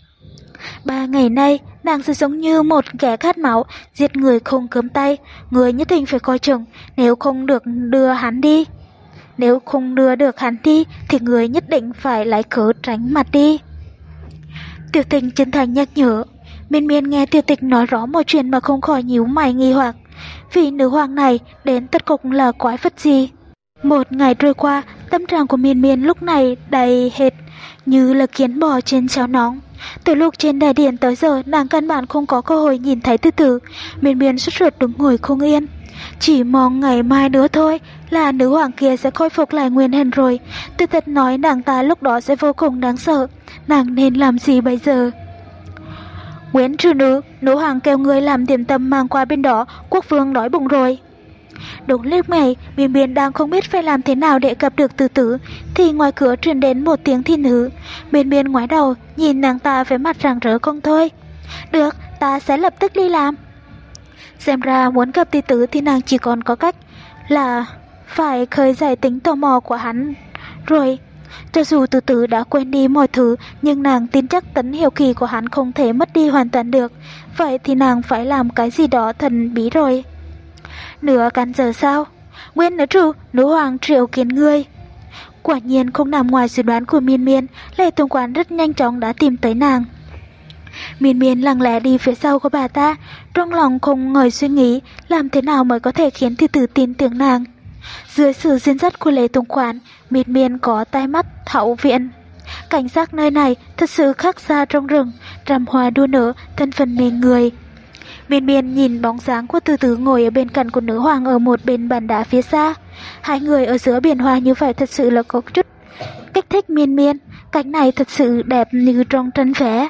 Ba ngày nay, nàng sẽ giống như một kẻ khát máu, giết người không cướm tay. Người nhất định phải coi chừng, nếu không được đưa hắn đi. Nếu không đưa được hắn đi, thì người nhất định phải lấy cớ tránh mặt đi. Tiểu Tình chân thành nhắc nhở. Miên Miên nghe Tiêu Tịch nói rõ mọi chuyện mà không khỏi nhíu mày nghi hoặc. Vị nữ hoàng này đến tất cục là quái vật gì? Một ngày trôi qua, tâm trạng của Miên Miên lúc này đầy hệt như là kiến bò trên chảo nóng. Từ lúc trên đại điện tới giờ, nàng căn bản không có cơ hội nhìn thấy Từ Từ. Miên Miên sốt ruột đứng ngồi không yên. Chỉ mong ngày mai nữa thôi là nữ hoàng kia sẽ khôi phục lại nguyên hình rồi. Từ thật nói nàng ta lúc đó sẽ vô cùng đáng sợ. Nàng nên làm gì bây giờ? Nguyễn trừ nữ, nữ hoàng kêu người làm điểm tâm mang qua bên đó, quốc vương đói bụng rồi. Đúng lúc này, Miên Miên đang không biết phải làm thế nào để gặp được Từ Từ, thì ngoài cửa truyền đến một tiếng thiên hứ. Miên Miên ngoái đầu, nhìn nàng ta với mặt rạng rỡ không thôi. Được, ta sẽ lập tức đi làm. Xem ra muốn gặp Từ Từ thì nàng chỉ còn có cách là phải khơi dậy tính tò mò của hắn rồi. Cho dù Từ Từ đã quên đi mọi thứ, nhưng nàng tin chắc tính hiếu kỳ của hắn không thể mất đi hoàn toàn được. Vậy thì nàng phải làm cái gì đó thần bí rồi. Nửa canh giờ sau, Nguyên nữ trụ, nữ hoàng triệu kiến ngươi. Quả nhiên không nằm ngoài dự đoán của Miên Miên, Lệ Tổng quản rất nhanh chóng đã tìm tới nàng. Miên Miên lặng lẽ đi phía sau của bà ta, trong lòng không ngồi suy nghĩ làm thế nào mới có thể khiến Từ Từ tin tưởng nàng. Dưới sự dẫn dắt của Lệ Tổng quản, Miên Miên có tai mắt hậu viện. Cảnh giác nơi này thật sự khác xa trong rừng, trăm hoa đua nở, thân phận nền người. Miên Miên nhìn bóng dáng của Từ Từ ngồi ở bên cạnh của nữ hoàng ở một bên bàn đá phía xa. Hai người ở giữa biển hoa như vậy thật sự là có chút kích thích Miên Miên. Cảnh này thật sự đẹp như trong tranh vẽ.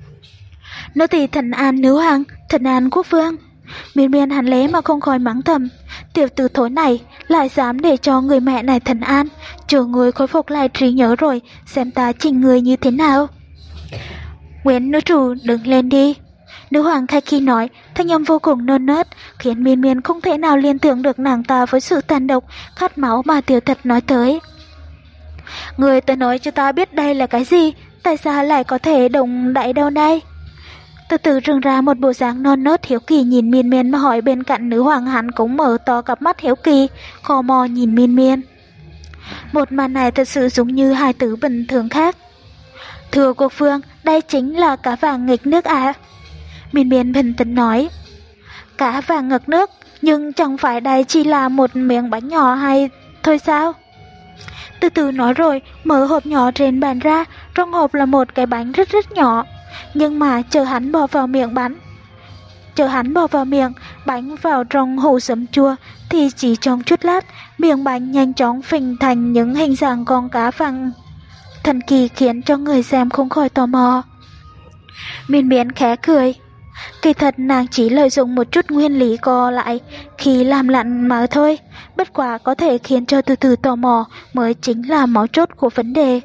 Nô tỳ thần an nữ hoàng, thần an quốc vương. Miên Miên hành lễ mà không khỏi mắng thầm. Tiểu tử thối này lại dám để cho người mẹ này thần an. Chờ người khôi phục lại trí nhớ rồi, xem ta chỉnh người như thế nào. Nguyễn nữ chủ đứng lên đi. Nữ hoàng khai khi nói, thanh âm vô cùng non nớt, khiến Miên Miên không thể nào liên tưởng được nàng ta với sự tàn độc, khát máu mà Tiểu Thật nói tới. Người tới nói cho ta biết đây là cái gì, tại sao lại có thể động đậy đâu đây? Từ từ trưng ra một bộ dáng non nớt hiếu kỳ nhìn Miên Miên mà hỏi bên cạnh nữ hoàng, hắn cũng mở to cặp mắt hiếu kỳ, khò mò nhìn Miên Miên. Một màn này thật sự giống như hài tử bình thường khác. Thưa quốc vương, đây chính là cá vàng nghịch nước à? Miên Miên bình tĩnh nói. Cá vàng ngược nước, nhưng chẳng phải đây chỉ là một miếng bánh nhỏ hay thôi sao? Từ từ nói rồi, mở hộp nhỏ trên bàn ra, trong hộp là một cái bánh rất rất nhỏ. Nhưng mà chờ hắn bỏ vào miệng bánh, chờ hắn bỏ vào miệng, bánh vào trong hũ sấm chua, thì chỉ trong chút lát, miệng bánh nhanh chóng phình thành những hình dạng con cá vàng thần kỳ khiến cho người xem không khỏi tò mò. Miên Miên khẽ cười. Kỳ thật nàng chỉ lợi dụng một chút nguyên lý co lại khi làm lặn mà thôi, bất quả có thể khiến cho Từ Từ tò mò mới chính là mấu chốt của vấn đề.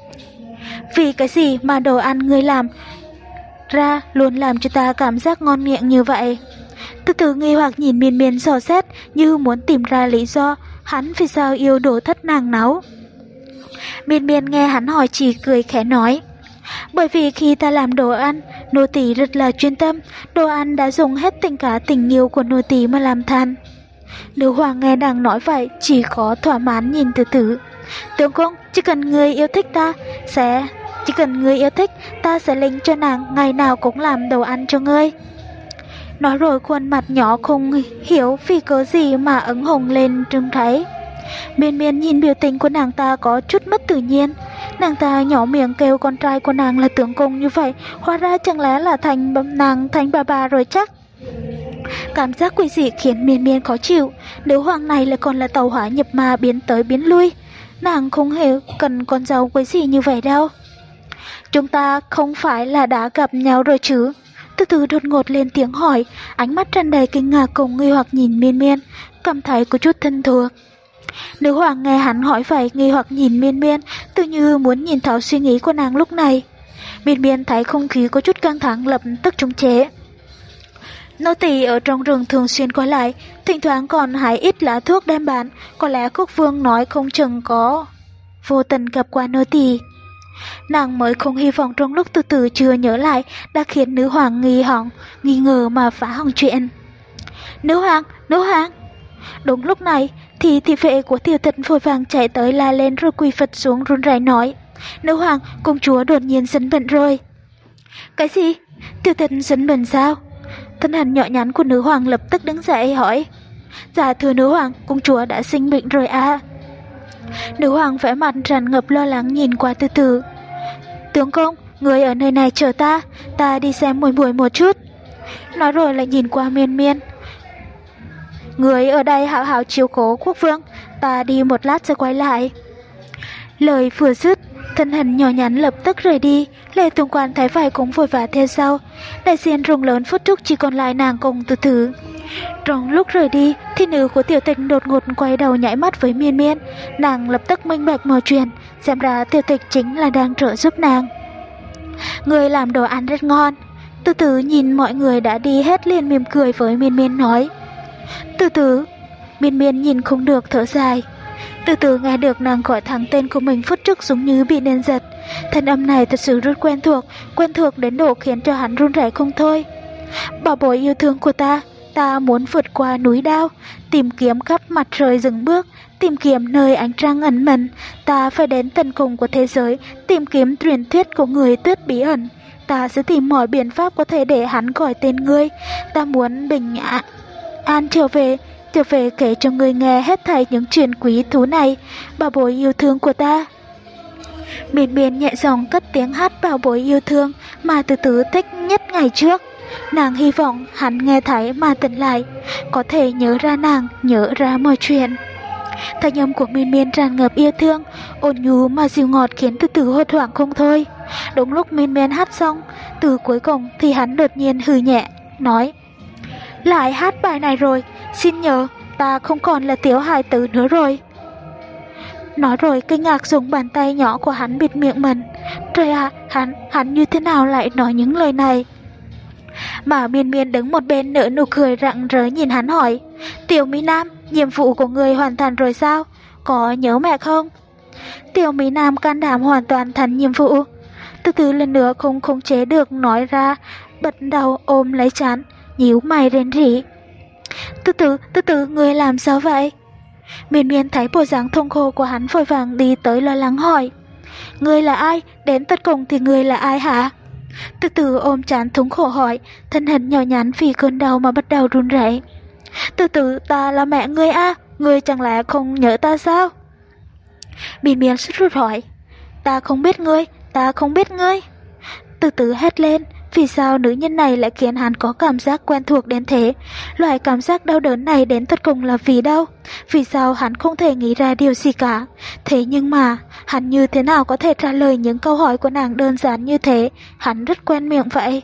Vì cái gì mà đồ ăn người làm ra luôn làm cho ta cảm giác ngon miệng như vậy? Từ Từ nghi hoặc nhìn Miên Miên dò xét như muốn tìm ra lý do hắn vì sao yêu đồ thất nàng nấu. Miên Miên nghe hắn hỏi chỉ cười khẽ nói. Bởi vì khi ta làm đồ ăn, nô tỳ rất là chuyên tâm, đồ ăn đã dùng hết tình cả tình yêu của nô tỳ mà làm than. Nữ hoàng nghe nàng nói vậy, chỉ có thỏa mãn nhìn Từ Từ. Tướng công, chỉ cần người yêu thích ta, sẽ... Chỉ cần người yêu thích, ta sẽ lệnh cho nàng ngày nào cũng làm đồ ăn cho ngươi. Nói rồi khuôn mặt nhỏ không hiểu vì cớ gì mà ửng hồng lên trông thấy. Miên Miên nhìn biểu tình của nàng ta có chút mất tự nhiên. Nàng ta nhỏ miệng kêu con trai của nàng là tướng công như vậy, hóa ra chẳng lẽ là thành nàng thành bà bà rồi chắc. Cảm giác quỷ dị khiến Miên Miên khó chịu. Nếu hoàng này lại còn là tàu hỏa nhập ma biến tới biến lui, nàng không hề cần con dâu quỷ dị như vậy đâu. Chúng ta không phải là đã gặp nhau rồi chứ? Từ từ đột ngột lên tiếng hỏi, ánh mắt tràn đầy kinh ngạc cùng nghi hoặc nhìn Miên Miên, cảm thấy có chút thân thuộc. Nữ hoàng nghe hắn hỏi vậy, nghi hoặc nhìn Miên Miên, tự như muốn nhìn thấu suy nghĩ của nàng lúc này. Miên Miên thấy không khí có chút căng thẳng, lập tức chống chế. Nô tỳ ở trong rừng thường xuyên qua lại, thỉnh thoảng còn hái ít lá thuốc đem bán, có lẽ quốc vương nói không chừng có vô tình gặp qua nô tỳ. Nàng mới không hy vọng trong lúc Từ Từ chưa nhớ lại đã khiến nữ hoàng nghi hỏng, nghi ngờ mà phá hỏng chuyện. Nữ hoàng, nữ hoàng. Đúng lúc này thì thị vệ của Tiểu Tật vội vàng chạy tới la lên rồi quỳ phật xuống run rẩy nói. Nữ hoàng, công chúa đột nhiên sinh bệnh rồi. Cái gì? Tiểu tịch sinh bệnh sao? Thân hình nhỏ nhắn của nữ hoàng lập tức đứng dậy hỏi. Dạ thưa nữ hoàng, công chúa đã sinh bệnh rồi à. Nữ hoàng vẻ mặt tràn ngập lo lắng nhìn qua Từ Từ. Tướng công, người ở nơi này chờ ta, ta đi xem muội muội một chút. Nói rồi lại nhìn qua Miên Miên. Người ở đây hảo hảo chiếu cố quốc vương, ta đi một lát sẽ quay lại. Lời vừa dứt, thân hình nhỏ nhắn lập tức rời đi. Lệ Tùng Quan thấy vậy cũng vội vã theo sau. Đại diện rung lớn phút chốc chỉ còn lại nàng cùng Từ Từ. Trong lúc rời đi, thì nữ của Tiểu Tịch đột ngột quay đầu nháy mắt với Miên Miên. Nàng lập tức minh bạch mọi chuyện, xem ra Tiểu Tịch chính là đang trợ giúp nàng. Người làm đồ ăn rất ngon. Từ Từ nhìn mọi người đã đi hết liền mỉm cười với Miên Miên nói. Từ Từ. Miên Miên nhìn không được thở dài. Từ Từ nghe được nàng gọi thẳng tên của mình phút chốc giống như bị điện giật. Thanh âm này thật sự rất quen thuộc, quen thuộc đến độ khiến cho hắn run rẩy không thôi. Bảo bối yêu thương của ta, ta muốn vượt qua núi đao, tìm kiếm khắp mặt trời rừng bước, tìm kiếm nơi ánh trăng ẩn mình. Ta phải đến tận cùng của thế giới, tìm kiếm truyền thuyết của người tuyết bí ẩn. Ta sẽ tìm mọi biện pháp có thể để hắn gọi tên ngươi. Ta muốn bình an, an trở về, trở về kể cho ngươi nghe hết thảy những chuyện quý thú này, bảo bối yêu thương của ta. Miên Miên nhẹ giọng cất tiếng hát bảo bối yêu thương mà Từ Từ thích nhất ngày trước. Nàng hy vọng hắn nghe thấy mà tỉnh lại, có thể nhớ ra nàng, nhớ ra mọi chuyện. Thanh âm của Miên Miên tràn ngập yêu thương, ôn nhu mà dịu ngọt khiến Từ Từ hốt hoảng không thôi. Đúng lúc Miên Miên hát xong, từ cuối cùng thì hắn đột nhiên hừ nhẹ, nói: Lại hát bài này rồi, xin nhớ, ta không còn là tiểu hài tử nữa rồi. Nói rồi kinh ngạc dùng bàn tay nhỏ của hắn bịt miệng mình. Trời ạ, à, hắn, hắn như thế nào lại nói những lời này? Mà Miên Miên đứng một bên nở nụ cười rạng rỡ nhìn hắn hỏi: Tiểu Mỹ Nam, nhiệm vụ của người hoàn thành rồi sao? Có nhớ mẹ không? Tiểu Mỹ Nam can đảm hoàn toàn thành nhiệm vụ. Từ từ lần nữa không khống chế được nói ra, bật đầu ôm lấy trán, nhíu mày rên rỉ. Từ từ, từ từ, người làm sao vậy? Miên Miên thấy bộ dáng thông khô của hắn vội vàng đi tới lo lắng hỏi: Ngươi là ai? Đến tất cùng thì ngươi là ai hả? Từ từ ôm trán thống khổ hỏi, thân hình nhỏ nhắn vì cơn đau mà bắt đầu run rẩy. Từ từ, ta là mẹ ngươi à? Ngươi chẳng lẽ không nhớ ta sao? Miên Miên sốt ruột hỏi: Ta không biết ngươi, ta không biết ngươi. Từ từ hét lên, vì sao nữ nhân này lại khiến hắn có cảm giác quen thuộc đến thế? Loại cảm giác đau đớn này đến tất cùng là vì đâu? Vì sao hắn không thể nghĩ ra điều gì cả? Thế nhưng mà, hắn như thế nào có thể trả lời những câu hỏi của nàng đơn giản như thế? Hắn rất quen miệng vậy.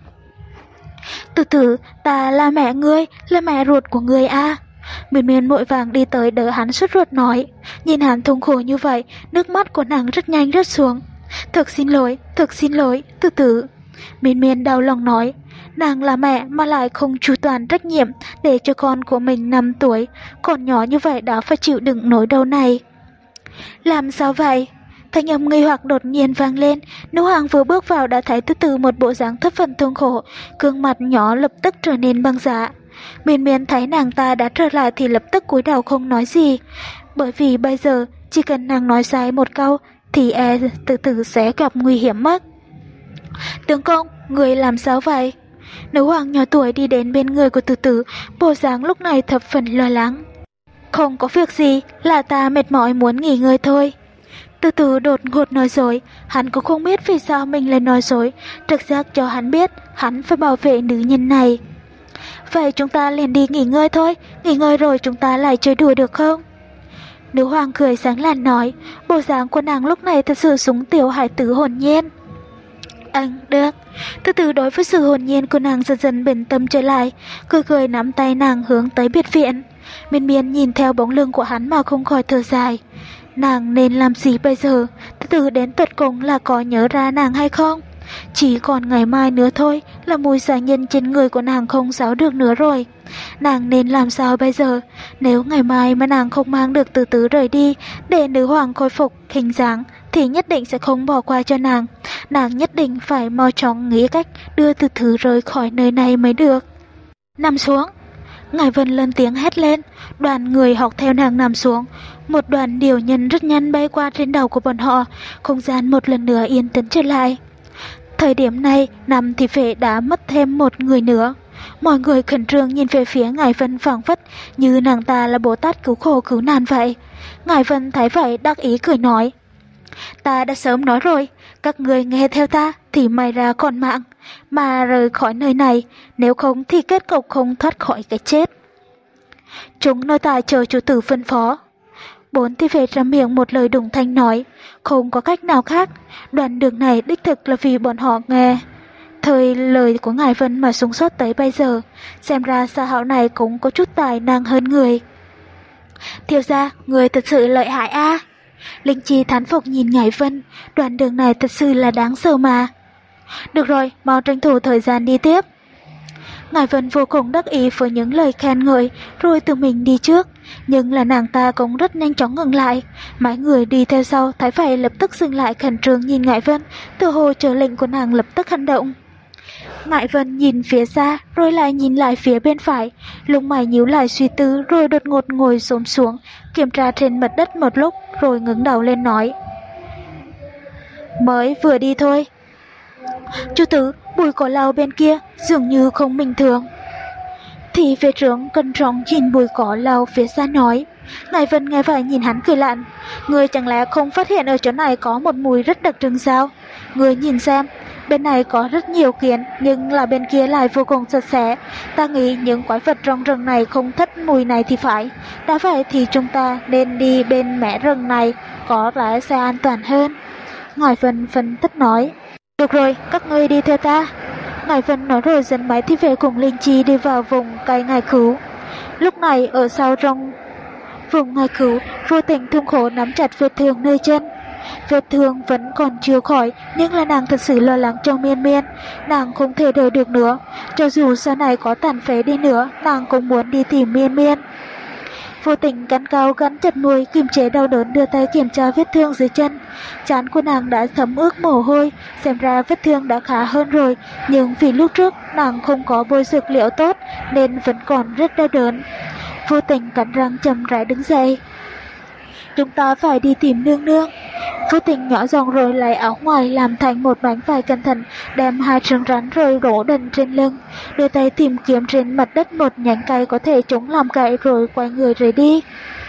Từ từ, ta là mẹ ngươi, là mẹ ruột của ngươi à? Miên Miên vội vàng đi tới đỡ hắn sốt ruột nói. Nhìn hắn thống khổ như vậy, nước mắt của nàng rất nhanh rớt xuống. Thực xin lỗi, thực xin lỗi, Từ từ. Miên Miên đau lòng nói, nàng là mẹ mà lại không chu toàn trách nhiệm để cho con của mình năm tuổi, còn nhỏ như vậy đã phải chịu đựng nỗi đau này. Làm sao vậy? Thanh âm nghi hoặc đột nhiên vang lên, nữ hoàng vừa bước vào đã thấy Từ từ một bộ dáng thất phần thương khổ, gương mặt nhỏ lập tức trở nên băng giá. Miên Miên thấy nàng ta đã trở lại thì lập tức cúi đầu không nói gì, bởi vì bây giờ chỉ cần nàng nói sai một câu thì e Từ từ sẽ gặp nguy hiểm mất. Tướng công, người làm sao vậy? Nữ hoàng nhỏ tuổi đi đến bên người của Từ từ, bộ dáng lúc này thập phần lo lắng. Không có việc gì, là ta mệt mỏi muốn nghỉ ngơi thôi. Từ từ đột ngột nói dối, hắn cũng không biết vì sao mình lại nói dối, trực giác cho hắn biết hắn phải bảo vệ nữ nhân này. Vậy chúng ta liền đi nghỉ ngơi thôi, nghỉ ngơi rồi chúng ta lại chơi đùa được không? Nữ hoàng cười sáng lạn nói, bộ dáng của nàng lúc này thật sự súng tiểu hải tử hồn nhiên. Anh, được. Từ từ đối với sự hồn nhiên của nàng dần dần bình tâm trở lại, cười cười nắm tay nàng hướng tới biệt viện. Miên Miên nhìn theo bóng lưng của hắn mà không khỏi thở dài. Nàng nên làm gì bây giờ? Từ từ đến tuyệt cùng là có nhớ ra nàng hay không? Chỉ còn ngày mai nữa thôi là mùi xà nhân trên người của nàng không giấu được nữa rồi. Nàng nên làm sao bây giờ? Nếu ngày mai mà nàng không mang được Từ từ rời đi để nữ hoàng khôi phục hình dáng thì nhất định sẽ không bỏ qua cho nàng. Nàng nhất định phải mau chóng nghĩ cách đưa Từ từ rời khỏi nơi này mới được. Nằm xuống. Ngải Vân lên tiếng hét lên, đoàn người học theo nàng nằm xuống. Một đoàn điều nhân rất nhanh bay qua trên đầu của bọn họ, không gian một lần nữa yên tĩnh trở lại. Thời điểm này, năm thị vệ đã mất thêm một người nữa. Mọi người khẩn trương nhìn về phía Ngải Vân, phảng phất như nàng ta là Bồ Tát cứu khổ cứu nạn vậy. Ngải Vân thấy vậy đắc ý cười nói: Ta đã sớm nói rồi, các người nghe theo ta thì may ra còn mạng, mà rời khỏi nơi này, nếu không thì kết cục không thoát khỏi cái chết. Chúng nói tại chờ chủ tử phân phó. Bốn thị vệ ra miệng một lời đồng thanh nói: Không có cách nào khác, đoạn đường này đích thực là vì bọn họ nghe thời lời của Ngải Vân mà sống sót tới bây giờ. Xem ra Sa Hạo này cũng có chút tài năng hơn người. Thiếu gia, người thật sự lợi hại a. À? Linh Chi thán phục nhìn Ngải Vân, đoạn đường này thật sự là đáng sợ mà. Được rồi, mau tranh thủ thời gian đi tiếp. Ngải Vân vô cùng đắc ý với những lời khen ngợi, rồi tự mình đi trước. Nhưng là nàng ta cũng rất nhanh chóng ngừng lại. Mấy người đi theo sau thấy vậy lập tức dừng lại khẩn trương nhìn Ngải Vân, tự hồ chờ lệnh của nàng lập tức hành động. Ngải Vân nhìn phía xa, rồi lại nhìn lại phía bên phải, lông mày nhíu lại suy tư, rồi đột ngột ngồi xổm xuống, kiểm tra trên mặt đất một lúc, rồi ngẩng đầu lên nói: Mới vừa đi thôi. Chủ tử, bụi cỏ lau bên kia dường như không bình thường. Thì vệ trưởng cẩn trọng nhìn bụi cỏ lau phía xa nói. Ngải Vân nghe vậy nhìn hắn cười lạnh: Người chẳng lẽ không phát hiện ở chỗ này có một mùi rất đặc trưng sao? Người nhìn xem, bên này có rất nhiều kiến, nhưng là bên kia lại vô cùng sạch sẽ. Ta nghĩ những quái vật trong rừng này không thích mùi này thì phải. Đã vậy thì chúng ta nên đi bên mé rừng này, có lẽ sẽ an toàn hơn. Ngải Vân phân tích nói. Được rồi, các ngươi đi theo ta. Ngải Vân nói rồi dẫn máy thi vệ cùng Linh Chi đi vào vùng cây ngải cứu. Lúc này ở sau trong vùng ngải cứu, Vô Tình thương khổ nắm chặt vết thương nơi chân. Vết thương vẫn còn chưa khỏi, nhưng là nàng thật sự lo lắng cho Miên Miên. Nàng không thể đợi được nữa, cho dù sau này có tàn phế đi nữa, nàng cũng muốn đi tìm Miên Miên. Vô Tình cắn cao gắn chặt môi, kiềm chế đau đớn đưa tay kiểm tra vết thương dưới chân. Trán của nàng đã thấm ướt mồ hôi, xem ra vết thương đã khá hơn rồi, nhưng vì lúc trước nàng không có bôi dược liệu tốt nên vẫn còn rất đau đớn. Vô Tình cắn răng chậm rãi đứng dậy. Chúng ta phải đi tìm nương nương. Vô Tình nhỏ giọng rồi lấy áo ngoài làm thành một bánh vải cẩn thận, đem hai trứng rắn rồi đổ đần trên lưng, đưa tay tìm kiếm trên mặt đất một nhánh cây có thể chống làm gậy, rồi quay người rời đi.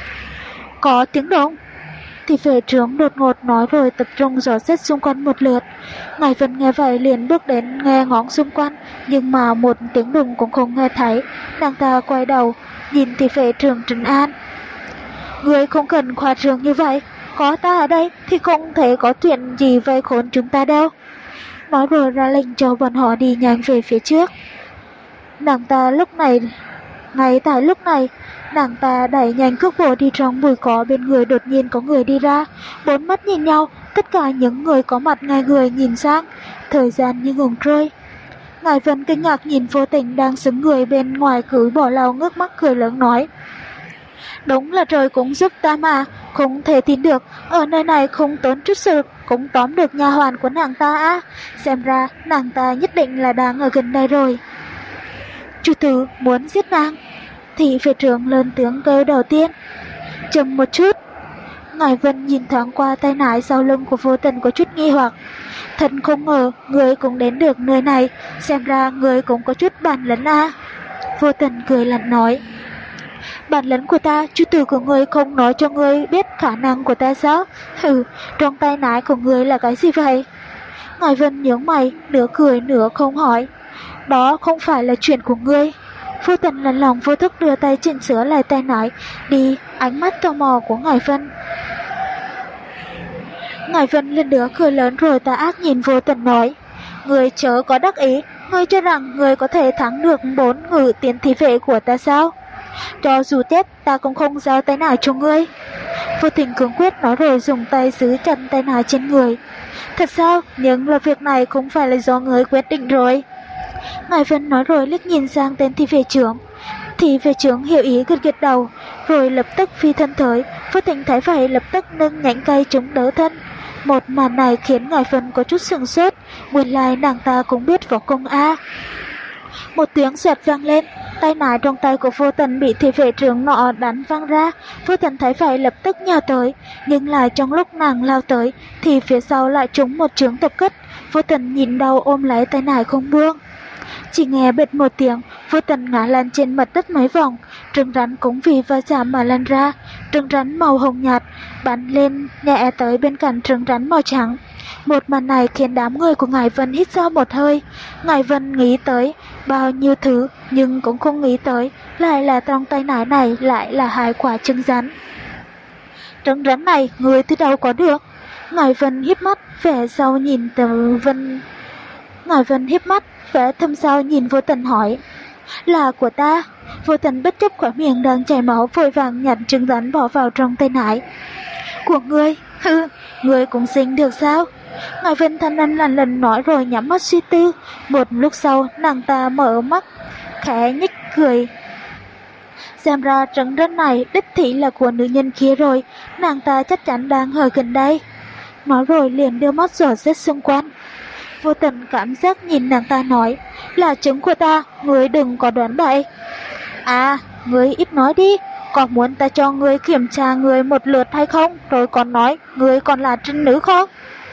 Có tiếng động. Thì vệ trưởng đột ngột nói rồi tập trung dò xét xung quanh một lượt. Ngải Vân nghe vậy liền bước đến nghe ngóng xung quanh, nhưng mà một tiếng đùng cũng không nghe thấy. Nàng ta quay đầu nhìn thì vệ trưởng trấn an. Người không cần khoa trương như vậy, có ta ở đây thì không thể có chuyện gì vây khốn chúng ta đâu. Nói rồi ra lệnh cho bọn họ đi nhanh về phía trước. Nàng ta lúc này, ngay tại lúc này, nàng ta đẩy nhanh cước bộ đi trong bụi cỏ, bên người đột nhiên có người đi ra. Bốn mắt nhìn nhau, tất cả những người có mặt ngay người nhìn sang, thời gian như ngừng trôi. Ngải Vân kinh ngạc nhìn Vô Tình đang xứng người bên ngoài cúi bỏ lau, ngước mắt cười lớn nói. Đúng là trời cũng giúp ta mà, không thể tin được, ở nơi này không tốn chút sự cũng tóm được nha hoàn của nàng ta á, xem ra nàng ta nhất định là đang ở gần đây rồi. Chủ tử muốn giết nàng. Thị vệ trưởng lớn tiếng kêu đầu tiên. Chậm một chút. Ngải Vân nhìn thoáng qua tay nải sau lưng của Vô Tình có chút nghi hoặc. Thật không ngờ người cũng đến được nơi này, xem ra người cũng có chút bản lĩnh à. Vô Tình cười lạnh nói. Bản lĩnh của ta, chủ tử của ngươi không nói cho ngươi biết khả năng của ta sao? Hừ, trong tay nải của ngươi là cái gì vậy? Ngải Vân nhướng mày, nửa cười nửa không hỏi. Đó không phải là chuyện của ngươi. Vô Tình lần lòng vô thức đưa tay chỉnh sửa lại tay nải, đi, ánh mắt tò mò của Ngải Vân. Ngải Vân lên đứa cười lớn rồi tà ác nhìn Vô Tình nói. Ngươi chớ có đắc ý, ngươi cho rằng ngươi có thể thắng được bốn ngự tiến thị vệ của ta sao? Cho dù chết ta cũng không giao tay nải cho ngươi. Vô Tình cương quyết nói rồi dùng tay giữ chặt tay nải trên người. Thật sao? Nhưng là việc này không phải là do ngươi quyết định rồi. Ngải Vân nói rồi liếc nhìn sang tên thị vệ trưởng. Thị vệ trưởng hiểu ý gật gật đầu, rồi lập tức phi thân tới. Vô Tình thấy vậy lập tức nâng nhánh cây chống đỡ thân. Một màn này khiến Ngải Vân có chút sửng sốt, nguyên lai nàng ta cũng biết võ công a. Một tiếng xoẹt vang lên, Tay nải trong tay của Vô Tình bị thị vệ trưởng nọ đánh văng ra. Vô Tình thấy vậy lập tức nhào tới, nhưng lại trong lúc nàng lao tới thì phía sau lại trúng một chưởng tập kích. Vô Tình nhìn đau ôm lấy tay nải không buông. Chỉ nghe bịch một tiếng, Vô Tình ngã lăn trên mặt đất mấy vòng. Trứng rắn cũng vì va chạm mà lăn ra. Trứng rắn màu hồng nhạt bắn lên nhẹ tới bên cạnh trứng rắn màu trắng. Một màn này khiến đám người của Ngải Vân hít sâu một hơi. Ngải Vân nghĩ tới bao nhiêu thứ, nhưng cũng không nghĩ tới lại là trong tay nải này lại là hai quả trứng rắn. Trứng rắn này người từ đâu có được? Ngải Vân híp mắt vẻ sau nhìn Từ Vân. Ngải Vân híp mắt vẻ thâm sâu nhìn Vô Tình hỏi. Là của ta. Vô Tình bất chấp khóe miệng đang chảy máu vội vàng nhặt trứng rắn bỏ vào trong tay nải. Của ngươi? Hừ, ngươi cũng sinh được sao? Ngải Vân thanh ăn lần lần nói rồi nhắm mắt suy tư. Một lúc sau nàng ta mở mắt khẽ nhếch cười. Xem ra trứng rắn này đích thị là của nữ nhân kia rồi. Nàng ta chắc chắn đang ở gần đây. Nói rồi liền đưa mắt dò xét xung quanh. Vô Tình cảm giác nhìn nàng ta nói. Là trứng của ta, ngươi đừng có đoán bậy. À, ngươi ít nói đi. Có muốn ta cho ngươi kiểm tra ngươi một lượt hay không? Rồi còn nói ngươi còn là trinh nữ không?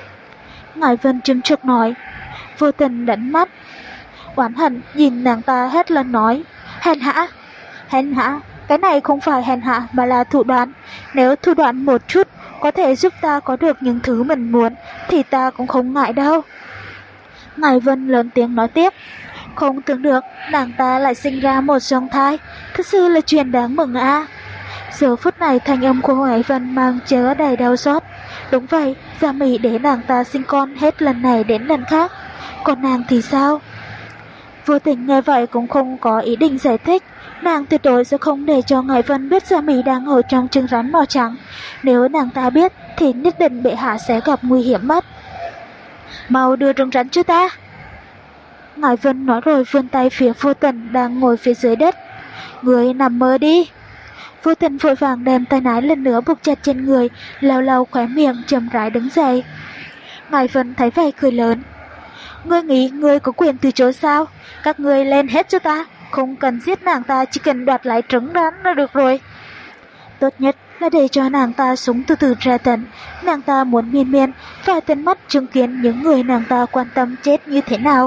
Ngải Vân châm chọc nói. Vô Tình đánh mắt oán hận nhìn nàng ta hét lên nói. Hèn hạ, hèn hạ, cái này không phải hèn hạ mà là thủ đoạn. Nếu thủ đoạn một chút có thể giúp ta có được những thứ mình muốn thì ta cũng không ngại đâu. Ngải Vân lớn tiếng nói tiếp. Không tưởng được nàng ta lại sinh ra một song thai, thật sự là chuyện đáng mừng à. Giờ phút này thanh âm của Ngải Vân mang chứa đầy đau xót. Đúng vậy, Gia Mỹ để nàng ta sinh con hết lần này đến lần khác. Còn nàng thì sao? Vô Tình nghe vậy cũng không có ý định giải thích. Nàng tuyệt đối sẽ không để cho Ngải Vân biết Gia Mỹ đang ở trong trứng rắn màu trắng. Nếu nàng ta biết thì nhất định bệ hạ sẽ gặp nguy hiểm mất. Mau đưa trứng rắn cho ta. Ngải Vân nói rồi vươn tay phía Vô Tình đang ngồi phía dưới đất. Người nằm mơ đi. Vô Tình vội vàng đem tay nải lần nữa buộc chặt trên người, lau lau khóe miệng chậm rãi đứng dậy. Ngải Vân thấy vậy cười lớn. Ngươi nghĩ ngươi có quyền từ chối sao? Các ngươi lên hết cho ta, không cần giết nàng ta, chỉ cần đoạt lại trứng rắn là được rồi. Tốt nhất là để cho nàng ta sống từ từ tra tấn. Nàng ta muốn miên miên phải tận mắt chứng kiến những người nàng ta quan tâm chết như thế nào.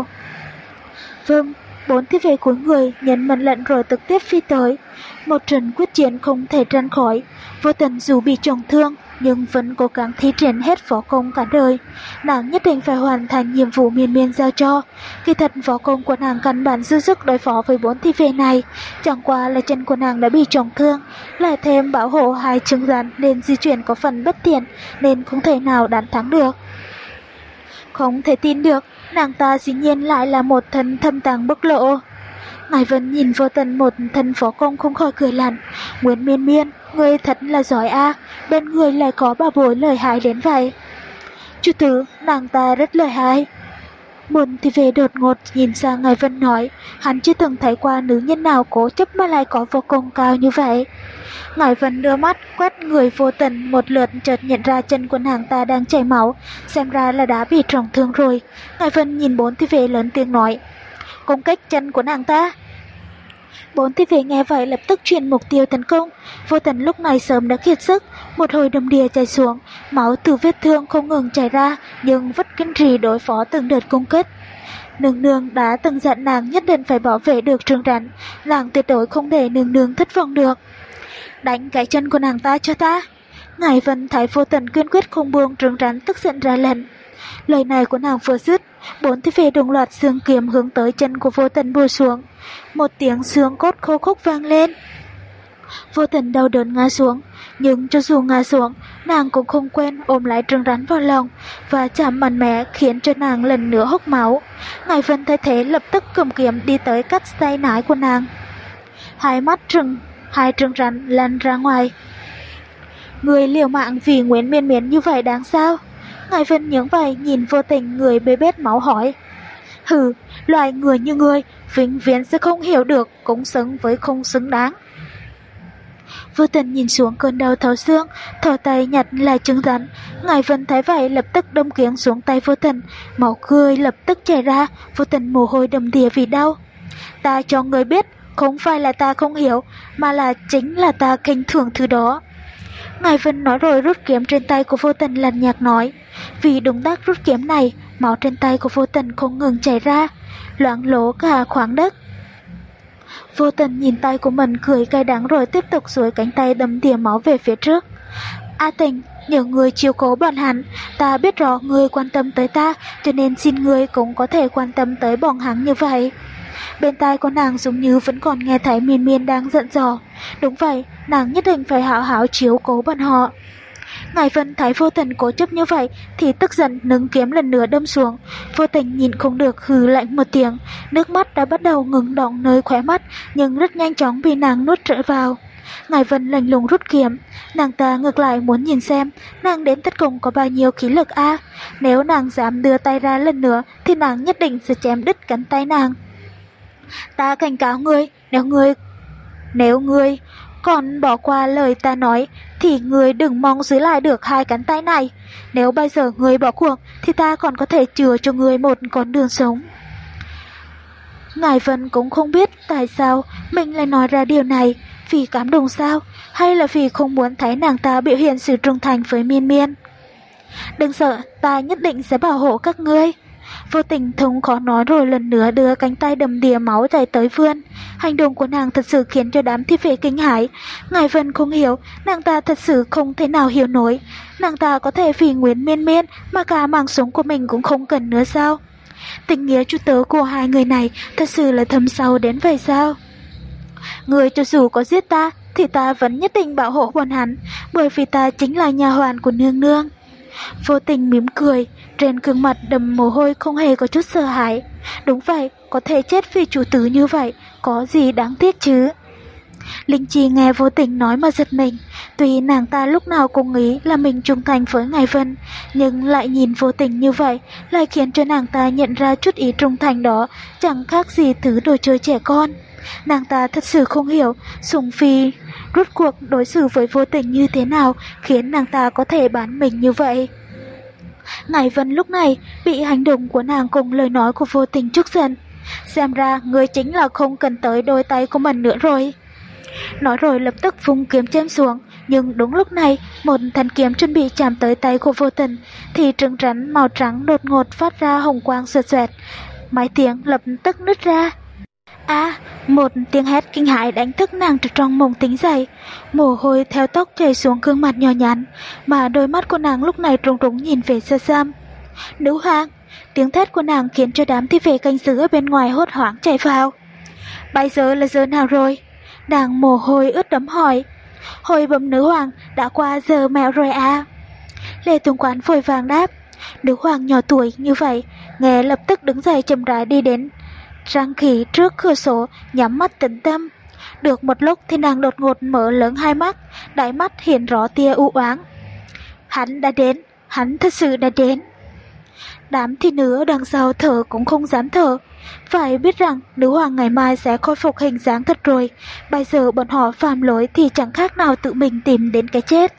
Vâng, bốn thi vệ cuối người nhấn mệnh lệnh rồi trực tiếp phi tới. Một trận quyết chiến không thể tránh khỏi. Vô Tình dù bị trọng thương nhưng vẫn cố gắng thi triển hết võ công cả đời. Nàng nhất định phải hoàn thành nhiệm vụ miên miên giao cho. Kỳ thật võ công của nàng căn bản dư sức đối phó với bốn thi vệ này. Chẳng qua là chân của nàng đã bị trọng thương, lại thêm bảo hộ hai trứng rắn nên di chuyển có phần bất tiện, nên không thể nào đánh thắng được. Không thể tin được, nàng ta dĩ nhiên lại là một thân thâm tàng bức lộ. Ngải Vân nhìn Vô Tình một thân võ công không khỏi cười lạnh. Nguyễn Miên Miên, ngươi thật là giỏi a, à, bên người lại có bảo bối lợi hại đến vậy. Chủ tử, nàng ta rất lợi hại. Một thì về đột ngột nhìn sang Ngải Vân nói, hắn chưa từng thấy qua nữ nhân nào cố chấp mà lại có võ công cao như vậy. Ngải Vân đưa mắt quét người Vô Tình một lượt, chợt nhận ra chân của nàng ta đang chảy máu, xem ra là đã bị trọng thương rồi. Ngải Vân nhìn bốn thi vệ lớn tiếng nói, công kích chân của nàng ta. Bốn thi vệ nghe vậy lập tức chuyển mục tiêu tấn công. Vô Tình lúc này sớm đã kiệt sức, một hồi đầm đìa chảy xuống, máu từ vết thương không ngừng chảy ra, nhưng vẫn kiên trì đối phó từng đợt công kích. Nương nương đã từng dặn nàng nhất định phải bảo vệ được trứng rắn, nàng tuyệt đối không để nương nương thất vọng được. Đánh cái chân của nàng ta cho ta. Ngải Vân thấy Vô Tình kiên quyết không buông trứng rắn, tức giận ra lệnh. Lời này của nàng vừa dứt, bốn thi vệ đồng loạt xương kiếm hướng tới chân của Vô Tình bổ xuống. Một tiếng xương cốt khô khốc vang lên. Vô Tình đau đớn ngã xuống, nhưng cho dù ngã xuống, nàng cũng không quên ôm lại trứng rắn vào lòng và chạm mạnh mẽ khiến cho nàng lần nữa hốc máu. Ngải Vân thấy thế lập tức cầm kiếm đi tới cắt tay nải của nàng. Hai mắt trừng, hai trứng rắn lăn ra ngoài. Người liều mạng vì Nguyễn Miên Miên như vậy đáng sao? Ngải Vân nhướng vậy nhìn Vô Tình người bê bết máu hỏi. Hừ, loài người như ngươi vĩnh viễn sẽ không hiểu được cũng xứng với không xứng đáng. Vô Tình nhìn xuống cơn đau thấu xương, thò tay nhặt lại trứng rắn. Ngải Vân thấy vậy lập tức đâm kiếm xuống tay Vô Tình, máu cười lập tức chảy ra. Vô Tình mồ hôi đầm đìa vì đau. Ta cho ngươi biết, Không phải là ta không hiểu, mà là chính là ta khinh thường thứ đó. Ngài Vân nói rồi rút kiếm trên tay của Vô Tình lạnh nhạt nói. Vì động tác rút kiếm này, máu trên tay của Vô Tình không ngừng chảy ra, loãng lố cả khoảng đất. Vô Tình nhìn tay của mình cười cay đắng rồi tiếp tục duỗi cánh tay đâm đìa máu về phía trước. A Tình, nhờ người chiếu cố bọn hắn, ta biết rõ người quan tâm tới ta, cho nên xin người cũng có thể quan tâm tới bọn hắn như vậy. Bên tai của nàng giống như vẫn còn nghe thấy Miên Miên đang giận dò. Đúng vậy, nàng nhất định phải hảo hảo chiếu cố bọn họ. Ngài Vân thấy Vô Tình cố chấp như vậy thì tức giận nâng kiếm lần nữa đâm xuống. Vô Tình nhìn không được hừ lạnh một tiếng, nước mắt đã bắt đầu ngừng đọng nơi khóe mắt, nhưng rất nhanh chóng bị nàng nuốt trở vào. Ngài Vân lạnh lùng rút kiếm, nàng ta ngược lại muốn nhìn xem nàng đến tất cùng có bao nhiêu khí lực a. À, nếu nàng dám đưa tay ra lần nữa thì nàng nhất định sẽ chém đứt cánh tay nàng. Ta cảnh cáo ngươi, nếu ngươi nếu ngươi còn bỏ qua lời ta nói thì ngươi đừng mong giữ lại được hai cánh tay này. Nếu bây giờ ngươi bỏ cuộc thì ta còn có thể chừa cho ngươi một con đường sống. Ngài Vân cũng không biết tại sao mình lại nói ra điều này, vì cảm động sao, hay là vì không muốn thấy nàng ta biểu hiện sự trung thành với Miên Miên. Đừng sợ, ta nhất định sẽ bảo hộ các ngươi. Vô Tình thống khó nói rồi lần nữa đưa cánh tay đầm đìa máu chạy tới vươn. Hành động của nàng thật sự khiến cho đám thi vệ kinh hãi. Ngài Vân không hiểu, nàng ta thật sự không thể nào hiểu nổi. Nàng ta có thể vì Nguyễn Miên Miên mà cả mạng sống của mình cũng không cần nữa sao? Tình nghĩa chú tớ của hai người này thật sự là thâm sâu đến vậy sao? Người cho dù có giết ta thì ta vẫn nhất định bảo hộ bọn hắn, bởi vì ta chính là nha hoàn của nương nương. Vô Tình mỉm cười, trên gương mặt đầm mồ hôi không hề có chút sợ hãi. Đúng vậy, có thể chết vì chủ tử như vậy, có gì đáng tiếc chứ? Linh Chi nghe Vô Tình nói mà giật mình. Tuy nàng ta lúc nào cũng nghĩ là mình trung thành với Ngài Vân, nhưng lại nhìn Vô Tình như vậy, lại khiến cho nàng ta nhận ra chút ý trung thành đó chẳng khác gì thứ đồ chơi trẻ con. Nàng ta thật sự không hiểu Sùng Phi rốt cuộc đối xử với Vô Tình như thế nào khiến nàng ta có thể bán mình như vậy. Ngài Vân lúc này bị hành động của nàng cùng lời nói của Vô Tình trút giận. Xem ra người chính là không cần tới đôi tay của mình nữa rồi. Nói rồi lập tức vung kiếm chém xuống, nhưng đúng lúc này một thanh kiếm chuẩn bị chạm tới tay của Vô Tình thì trứng rắn màu trắng đột ngột phát ra hồng quang xoẹt xoẹt, mái tiếng lập tức nứt ra. A, à, một tiếng hét kinh hãi đánh thức nàng từ trong mộng tỉnh dậy, mồ hôi theo tóc chảy xuống gương mặt nhỏ nhắn, mà đôi mắt của nàng lúc này trống trống nhìn về xa xăm. Nữ hoàng! Tiếng thét của nàng khiến cho đám thi vệ canh giữ ở bên ngoài hốt hoảng chạy vào. Bây giờ là giờ nào rồi? Nàng mồ hôi ướt đẫm hỏi. Hồi bẩm nữ hoàng, đã qua giờ mẹo rồi à? Lê Tùng Quán vội vàng đáp. Nữ hoàng nhỏ tuổi như vậy, nghe lập tức đứng dậy chậm rãi đi đến răng khỉ trước cửa sổ, nhắm mắt tĩnh tâm. Được một lúc thì nàng đột ngột mở lớn hai mắt, đáy mắt hiện rõ tia u oán. Hắn đã đến, hắn thật sự đã đến. Đám thi nữ ở đằng sau thở cũng không dám thở. Phải biết rằng nữ hoàng ngày mai sẽ khôi phục hình dáng thật rồi. Bây giờ bọn họ phạm lỗi thì chẳng khác nào tự mình tìm đến cái chết.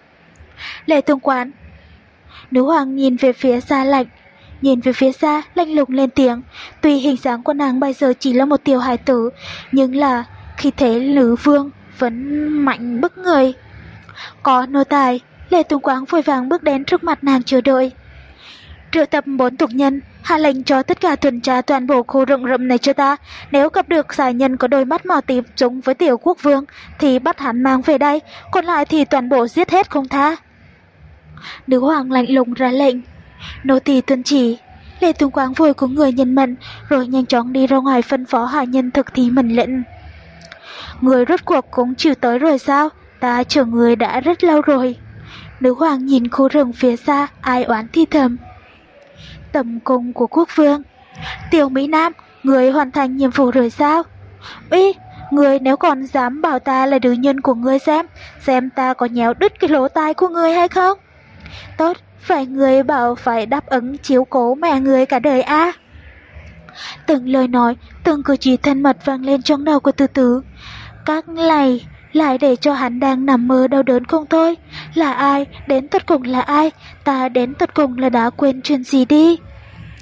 Lệ Tùng Quán. Nữ hoàng nhìn về phía xa lạnh, nhìn về phía xa lạnh lùng lên tiếng. Tuy hình dáng của nàng bây giờ chỉ là một tiểu hài tử, nhưng là khi thế nữ vương vẫn mạnh bức người. Có nô tài. Lệ Tùng Quán vội vàng bước đến trước mặt nàng chờ đợi. Triệu tập bốn tục nhân, hạ lệnh cho tất cả tuần tra toàn bộ khu rừng rậm này cho ta. Nếu gặp được giải nhân có đôi mắt màu tím giống với tiểu quốc vương thì bắt hắn mang về đây, còn lại thì toàn bộ giết hết không tha. Nữ hoàng lạnh lùng ra lệnh. Nô tỳ tuân chỉ. Lê Tùng Quang vui của người nhân mệnh, rồi nhanh chóng đi ra ngoài phân phó hạ nhân thực thi mệnh lệnh. Người rốt cuộc cũng chịu tới rồi sao? Ta chờ người đã rất lâu rồi. Nữ hoàng nhìn khu rừng phía xa, ai oán thi thầm. Tầm cung của quốc vương. Tiểu Mỹ Nam, người hoàn thành nhiệm vụ rồi sao? Ý, người nếu còn dám bảo ta là đứa nhân của người xem, xem ta có nhéo đứt cái lỗ tai của người hay không? Tốt, phải người bảo phải đáp ứng chiếu cố mẹ người cả đời a. À? Từng lời nói, từng cử chỉ thân mật vang lên trong đầu của Từ Từ. Các này lại để cho hắn đang nằm mơ đau đớn không thôi. Là ai? Đến tận cùng là ai? Ta đến tận cùng là đã quên chuyện gì đi?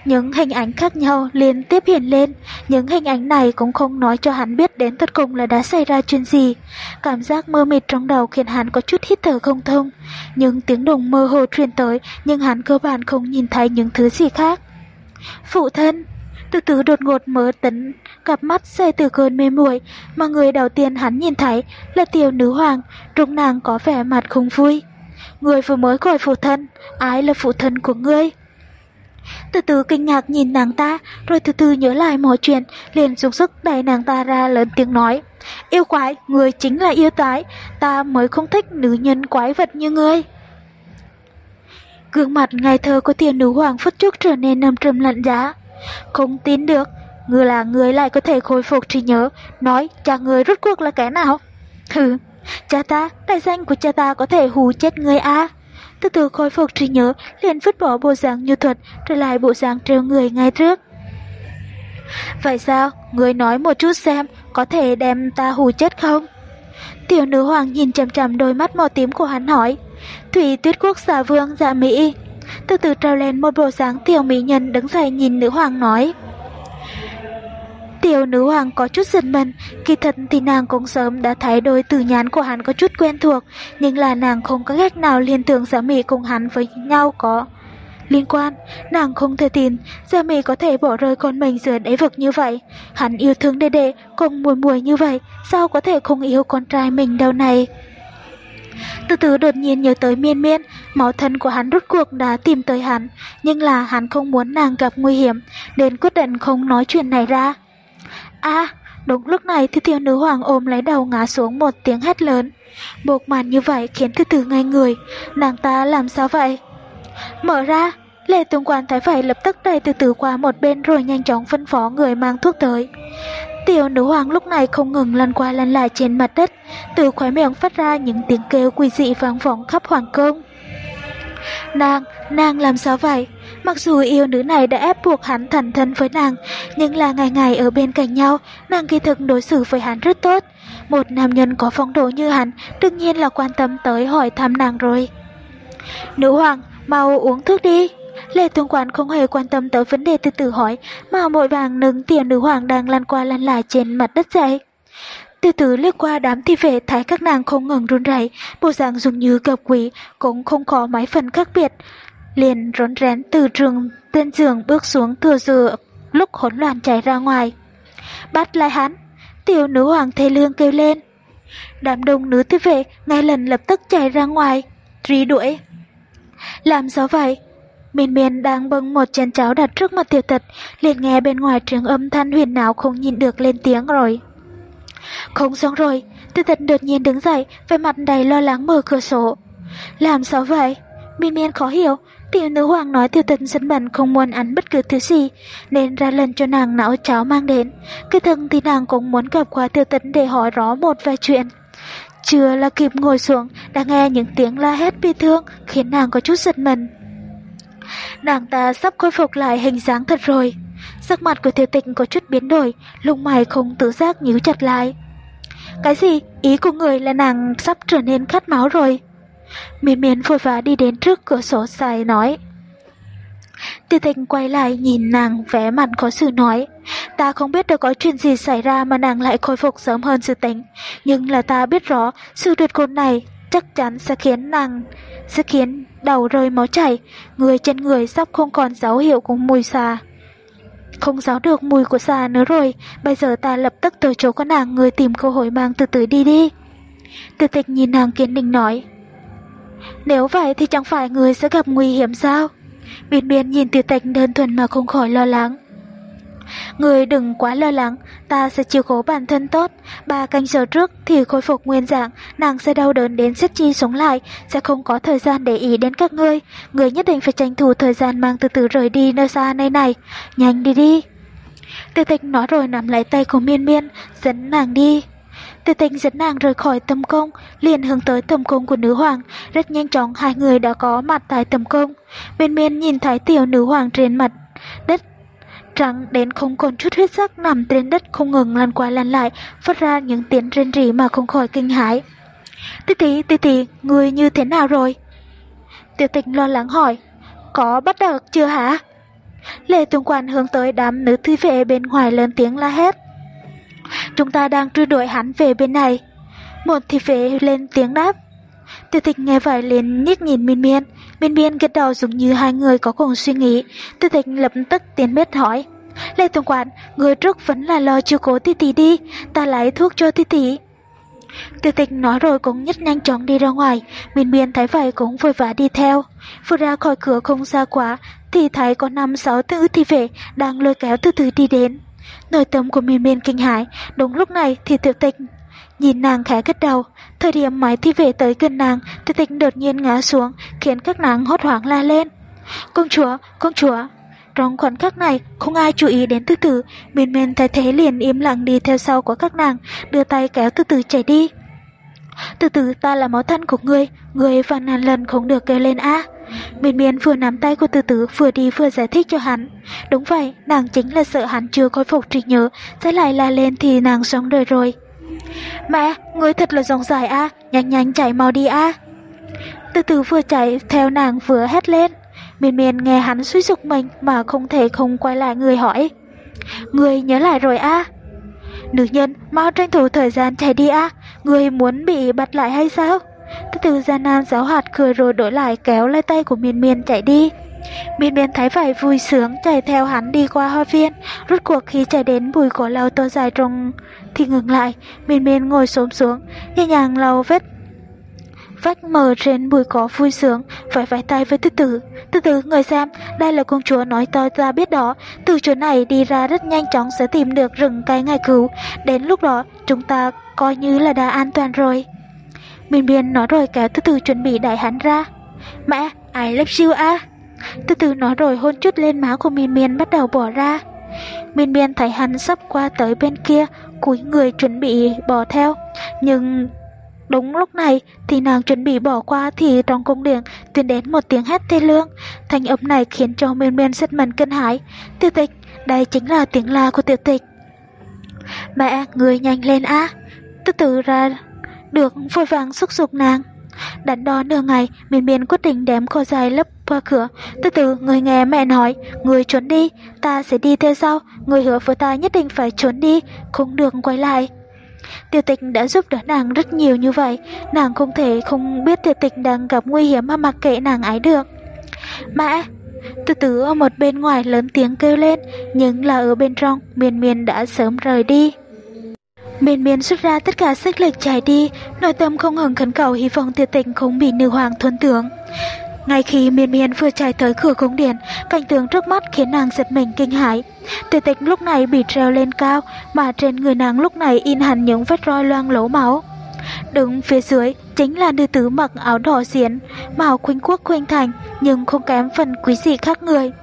Những hình ảnh khác nhau liên tiếp hiện lên, những hình ảnh này cũng không nói cho hắn biết đến tận cùng là đã xảy ra chuyện gì. Cảm giác mơ mịt trong đầu khiến hắn có chút hít thở không thông, những tiếng động mơ hồ truyền tới nhưng hắn cơ bản không nhìn thấy những thứ gì khác. Phụ thân! Từ từ đột ngột mở tấn, cặp mắt say từ cơn mê muội, mà người đầu tiên hắn nhìn thấy là tiểu nữ hoàng, trông nàng có vẻ mặt không vui. Người vừa mới gọi phụ thân, ai là phụ thân của ngươi? Từ từ kinh ngạc nhìn nàng ta, rồi từ từ nhớ lại mọi chuyện, liền dùng sức đẩy nàng ta ra lớn tiếng nói. Yêu quái, người chính là yêu quái, ta mới không thích nữ nhân quái vật như ngươi. Gương mặt ngây thơ của tiểu nữ hoàng phút chốc trở nên âm trầm lạnh giá. Không tin được, ngươi là người lại có thể khôi phục trí nhớ, nói cha người rốt cuộc là kẻ nào? Hừ, cha ta, đại danh của cha ta có thể hù chết người à? Từ từ khôi phục trí nhớ, liền vứt bỏ bộ dáng nhu thuật, trở lại bộ dáng trêu người ngay trước. Vậy sao, người nói một chút xem, có thể đem ta hù chết không? Tiểu nữ hoàng nhìn chằm chằm đôi mắt màu tím của hắn hỏi. Thủy Tuyết Quốc xà vương Dạ Mỹ từ từ trao lên một bộ dáng tiểu mỹ nhân đứng dậy nhìn nữ hoàng nói. Tiểu nữ hoàng có chút giật mình, kỳ thật thì nàng cũng sớm đã thấy đôi từ nhán của hắn có chút quen thuộc, nhưng là nàng không có cách nào liên tưởng Dạ Mỹ cùng hắn với nhau có liên quan. Nàng không thể tin Dạ Mỹ có thể bỏ rơi con mình dưới đáy vực như vậy. Hắn yêu thương đệ đệ cùng muội muội như vậy, sao có thể không yêu con trai mình đâu này? Từ từ đột nhiên nhớ tới Miên Miên, máu thân của hắn rốt cuộc đã tìm tới hắn, nhưng là hắn không muốn nàng gặp nguy hiểm, nên quyết định không nói chuyện này ra. À, đúng lúc này thì tiểu nữ hoàng ôm lấy đầu ngã xuống một tiếng hét lớn. Một màn như vậy khiến từ từ ngây người, nàng ta làm sao vậy? Mở ra, Lệ Tướng Quan thấy vậy lập tức đẩy từ từ qua một bên rồi nhanh chóng phân phó người mang thuốc tới. Tiểu nữ hoàng lúc này không ngừng lăn qua lăn lại trên mặt đất, từ khóe miệng phát ra những tiếng kêu quỷ dị vang vọng khắp hoàng cung. Nàng, nàng làm sao vậy? Mặc dù yêu nữ này đã ép buộc hắn thành thân với nàng, nhưng là ngày ngày ở bên cạnh nhau, nàng kỳ thực đối xử với hắn rất tốt. Một nam nhân có phong độ như hắn, đương nhiên là quan tâm tới hỏi thăm nàng rồi. Nữ hoàng, mau uống thuốc đi. Lệ Tướng Quan không hề quan tâm tới vấn đề từ từ hỏi, mà vội vàng nâng tiểu nữ hoàng đang lăn qua lăn lại trên mặt đất dậy. Từ từ liếc qua đám thi vệ thấy các nàng không ngừng run rẩy, bộ dạng dường như gặp quỷ, cũng không có mấy phần khác biệt. Liền rón rén từ trường tên giường bước xuống, thừa dựa lúc hỗn loạn chạy ra ngoài. Bắt lại hắn! Tiểu nữ hoàng thê lương kêu lên. Đám đông nữ thi vệ ngay lần lập tức chạy ra ngoài, truy đuổi. Làm sao vậy? Miên Miên đang bưng một chén cháo đặt trước mặt Tiểu Tật, liền nghe bên ngoài tiếng âm thanh huyền ảo không nhịn được lên tiếng rồi. Không xong rồi, Tiểu Tật đột nhiên đứng dậy, vẻ mặt đầy lo lắng mở cửa sổ. Làm sao vậy? Miên Miên khó hiểu, tiểu nữ hoàng nói Tiểu Tật sân bẩn không muốn ăn bất cứ thứ gì, nên ra lần cho nàng nấu cháo mang đến. Cái thân thì nàng cũng muốn gặp qua Tiểu Tật để hỏi rõ một vài chuyện. Chưa là kịp ngồi xuống, đã nghe những tiếng la hét bi thương, khiến nàng có chút giật mình. Nàng ta sắp khôi phục lại hình dáng thật rồi. Sắc mặt của Tiểu Tịch có chút biến đổi, lông mày không tự giác nhíu chặt lại. Cái gì? Ý của người là nàng sắp trở nên khát máu rồi. Miên Miên vội vã đi đến trước cửa sổ xài nói. Tiểu Tịch quay lại nhìn nàng vẻ mặt khó xử nói. Ta không biết đã có chuyện gì xảy ra mà nàng lại khôi phục sớm hơn dự tính, nhưng là ta biết rõ sự tuyệt côn này chắc chắn sẽ khiến nàng sẽ khiến đầu rơi máu chảy, người trên người sắp không còn dấu hiệu của mùi xà. Không giấu được mùi của xà nữa rồi, bây giờ ta lập tức tới chỗ con nàng, người tìm cơ hội mang từ từ đi đi. Từ Tịch nhìn nàng kiên định nói. Nếu vậy thì chẳng phải người sẽ gặp nguy hiểm sao? Miên Miên nhìn Tiểu Tịch đơn thuần mà không khỏi lo lắng. Người đừng quá lo lắng, ta sẽ chiếu cố bản thân tốt. Ba canh giờ trước thì khôi phục nguyên dạng, nàng sẽ đau đớn đến chết chi sống lại, sẽ không có thời gian để ý đến các ngươi. Người nhất định phải tranh thủ thời gian mang từ từ rời đi nơi xa nơi này. Nhanh đi đi. Tiểu Tịch nói rồi nắm lấy tay của Miên Miên, dẫn nàng đi. Tiểu Tịch dẫn nàng rời khỏi tầm cung, liền hướng tới tầm cung của nữ hoàng. Rất nhanh chóng hai người đã có mặt tại tầm cung. Miên Miên nhìn thấy tiểu nữ hoàng trên mặt đất trắng đến không còn chút huyết sắc nằm trên đất không ngừng lăn qua lăn lại, phát ra những tiếng rên rỉ mà không khỏi kinh hãi. Tí tí, tí tí, người như thế nào rồi? Tiểu Tịch lo lắng hỏi. Có bắt được chưa hả? Lệ Tùng Quản hướng tới đám nữ thi vệ bên ngoài lớn tiếng la hét. Chúng ta đang truy đuổi hắn về bên này. Một thi vệ lên tiếng đáp. Tiêu Tịch nghe vậy liền nhích nhìn Miên Miên. Miên Miên gật đầu giống như hai người có cùng suy nghĩ. Tiêu Tịch lập tức tiến bên hỏi. Lệ Tổng Quản, người trước vẫn là lo chiếu cố Tỷ Tỷ đi, ta lấy thuốc cho Tỷ Tỷ. Tiêu Tịch nói rồi cũng nhất nhanh chóng đi ra ngoài. Miên Miên thấy vậy cũng vội vã đi theo. Vừa ra khỏi cửa không xa quá thì thấy có năm sáu nữ thi vệ đang lôi kéo từ từ đi đến. Nội tâm của Miên Miên kinh hãi. Đúng lúc này thì Tiêu Tịch nhìn nàng khẽ gật đầu. Thời điểm mấy thi vệ tới gần nàng, Tiêu Tịch đột nhiên ngã xuống, khiến các nàng hốt hoảng la lên. Công chúa, công chúa. Trong khoảnh khắc này không ai chú ý đến Từ Từ. Miên Miên thấy thế liền im lặng đi theo sau của các nàng, đưa tay kéo Từ Từ chạy đi. Từ Từ, ta là máu thân của ngươi, ngươi và ngàn lần không được kêu lên a. Miên Miên vừa nắm tay của Từ Từ vừa đi vừa giải thích cho hắn. Đúng vậy, nàng chính là sợ hắn chưa khôi phục trí nhớ, sẽ lại la lên thì nàng xong đời rồi. Mẹ, ngươi thật là rộng rãi a, nhanh nhanh chạy mau đi a. Từ Từ vừa chạy theo nàng vừa hét lên. Miên Miên nghe hắn suy sụp mình mà không thể không quay lại người hỏi. Ngươi nhớ lại rồi a? Nữ nhân, mau tranh thủ thời gian chạy đi a, ngươi muốn bị bắt lại hay sao? Từ Từ gian nan giáo hoạt cười rồi đổi lại kéo lấy tay của Miên Miên chạy đi. Miên Miên thấy vậy vui sướng chạy theo hắn đi qua hoa viên. Rốt cuộc khi chạy đến bụi cỏ lau to dài trong thì ngừng lại. Miên Miên ngồi xổm xuống, nhẹ nhàng lau vết vách mờ trên bụi cỏ vui sướng, vẫy vẫy tay với Từ Từ. Từ Từ, người xem, đây là công chúa nói tôi ta biết đó. Từ chỗ này đi ra rất nhanh chóng sẽ tìm được rừng cây ngải cứu. Đến lúc đó chúng ta coi như là đã an toàn rồi. Miên Miên nói rồi kéo Từ Từ chuẩn bị đẩy hắn ra. Mẹ, I love you a. Từ Từ nói rồi hôn chút lên má của Miên Miên bắt đầu bỏ ra. Miên Miên thấy hắn sắp qua tới bên kia, cúi người chuẩn bị bỏ theo. Nhưng đúng lúc này thì nàng chuẩn bị bỏ qua thì trong cung điện truyền đến một tiếng hét thê lương. Thanh âm này khiến cho Miên Miên giật mình kinh hãi. Tiêu Tịch, đây chính là tiếng la của Tiêu Tịch. Mẹ, người nhanh lên a. Từ Từ ra được vội vàng xúc giục nàng. Đắn đo nửa ngày, Miên Miên quyết định đếm khô dài lấp qua cửa. Từ Từ, người nghe mẹ nói, người trốn đi, ta sẽ đi theo sau. Người hứa với ta nhất định phải trốn đi, không được quay lại. Tiêu Tịch đã giúp đỡ nàng rất nhiều như vậy, nàng không thể không biết Tiêu Tịch đang gặp nguy hiểm mà mặc kệ nàng ấy được. Mẹ! Từ Từ ở một bên ngoài lớn tiếng kêu lên, nhưng là ở bên trong, Miên Miên đã sớm rời đi. Miên Miên xuất ra tất cả sức lực chạy đi, nội tâm không ngừng khấn cầu hy vọng Tiêu Tịch không bị nữ hoàng thuần tưởng. Ngay khi Miên Miên vừa chạy tới cửa cung điện, cảnh tượng trước mắt khiến nàng giật mình kinh hãi. Tiêu Tịch lúc này bị treo lên cao, mà trên người nàng lúc này in hẳn những vết roi loang lổ máu. Đứng phía dưới chính là nữ tử mặc áo đỏ xiển, màu khuynh quốc khuynh thành, nhưng không kém phần quý dị khác người.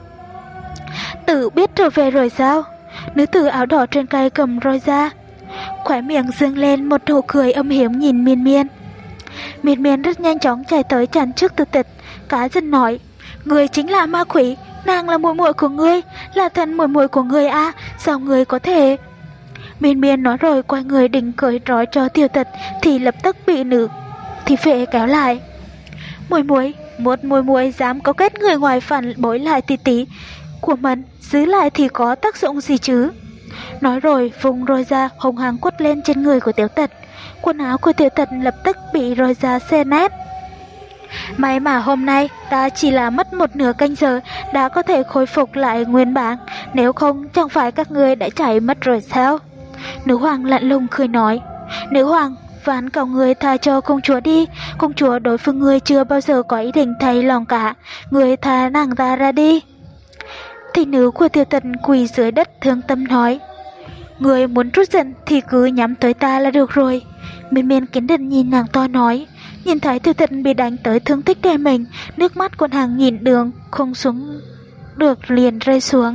Tự biết trở về rồi sao? Nữ tử áo đỏ trên cây cầm roi ra, khóe miệng dương lên một nụ cười âm hiểm nhìn Miên Miên. Miên Miên rất nhanh chóng chạy tới chắn trước Tiêu Tịch, cá dân nói, người chính là ma quỷ, nàng là muội muội của ngươi, là thân muội muội của ngươi a, à, sao ngươi có thể? Miên Miên nói rồi quay người định cởi trói cho Tiêu Tịch thì lập tức bị nữ thì vệ kéo lại. Muội muội, một muội muội dám cấu kết người ngoài phản bội lại tỷ tỷ của mình, giữ lại thì có tác dụng gì chứ? Nói rồi vùng roi ra hung hăng quất lên trên người của Tiêu Tịch. Quần áo của Tiêu Tịch lập tức bị roi ra xé nát. May mà hôm nay ta chỉ là mất một nửa canh giờ đã có thể khôi phục lại nguyên bản, nếu không chẳng phải các ngươi đã chạy mất rồi sao? Nữ hoàng lạnh lùng cười nói. Nữ hoàng, ván cầu người tha cho công chúa đi, công chúa đối phương ngươi chưa bao giờ có ý định thay lòng cả, người tha nàng ta ra đi. Thị nữ của Tiêu Tịch quỳ dưới đất thương tâm nói. Người muốn trút giận thì cứ nhắm tới ta là được rồi. Miên Miên kính định nhìn nàng to nói. Nhìn thấy Tiêu Tịch bị đánh tới thương tích đè mình, nước mắt của nàng nhìn đường không xuống được liền rơi xuống.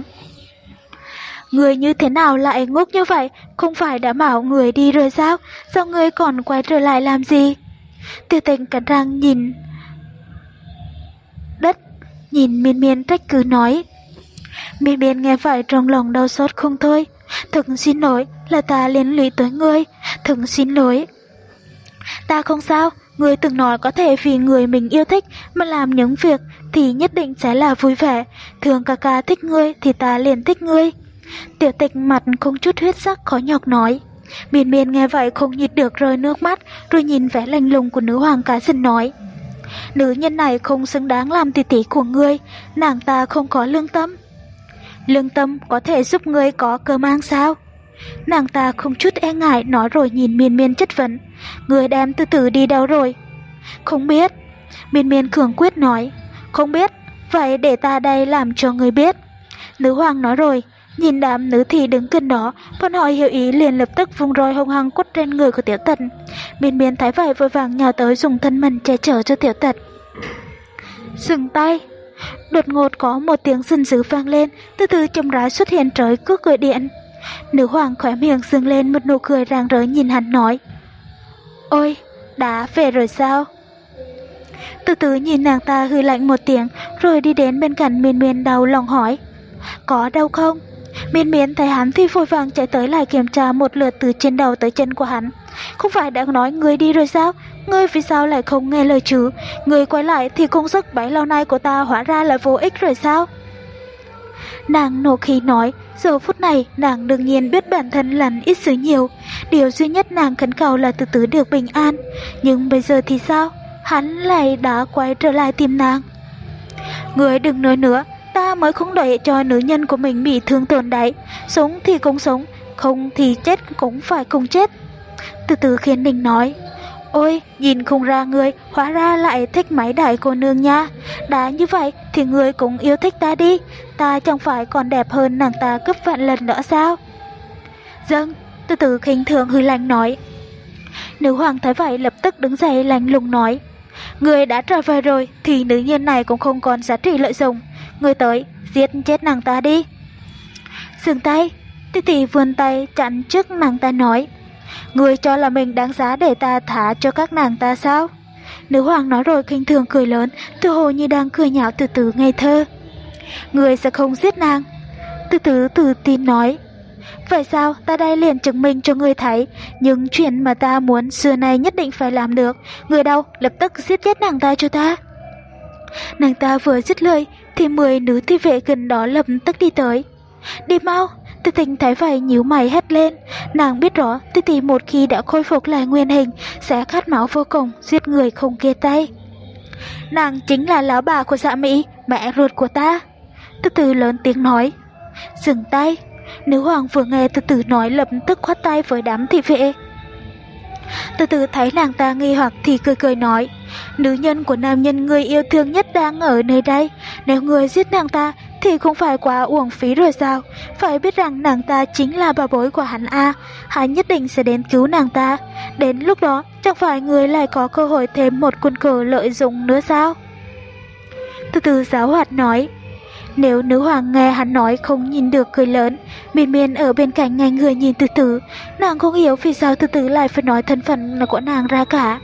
Người như thế nào lại ngốc như vậy? Không phải đã bảo người đi rồi sao? Sao người còn quay trở lại làm gì? Tiêu Tịch cắn răng nhìn đất, nhìn Miên Miên trách cứ nói. Miên Miên nghe vậy trong lòng đau xót không thôi. Thật xin lỗi, là ta liên lụy tới ngươi. Thật xin lỗi. Ta không sao, Người từng nói có thể vì người mình yêu thích mà làm những việc thì nhất định sẽ là vui vẻ. Thường ca ca thích ngươi thì ta liền thích ngươi. Tiểu Tịch mặt không chút huyết sắc khó nhọc nói. Miên Miên nghe vậy không nhịn được rơi nước mắt, rồi nhìn vẻ lạnh lùng của nữ hoàng cá sừng nói. Nữ nhân này không xứng đáng làm tỷ tỷ của ngươi, nàng ta không có lương tâm. Lương tâm có thể giúp ngươi có cơ mang sao? Nàng ta không chút e ngại nói rồi nhìn Miên Miên chất vấn. Ngươi đem Từ Từ đi đâu rồi? Không biết. Miên Miên cường quyết nói. Không biết, vậy để ta đây làm cho ngươi biết. Nữ hoàng nói rồi, nhìn đám nữ thị đứng gần đó, bọn họ hiểu ý liền lập tức vung roi hung hăng quất trên người của Tiểu Tật. Miên Miên thấy vậy vội vàng nhào tới dùng thân mình che chở cho Tiểu Tật. Dừng tay. Đột ngột có một tiếng giận dữ vang lên, từ từ chậm rãi xuất hiện trời cước cửa điện. Nữ hoàng khóe miệng dương lên một nụ cười rạng rỡ nhìn hắn nói. Ôi, đã về rồi sao? Từ từ nhìn nàng ta hừ lạnh một tiếng, rồi đi đến bên cạnh Miên Miên đau lòng hỏi. Có đau không? Miên Miên thấy hắn thì vội vàng chạy tới lại kiểm tra một lượt từ trên đầu tới chân của hắn. Không phải đã nói ngươi đi rồi sao? Ngươi vì sao lại không nghe lời chứ? Ngươi quay lại thì công sức bấy lâu nay của ta hóa ra là vô ích rồi sao? Nàng nộ khí nói, giờ phút này nàng đương nhiên biết bản thân làm ít sự nhiều. Điều duy nhất nàng khấn cầu là Từ Từ được bình an. Nhưng bây giờ thì sao? Hắn lại đã quay trở lại tìm nàng. Ngươi đừng nói nữa, ta mới không để cho nữ nhân của mình bị thương tổn đấy. Sống thì cũng sống, không thì chết cũng phải cùng chết. Từ Từ khiến Đình nói. Ôi, nhìn không ra ngươi, hóa ra lại thích máy đại cô nương nha. Đã như vậy thì ngươi cũng yêu thích ta đi. Ta chẳng phải còn đẹp hơn nàng ta gấp vạn lần nữa sao? Dâng, Từ Từ khinh thường hư lạnh nói. Nữ hoàng thấy vậy lập tức đứng dậy lạnh lùng nói. Ngươi đã trở về rồi thì nữ nhân này cũng không còn giá trị lợi dụng. Ngươi tới, giết chết nàng ta đi. Dừng tay, tỷ tỷ vươn tay chặn trước nàng ta nói. Ngươi cho là mình đáng giá để ta thả cho các nàng ta sao? Nữ hoàng nói rồi khinh thường cười lớn, tự hồ như đang cười nhạo Từ Từ ngây thơ. Ngươi sẽ không giết nàng. Từ Từ tự tin nói. Vậy sao, ta đây liền chứng minh cho ngươi thấy, những chuyện mà ta muốn xưa nay nhất định phải làm được. Ngươi đâu, lập tức giết chết nàng ta cho ta. Nàng ta vừa dứt lời thì mười nữ thi vệ gần đó lập tức đi tới. Đi mau. Tư Tình thấy vậy nhíu mày hét lên. Nàng biết rõ Tư Tỷ một khi đã khôi phục lại nguyên hình sẽ khát máu vô cùng, giết người không kia tay. Nàng chính là lão bà của Dạ Mỹ, mẹ ruột của ta. Từ từ lớn tiếng nói. Dừng tay. Nữ hoàng vừa nghe từ từ nói lập tức khoát tay với đám thị vệ. Từ từ thấy nàng ta nghi hoặc thì cười cười nói. Nữ nhân của nam nhân người yêu thương nhất đang ở nơi đây. Nếu người giết nàng ta thì không phải quá uổng phí rồi sao? Phải biết rằng nàng ta chính là bà bối của hắn a, hắn nhất định sẽ đến cứu nàng ta. Đến lúc đó chẳng phải người lại có cơ hội thêm một quân cờ lợi dụng nữa sao? Từ từ giáo hoạt nói. Nếu nữ hoàng nghe hắn nói không nhìn được cười lớn. Miên Miên ở bên cạnh ngay người nhìn từ từ. Nàng không hiểu vì sao từ từ lại phải nói thân phận của nàng ra cả.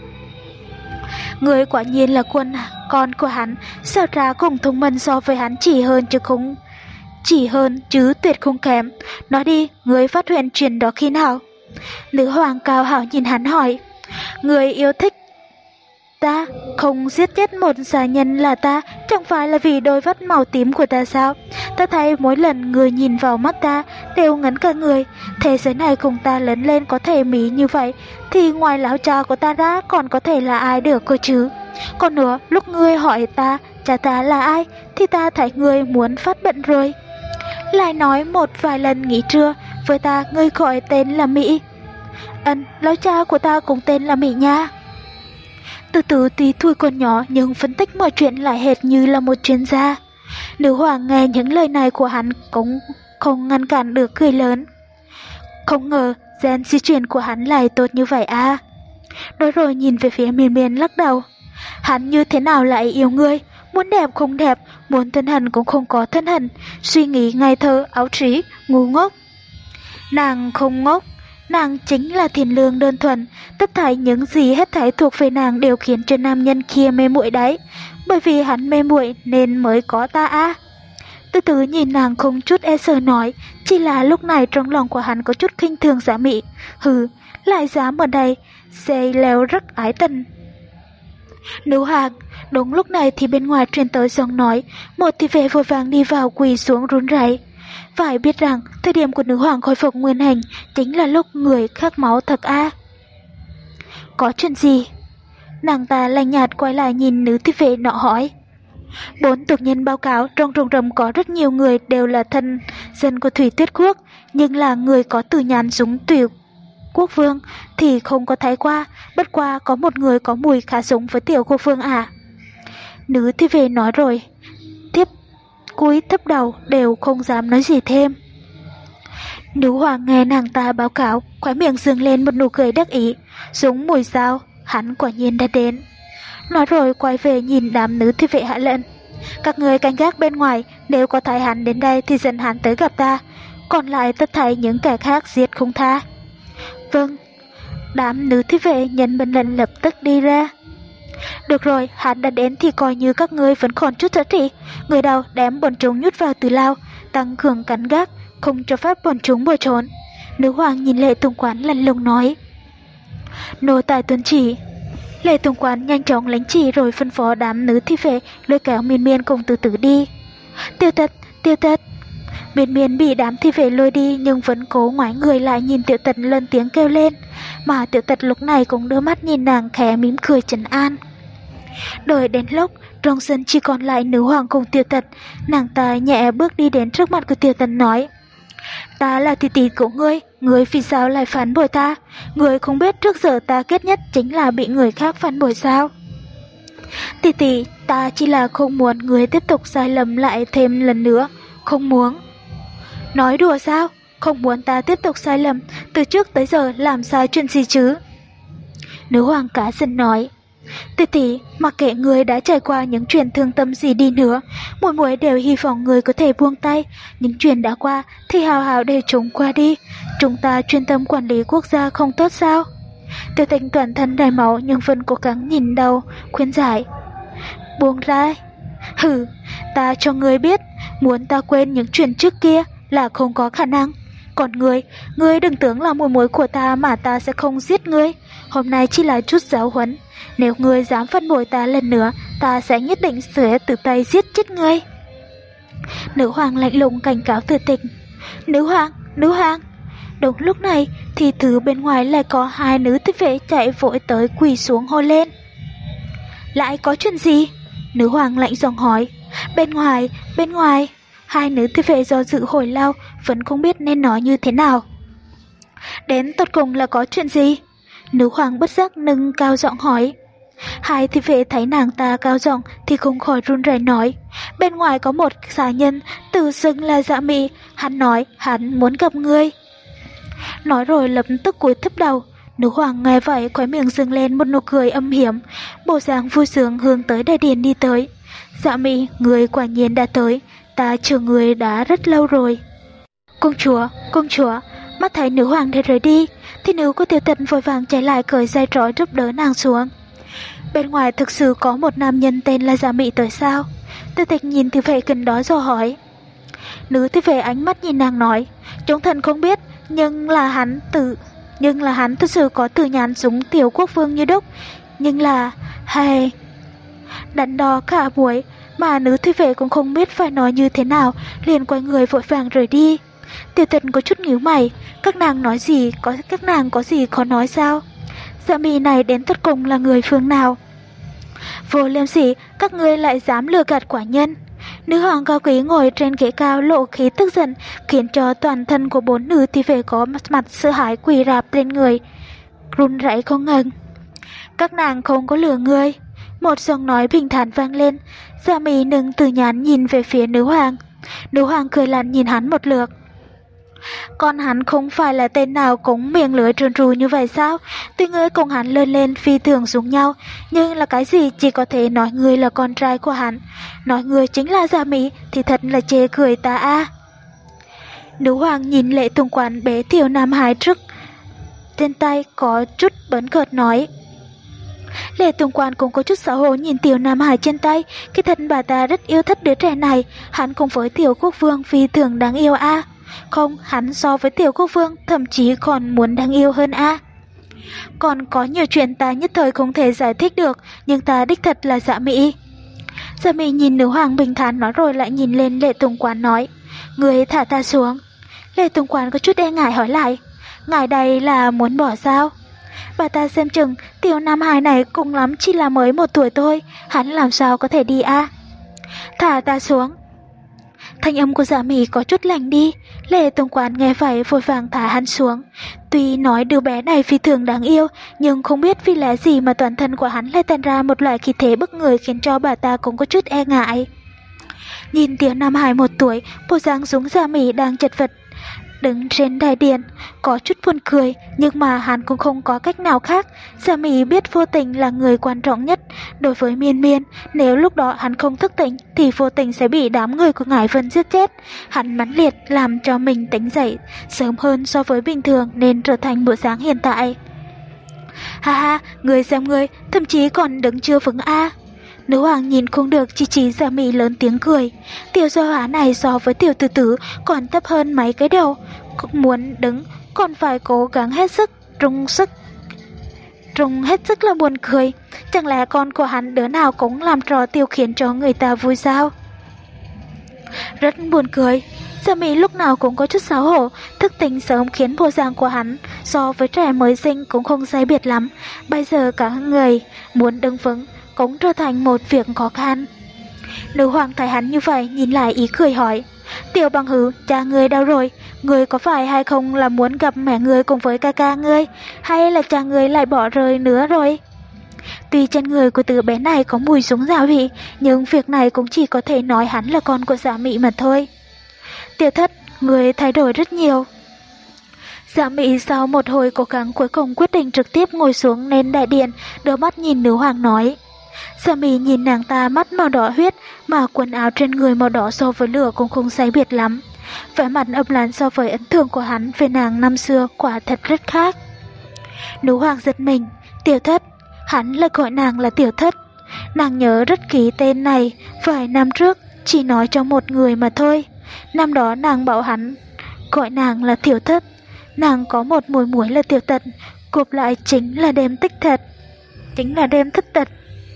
Người quả nhiên là quân con của hắn, sao ra cũng thông minh so với hắn chỉ hơn chứ không chỉ hơn chứ tuyệt không kém. Nói đi, người phát hiện chuyện đó khi nào? Nữ hoàng cao hảo nhìn hắn hỏi. Người yêu thích ta, không giết chết một giả nhân là ta, chẳng phải là vì đôi mắt màu tím của ta sao? Ta thấy mỗi lần người nhìn vào mắt ta đều ngấn cả người. Thế giới này cùng ta lớn lên có thể mỹ như vậy thì ngoài lão cha của ta ra còn có thể là ai được cơ chứ? Còn nữa, lúc ngươi hỏi ta cha ta là ai thì ta thấy ngươi muốn phát bận rồi. Lại nói một vài lần nghỉ trưa với ta ngươi gọi tên là Mỹ. Ân, lão cha của ta cũng tên là Mỹ nha. Từ từ tuy tuổi còn nhỏ nhưng phân tích mọi chuyện lại hệt như là một chuyên gia. Nữ hoàng nghe những lời này của hắn cũng không ngăn cản được cười lớn. Không ngờ gen di truyền của hắn lại tốt như vậy à. Nói rồi nhìn về phía Miên Miên lắc đầu. Hắn như thế nào lại yêu ngươi? Muốn đẹp không đẹp, muốn thân hận cũng không có thân hận, suy nghĩ ngây thơ, áo trí, ngu ngốc. Nàng không ngốc. Nàng chính là thiện lương đơn thuần, tất thảy những gì hết thảy thuộc về nàng đều khiến cho nam nhân kia mê muội đấy, bởi vì hắn mê muội nên mới có ta á. Từ từ nhìn nàng không chút e sợ nói, chỉ là lúc này trong lòng của hắn có chút khinh thường Dạ Mỹ, hừ, lại dám ở đây, dây leo rất ái tình. Nữ hoàng, đúng lúc này thì bên ngoài truyền tới giọng nói, một thị vệ vội vàng đi vào quỳ xuống run rẩy. Phải biết rằng thời điểm của nữ hoàng khôi phục nguyên hình chính là lúc người khát máu thật a. Có chuyện gì? Nàng ta lạnh nhạt quay lại nhìn nữ thị vệ nọ hỏi. Bốn tộc nhân báo cáo trong rừng rậm có rất nhiều người đều là thân dân của Thủy Tuyết Quốc, nhưng là người có từ nhàn súng Thủy Quốc Vương thì không có thấy qua, bất qua có một người có mùi khá giống với tiểu quốc vương à. Nữ thị vệ nói rồi, tiếp cúi thấp đầu đều không dám nói gì thêm. Nữ hoàng nghe nàng ta báo cáo, khóe miệng dương lên một nụ cười đắc ý, giống mùi dao, hắn quả nhiên đã đến. Nói rồi quay về nhìn đám nữ thị vệ hạ lệnh. Các người canh gác bên ngoài, nếu có thấy hắn đến đây thì dẫn hắn tới gặp ta, còn lại tất thảy những kẻ khác giết không tha. Vâng. Đám nữ thị vệ nhận mệnh lệnh lập tức đi ra. Được rồi, hắn đã đến thì coi như các ngươi vẫn còn chút giá trị. Người đầu đem bọn chúng nhốt vào từ lao, tăng cường cắn gác, không cho phép bọn chúng bỏ trốn. Nữ hoàng nhìn Lệ Tùng Quán lạnh lùng nói. Nô tài tuân chỉ. Lệ Tùng Quán nhanh chóng lãnh chỉ rồi phân phó đám nữ thi vệ lôi kéo Miên Miên cùng từ từ đi. Tiêu Tật, Tiêu Tật. Miên Miên bị đám thi vệ lôi đi nhưng vẫn cố ngoái người lại nhìn Tiểu Tật lên tiếng kêu lên, mà Tiểu Tật lúc này cũng đưa mắt nhìn nàng khẽ mỉm cười trấn an. Đợi đến lúc trong sân chỉ còn lại nữ hoàng cùng Tiểu Tật, nàng ta nhẹ bước đi đến trước mặt của Tiểu Tật nói. Ta là tỷ tỷ của ngươi, ngươi vì sao lại phản bội ta? Ngươi không biết trước giờ ta ghét nhất chính là bị người khác phản bội sao? Tỷ tỷ, ta chỉ là không muốn ngươi tiếp tục sai lầm lại thêm lần nữa, không muốn. Nói đùa sao? Không muốn ta tiếp tục sai lầm, từ trước tới giờ làm sai chuyện gì chứ? Nữ hoàng cá giận nói. Tỷ tỷ, mặc kệ người đã trải qua những chuyện thương tâm gì đi nữa, mỗi mỗi đều hy vọng người có thể buông tay. Những chuyện đã qua thì hào hào để chúng qua đi. Chúng ta chuyên tâm quản lý quốc gia không tốt sao? Tiểu Tình toàn thân đầy máu nhưng vẫn cố gắng nhìn đầu, khuyên giải. Buông ra. Hừ, ta cho ngươi biết, muốn ta quên những chuyện trước kia là không có khả năng. Còn ngươi, ngươi đừng tưởng là muội muội của ta mà ta sẽ không giết ngươi. Hôm nay chỉ là chút giáo huấn. Nếu ngươi dám phản bội ta lần nữa, ta sẽ nhất định sẽ tự tay giết chết ngươi. Nữ hoàng lạnh lùng cảnh cáo Tiểu Tình. Nữ hoàng, nữ hoàng. Đúng lúc này thì thứ bên ngoài lại có hai nữ thị vệ chạy vội tới quỳ xuống hô lên. Lại có chuyện gì? Nữ hoàng lạnh giọng hỏi. Bên ngoài, bên ngoài. Hai nữ thị vệ do dự hồi lâu vẫn không biết nên nói như thế nào. Đến tột cùng là có chuyện gì? Nữ hoàng bất giác nâng cao giọng hỏi. Hai thị vệ thấy nàng ta cao giọng thì không khỏi run rẩy nói. Bên ngoài có một xà nhân tự xưng là Dạ Mị, hắn nói hắn muốn gặp ngươi. Nói rồi lập tức cúi thấp đầu. Nữ hoàng nghe vậy khóe miệng dâng lên một nụ cười âm hiểm, bộ dạng vui sướng hướng tới đại điện đi tới. Dạ Mị, ngươi quả nhiên đã tới, ta chờ người đã rất lâu rồi. Công chúa, công chúa. Mắt thấy nữ hoàng đã rời đi thì nữ của Tiểu Tật vội vàng chạy lại cởi dây trói giúp đỡ nàng xuống. Bên ngoài thực sự có một nam nhân tên là Dạ Mị tới sao? Tiểu Tịch nhìn thị vệ gần đó rồi hỏi. Nữ thị vệ ánh mắt nhìn nàng nói. Chúng thần không biết, nhưng là hắn tự nhưng là hắn thực sự có từ nhàn súng tiểu quốc vương như đúc. Nhưng là hay đắn đo cả buổi mà nữ thị vệ cũng không biết phải nói như thế nào, liền quay người vội vàng rời đi. Tiểu Tật có chút nhíu mày, các nàng nói gì, có các nàng có gì khó nói sao? Dạ Mị này đến tất cùng là người phương nào? Vô liêm sỉ, các ngươi lại dám lừa gạt quả nhân. Nữ hoàng cao quý ngồi trên ghế cao lộ khí tức giận, khiến cho toàn thân của bốn nữ thị vệ có mặt mặt sợ hãi quỳ rạp lên người, run rẩy không ngừng. Các nàng không có lừa ngươi. Một giọng nói bình thản vang lên. Dạ Mị nâng từ nhàn nhìn về phía nữ hoàng. Nữ hoàng cười lạnh nhìn hắn một lượt. Con hắn không phải là tên nào cũng miệng lưỡi trơn tru như vậy sao? Tuy ngươi cùng hắn lớn lên phi thường giống nhau, nhưng là cái gì chỉ có thể nói ngươi là con trai của hắn. Nói ngươi chính là Dạ Mị thì thật là chê cười ta a. À. Nữ hoàng nhìn Lệ Tùng Quán bế Tiểu Nam Hải trước trên tay có chút bấn cợt nói. Lệ Tùng Quán cũng có chút xấu hổ nhìn Tiểu Nam Hải trên tay, cái thân bà ta rất yêu thích đứa trẻ này, hắn cùng với Tiểu Quốc Vương phi thường đáng yêu a. À. Không, hắn so với Tiểu Quốc Vương thậm chí còn muốn đáng yêu hơn a. À. Còn có nhiều chuyện ta nhất thời không thể giải thích được, nhưng ta đích thật là Dạ Mỹ. Dạ Mỹ nhìn nữ hoàng bình thản nói rồi lại nhìn lên Lệ Tùng Quán nói, người thả ta xuống. Lệ Tùng Quán có chút e ngại hỏi lại, ngài đây là muốn bỏ sao? Bà ta xem chừng tiểu nam hài này cùng lắm chỉ là mới một tuổi thôi, hắn làm sao có thể đi a? Thả ta xuống. Thanh âm của Dạ Mỹ có chút lạnh đi. Lệ Tùng Quán nghe vậy vội vàng thả hắn xuống. Tuy nói đứa bé này phi thường đáng yêu, nhưng không biết vì lẽ gì mà toàn thân của hắn lại tàn ra một loại khí thế bức người khiến cho bà ta cũng có chút e ngại. Nhìn tiểu nam hài một tuổi, bộ dáng giống Dạ Mỹ đang chật vật đứng trên đại điện, có chút buồn cười, nhưng mà hắn cũng không có cách nào khác. Dạ Mỹ biết vô tình là người quan trọng nhất đối với Miên Miên, nếu lúc đó hắn không thức tỉnh thì vô tình sẽ bị đám người của Ngải Vân giết chết. Hắn mãnh liệt làm cho mình tỉnh dậy sớm hơn so với bình thường nên trở thành bộ dáng hiện tại. Ha ha, người xem người, thậm chí còn đứng chưa vững a. Nữ hoàng nhìn không được chỉ chỉ Dạ Mỹ lớn tiếng cười. Tiểu do hóa này so với tiểu tử tử còn thấp hơn mấy cái đầu, muốn đứng còn phải cố gắng hết sức, trung sức. Trung hết sức là buồn cười. Chẳng lẽ con của hắn đứa nào cũng làm trò tiêu khiến cho người ta vui sao? Rất buồn cười. Dạ Mỹ lúc nào cũng có chút xấu hổ, thức tỉnh sớm khiến bộ dạng của hắn so với trẻ mới sinh cũng không sai biệt lắm. Bây giờ cả người muốn đứng vững cũng trở thành một việc khó khăn. Nữ hoàng thấy hắn như vậy nhìn lại ý cười hỏi, tiểu bằng hữu, cha ngươi đâu rồi? Ngươi có phải hay không là muốn gặp mẹ ngươi cùng với ca ca ngươi, hay là cha ngươi lại bỏ rơi nữa rồi? Tuy trên người của đứa bé này có mùi súng gia vị, nhưng việc này cũng chỉ có thể nói hắn là con của Dạ Mỹ mà thôi. Tiểu thất, ngươi thay đổi rất nhiều. Dạ Mỹ sau một hồi cố gắng cuối cùng quyết định trực tiếp ngồi xuống lên đại điện, đôi mắt nhìn nữ hoàng nói. Dạ Mỹ nhìn nàng ta mắt màu đỏ huyết, mà quần áo trên người màu đỏ so với lửa cũng không sai biệt lắm. Vẻ mặt âm lãnh so với ấn tượng của hắn về nàng năm xưa quả thật rất khác. Nữ hoàng giật mình, tiểu thất, hắn lại gọi nàng là tiểu thất. Nàng nhớ rất kỹ tên này, vài năm trước chỉ nói cho một người mà thôi. Năm đó nàng bảo hắn gọi nàng là tiểu thất. Nàng có một muội muội là tiểu tật, cụp lại chính là đêm tích thật, chính là đêm thất tật.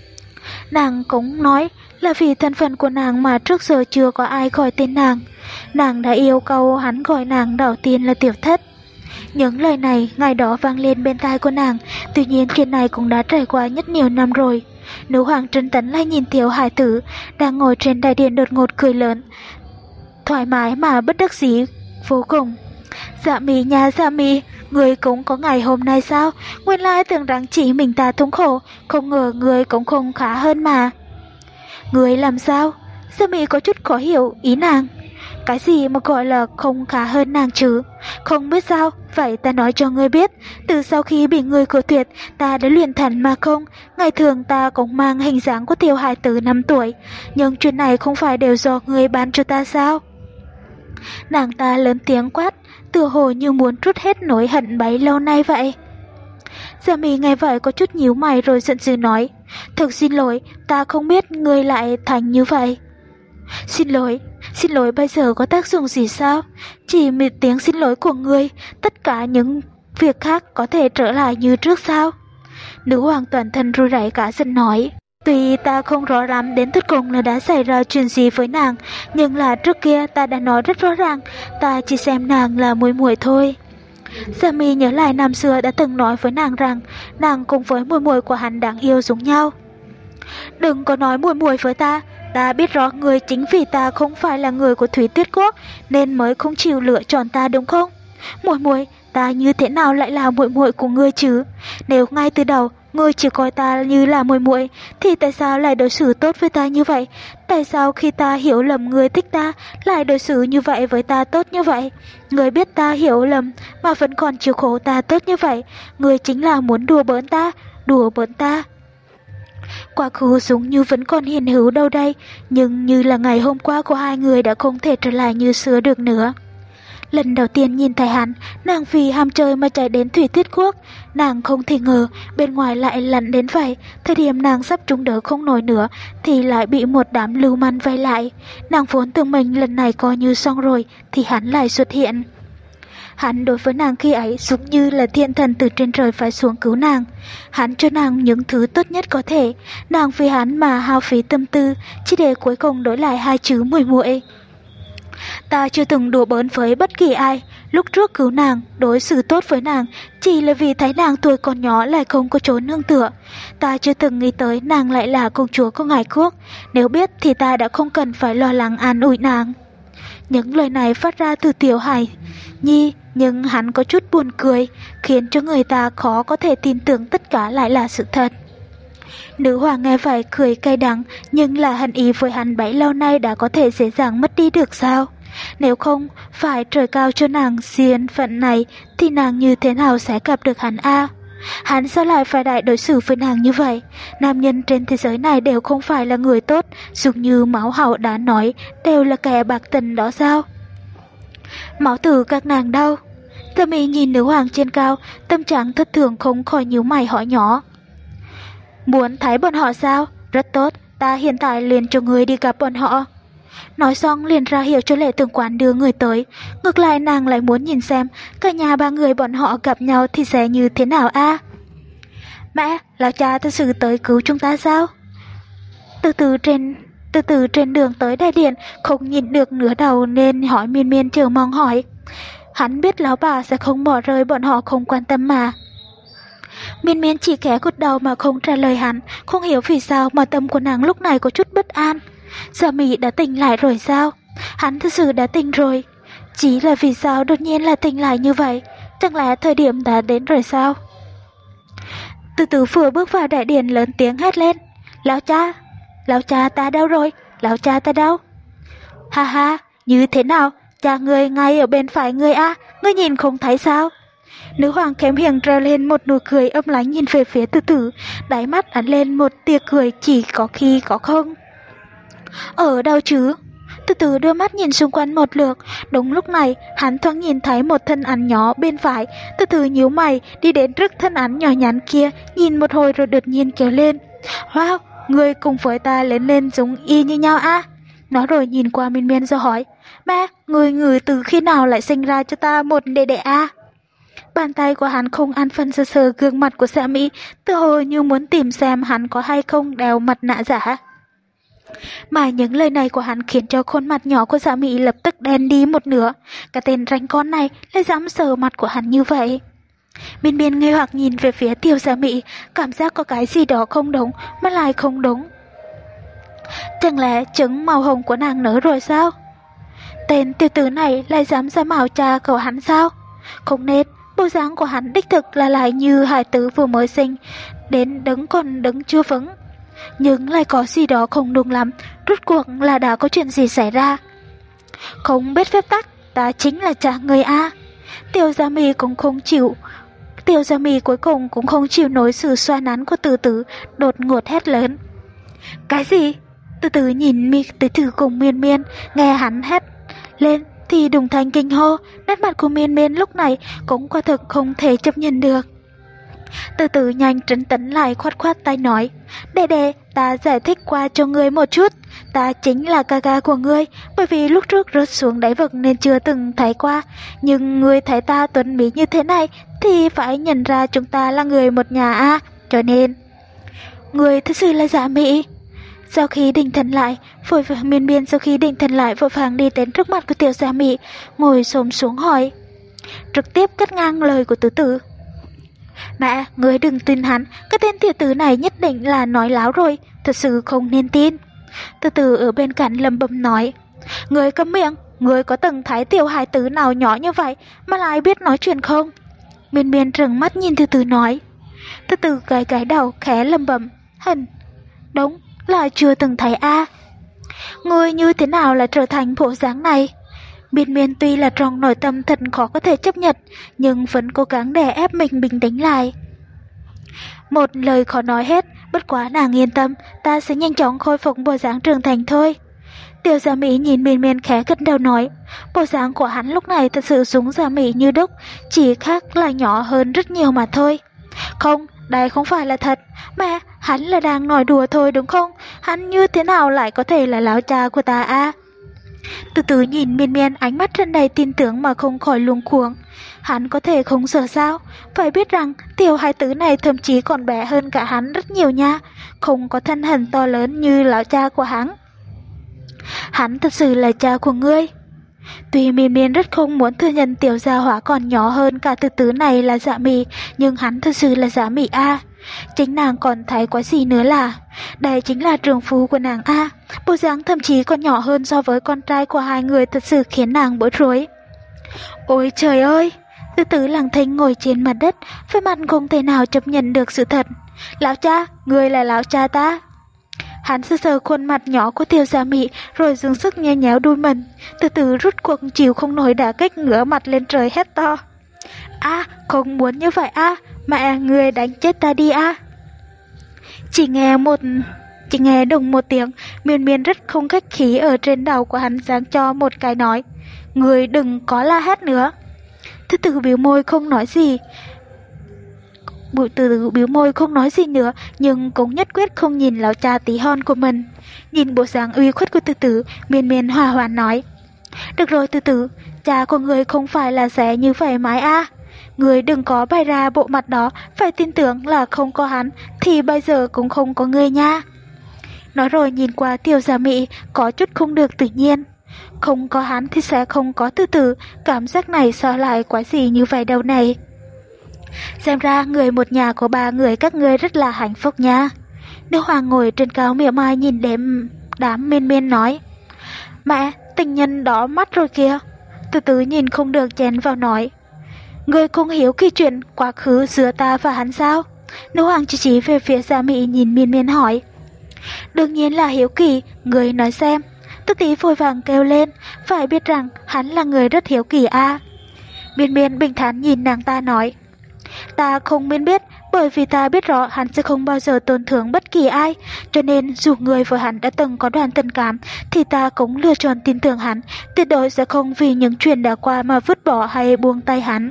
Nàng cũng nói là vì thân phận của nàng mà trước giờ chưa có ai gọi tên nàng. Nàng đã yêu cầu hắn gọi nàng đầu tiên là tiểu thất. Những lời này ngày đó vang lên bên tai của nàng, tuy nhiên chuyện này cũng đã trải qua rất nhiều năm rồi. Nữ hoàng trấn tấn lại nhìn tiểu hải tử đang ngồi trên đại điện đột ngột cười lớn, thoải mái mà bất đắc dĩ vô cùng. Dạ Mỹ nhà Dạ Mỹ, người cũng có ngày hôm nay sao? Nguyên lai tưởng rằng chỉ mình ta thống khổ, không ngờ người cũng không khá hơn mà. Người làm sao? Dạ Mỹ có chút khó hiểu ý nàng. Cái gì mà gọi là không khá hơn nàng chứ? Không biết sao? Vậy ta nói cho ngươi biết, từ sau khi bị người cự tuyệt, ta đã luyện thần mà không. Ngày thường ta cũng mang hình dáng của tiểu hài tử năm tuổi, nhưng chuyện này không phải đều do người ban cho ta sao? Nàng ta lớn tiếng quát, tựa hồ như muốn trút hết nỗi hận bấy lâu nay vậy. Dạ Mỹ nghe vậy có chút nhíu mày rồi giận dữ nói, thực xin lỗi, ta không biết ngươi lại thành như vậy. Xin lỗi, xin lỗi bây giờ có tác dụng gì sao? Chỉ một tiếng xin lỗi của ngươi, tất cả những việc khác có thể trở lại như trước sao? Nữ hoàng toàn thân run rẩy cả giận nói. Tuy ta không rõ lắm đến tất cùng là đã xảy ra chuyện gì với nàng, nhưng là trước kia ta đã nói rất rõ ràng, ta chỉ xem nàng là muội muội thôi. Dạ Mỹ nhớ lại năm xưa đã từng nói với nàng rằng nàng cùng với muội muội của hắn đáng yêu giống nhau. Đừng có nói muội muội với ta, ta biết rõ người chính vì ta không phải là người của Thủy Tuyết Quốc nên mới không chịu lựa chọn ta đúng không? Muội muội, ta như thế nào lại là muội muội của ngươi chứ? Nếu ngay từ đầu ngươi chỉ coi ta như là muội muội, thì tại sao lại đối xử tốt với ta như vậy? Tại sao khi ta hiểu lầm ngươi thích ta, lại đối xử như vậy với ta tốt như vậy? Ngươi biết ta hiểu lầm mà vẫn còn chịu khổ ta tốt như vậy, ngươi chính là muốn đùa bỡn ta, đùa bỡn ta. Quá khứ giống như vẫn còn hiện hữu đâu đây, nhưng như là ngày hôm qua của hai người đã không thể trở lại như xưa được nữa. Lần đầu tiên nhìn thấy hắn, nàng vì ham chơi mà chạy đến Thủy Tuyết Quốc. Nàng không thể ngờ bên ngoài lại lạnh đến vậy. Thời điểm nàng sắp trúng đỡ không nổi nữa thì lại bị một đám lưu manh vây lại. Nàng vốn tưởng mình lần này coi như xong rồi thì hắn lại xuất hiện. Hắn đối với nàng khi ấy giống như là thiên thần từ trên trời phải xuống cứu nàng. Hắn cho nàng những thứ tốt nhất có thể, nàng vì hắn mà hao phí tâm tư, chỉ để cuối cùng đổi lại hai chữ muội muội. Ta chưa từng đùa bỡn với bất kỳ ai, lúc trước cứu nàng, đối xử tốt với nàng, chỉ là vì thấy nàng tuổi còn nhỏ lại không có chỗ nương tựa. Ta chưa từng nghĩ tới nàng lại là công chúa của Ngải Quốc, nếu biết thì ta đã không cần phải lo lắng an ủi nàng. Những lời này phát ra từ Tiểu Hải Nhi, nhưng hắn có chút buồn cười, khiến cho người ta khó có thể tin tưởng tất cả lại là sự thật. Nữ hoàng nghe vậy cười cay đắng, nhưng là hận ý với hắn bấy lâu nay đã có thể dễ dàng mất đi được sao? Nếu không phải trời cao cho nàng duyên phận này thì nàng như thế nào sẽ gặp được hắn a? Hắn sao lại phải đại đối xử với nàng như vậy? Nam nhân trên thế giới này đều không phải là người tốt, giống như Máu Hậu đã nói, đều là kẻ bạc tình đó sao? Máu tử các nàng đâu? Tâm ý nhìn nữ hoàng trên cao, tâm trạng thất thường không khỏi nhíu mày hỏi nhỏ. Muốn thấy bọn họ sao? Rất tốt, ta hiện tại liền cho người đi gặp bọn họ. Nói xong liền ra hiệu cho Lệ Tưởng Quán đưa người tới. Ngược lại nàng lại muốn nhìn xem cả nhà ba người bọn họ gặp nhau thì sẽ như thế nào a? À? Mẹ, lão cha thật sự tới cứu chúng ta sao? Từ từ trên từ từ trên đường tới đại điện, không nhìn được nửa đầu nên hỏi Miên Miên chờ mong hỏi. Hắn biết lão bà sẽ không bỏ rơi bọn họ không quan tâm mà. Miên Miên chỉ khẽ gật đầu mà không trả lời hắn, không hiểu vì sao mà tâm của nàng lúc này có chút bất an. Gia Mỹ đã tỉnh lại rồi sao? Hắn thực sự đã tỉnh rồi. Chỉ là vì sao đột nhiên là tỉnh lại như vậy? Chẳng lẽ thời điểm đã đến rồi sao? Từ từ vừa bước vào đại điện lớn tiếng hét lên. Lão cha, lão cha ta đâu rồi? Lão cha ta đâu? Ha ha, như thế nào? Cha ngươi ngay ở bên phải ngươi a, ngươi nhìn không thấy sao? Nữ hoàng khém hiền reo lên một nụ cười âm lãnh nhìn về phía Từ Từ, đáy mắt ẩn lên một tia cười chỉ có khi có không. Ở đâu chứ? Từ Từ đưa mắt nhìn xung quanh một lượt, đúng lúc này hắn thoáng nhìn thấy một thân ảnh nhỏ bên phải. Từ Từ nhíu mày đi đến trước thân ảnh nhỏ nhắn kia, nhìn một hồi rồi đột nhiên kéo lên. Wow, người cùng với ta lớn lên giống y như nhau a. À? Nói rồi nhìn qua Miên Miên rồi hỏi, ba, người người từ khi nào lại sinh ra cho ta một đệ đệ a? À? Bàn tay của hắn không an phân sờ sờ gương mặt của Dạ Mỹ, tự hồ như muốn tìm xem hắn có hay không đeo mặt nạ giả. Mà những lời này của hắn khiến cho khuôn mặt nhỏ của Dạ Mỹ lập tức đen đi một nửa. Cái tên ranh con này lại dám sờ mặt của hắn như vậy. Miên Miên nghi hoặc nhìn về phía Tiểu Dạ Mỹ, cảm giác có cái gì đó không đúng mà lại không đúng. Chẳng lẽ trứng màu hồng của nàng nở rồi sao? Tên tiểu tử này lại dám ra mạo cha của hắn sao? Không nên, bộ dáng của hắn đích thực là lại như hài tử vừa mới sinh, đến đứng còn đứng chưa vững. Nhưng lại có gì đó không đúng lắm, rốt cuộc là đã có chuyện gì xảy ra? Không biết phép tắc, ta chính là cha người A. Tiểu Gia Mì cũng không chịu, Tiểu Gia Mì cuối cùng cũng không chịu nổi sự xoa nắn của Từ Từ, đột ngột hét lớn. Cái gì? Từ Từ nhìn mi tới thử cùng Miên Miên, nghe hắn hét lên thì đùng thành kinh hô, nét mặt của Miên Miên lúc này cũng quả thực không thể chấp nhận được. Từ Từ nhanh trấn tĩnh lại, khoát khoát tay nói, đệ đệ, ta giải thích qua cho ngươi một chút, ta chính là ca ca của ngươi, bởi vì lúc trước rớt xuống đáy vực nên chưa từng thấy qua, nhưng ngươi thấy ta tuấn mỹ như thế này thì phải nhận ra chúng ta là người một nhà a, cho nên ngươi thật sự là Dạ Mỹ. Sau khi định thần lại, vội vàng Miên Miên sau khi định thần lại vội vàng đi đến trước mặt của Tiểu Dạ Mỹ, ngồi xổm xuống hỏi, trực tiếp cắt ngang lời của Từ Từ. Mẹ, ngươi đừng tin hắn, cái tên tiểu tử này nhất định là nói láo rồi, thật sự không nên tin. Từ Từ ở bên cạnh lầm bầm nói, ngươi câm miệng, ngươi có từng thấy tiểu hài tử nào nhỏ như vậy mà lại biết nói chuyện không? Miên Miên trừng mắt nhìn Từ Từ nói. Từ Từ gãi gãi đầu khẽ lầm bầm, hừm, đúng là chưa từng thấy a. À. Ngươi như thế nào lại trở thành bộ dáng này? Miên Miên tuy là trong nội tâm thật khó có thể chấp nhận, nhưng vẫn cố gắng đè ép mình bình tĩnh lại. Một lời khó nói hết, bất quá nàng yên tâm, ta sẽ nhanh chóng khôi phục bộ dáng trưởng thành thôi. Tiểu Dạ Mỹ nhìn Miên Miên khẽ gật đầu nói, bộ dáng của hắn lúc này thật sự giống Dạ Mỹ như đúc, chỉ khác là nhỏ hơn rất nhiều mà thôi. Không, đây không phải là thật, mà hắn là đang nói đùa thôi đúng không? Hắn như thế nào lại có thể là lão cha của ta a? À? Từ từ nhìn Miên Miên, ánh mắt tràn đầy tin tưởng mà không khỏi luống cuống. Hắn có thể không sợ sao? Phải biết rằng tiểu hài tử này thậm chí còn bé hơn cả hắn rất nhiều nha, không có thân hình to lớn như lão cha của hắn. Hắn thật sự là cha của ngươi. Tuy Miên Miên rất không muốn thừa nhận tiểu gia hỏa còn nhỏ hơn cả Từ Từ này là Dạ Mị, nhưng hắn thật sự là Dạ Mị a. Chính nàng còn thấy có gì nữa là đây chính là trường phu của nàng a. Bộ dáng thậm chí còn nhỏ hơn so với con trai của hai người, thật sự khiến nàng bối rối. Ôi trời ơi! Từ Từ lặng thinh ngồi trên mặt đất, với mặt không thể nào chấp nhận được sự thật. Lão cha, người là lão cha ta. Hắn sờ sờ khuôn mặt nhỏ của Tiểu Dạ Mị rồi dừng sức nhe nhéo đuôi mình. Từ từ rút cuộc chịu không nổi đả kích, ngửa mặt lên trời hét to. A, không muốn như vậy a, mẹ người đánh chết ta đi a. Chỉ nghe một chỉ nghe đùng một tiếng, Miên Miên rất không khách khí ở trên đầu của hắn giáng cho một cái nói. Người đừng có la hét nữa. Từ từ bĩu môi không nói gì. Bụi từ từ bĩu môi không nói gì nữa, nhưng cũng nhất quyết không nhìn lão cha tí hon của mình. Nhìn bộ dáng uy khuất của Từ Từ, Miên Miên hòa hoãn nói. Được rồi Từ Từ, cha của người không phải là sẽ như vậy mãi a. À. Người đừng có bày ra bộ mặt đó, phải tin tưởng là không có hắn thì bây giờ cũng không có người nha. Nói rồi nhìn qua Tiểu Dạ Mị, có chút không được tự nhiên. Không có hắn thì sẽ không có Từ Từ, cảm giác này sao lại quá gì như vậy đâu này. Xem ra người một nhà của ba người các ngươi rất là hạnh phúc nha. Nữ hoàng ngồi trên cao mỉa mai nhìn đếm đám Miên Miên nói. Mẹ, tình nhân đỏ mắt rồi kìa. Từ từ nhìn không được chen vào nói. Người không hiểu cái chuyện quá khứ giữa ta và hắn sao? Nữ hoàng chỉ chỉ về phía Dạ Mị nhìn Miên Miên hỏi. Đương nhiên là hiếu kỳ, người nói xem. Tức tí vội vàng kêu lên, phải biết rằng hắn là người rất hiếu kỳ a. À. Miên Miên bình thản nhìn nàng ta nói. Ta không nên biết, bởi vì ta biết rõ hắn sẽ không bao giờ tổn thương bất kỳ ai, cho nên dù người với hắn đã từng có đoạn tình cảm, thì ta cũng lựa chọn tin tưởng hắn, tuyệt đối sẽ không vì những chuyện đã qua mà vứt bỏ hay buông tay hắn.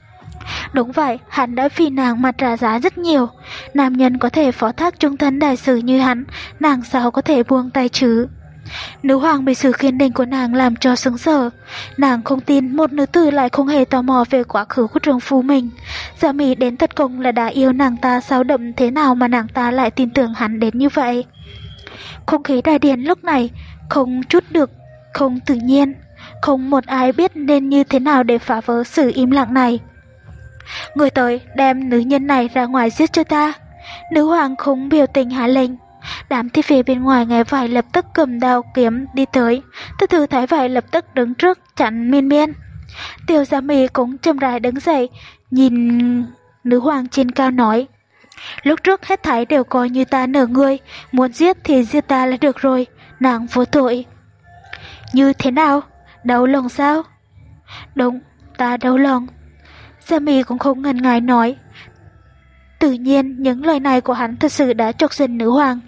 Đúng vậy, hắn đã vì nàng mà trả giá rất nhiều. Nam nhân có thể phó thác trung thân đại sự như hắn, nàng sao có thể buông tay chứ? Nữ hoàng bị sự kiên định của nàng làm cho sững sờ. Nàng không tin một nữ tử lại không hề tò mò về quá khứ của trường phu mình. Dạ Mị đến tất cùng là đã yêu nàng ta sao đậm thế nào mà nàng ta lại tin tưởng hắn đến như vậy. Không khí đại điện lúc này không chút được không tự nhiên, không một ai biết nên như thế nào để phá vỡ sự im lặng này. Người tới đem nữ nhân này ra ngoài giết cho ta. Nữ hoàng không biểu tình hạ lệnh. Đám thi phía bên ngoài nghe vậy lập tức cầm đao kiếm đi tới. Từ từ thấy vậy lập tức đứng trước chặn Miên Miên. Tiểu Dạ Mị cũng chậm rãi đứng dậy, nhìn nữ hoàng trên cao nói. Lúc trước hết thảy đều coi như ta nở người, muốn giết thì giết ta là được rồi, nàng vô tội. Như thế nào? Đau lòng sao? Đúng, ta đau lòng. Dạ Mị cũng không ngần ngại nói. Tự nhiên những lời này của hắn thật sự đã chọc giận nữ hoàng.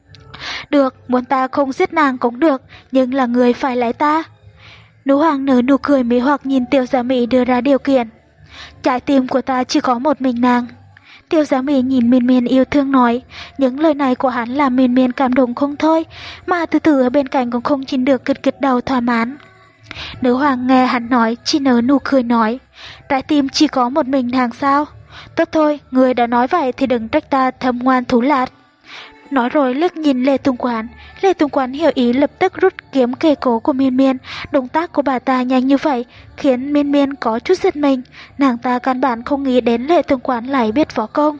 Được, muốn ta không giết nàng cũng được, nhưng là người phải lấy ta. Nữ hoàng nở nụ cười mê hoặc nhìn Tiểu Dạ Mị đưa ra điều kiện. Trái tim của ta chỉ có một mình nàng. Tiểu Dạ Mị nhìn Miên Miên yêu thương nói. Những lời này của hắn làm Miên Miên cảm động không thôi, mà từ từ ở bên cạnh cũng không nhìn được gật gật đầu thỏa mãn. Nữ hoàng nghe hắn nói chỉ nở nụ cười nói. Trái tim chỉ có một mình nàng sao? Tốt thôi, người đã nói vậy thì đừng trách ta thâm ngoan thú lạt. Nói rồi liếc nhìn Lê Tùng Quán. Lê Tùng Quán hiểu ý lập tức rút kiếm kề cổ của Miên Miên. Động tác của bà ta nhanh như vậy khiến Miên Miên có chút giật mình. Nàng ta căn bản không nghĩ đến Lê Tùng Quán lại biết võ công.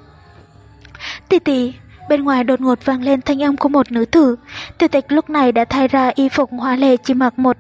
Tì tì, bên ngoài đột ngột vang lên thanh âm của một nữ tử. Tiểu Tịch lúc này đã thay ra y phục hoa lệ, chỉ mặc một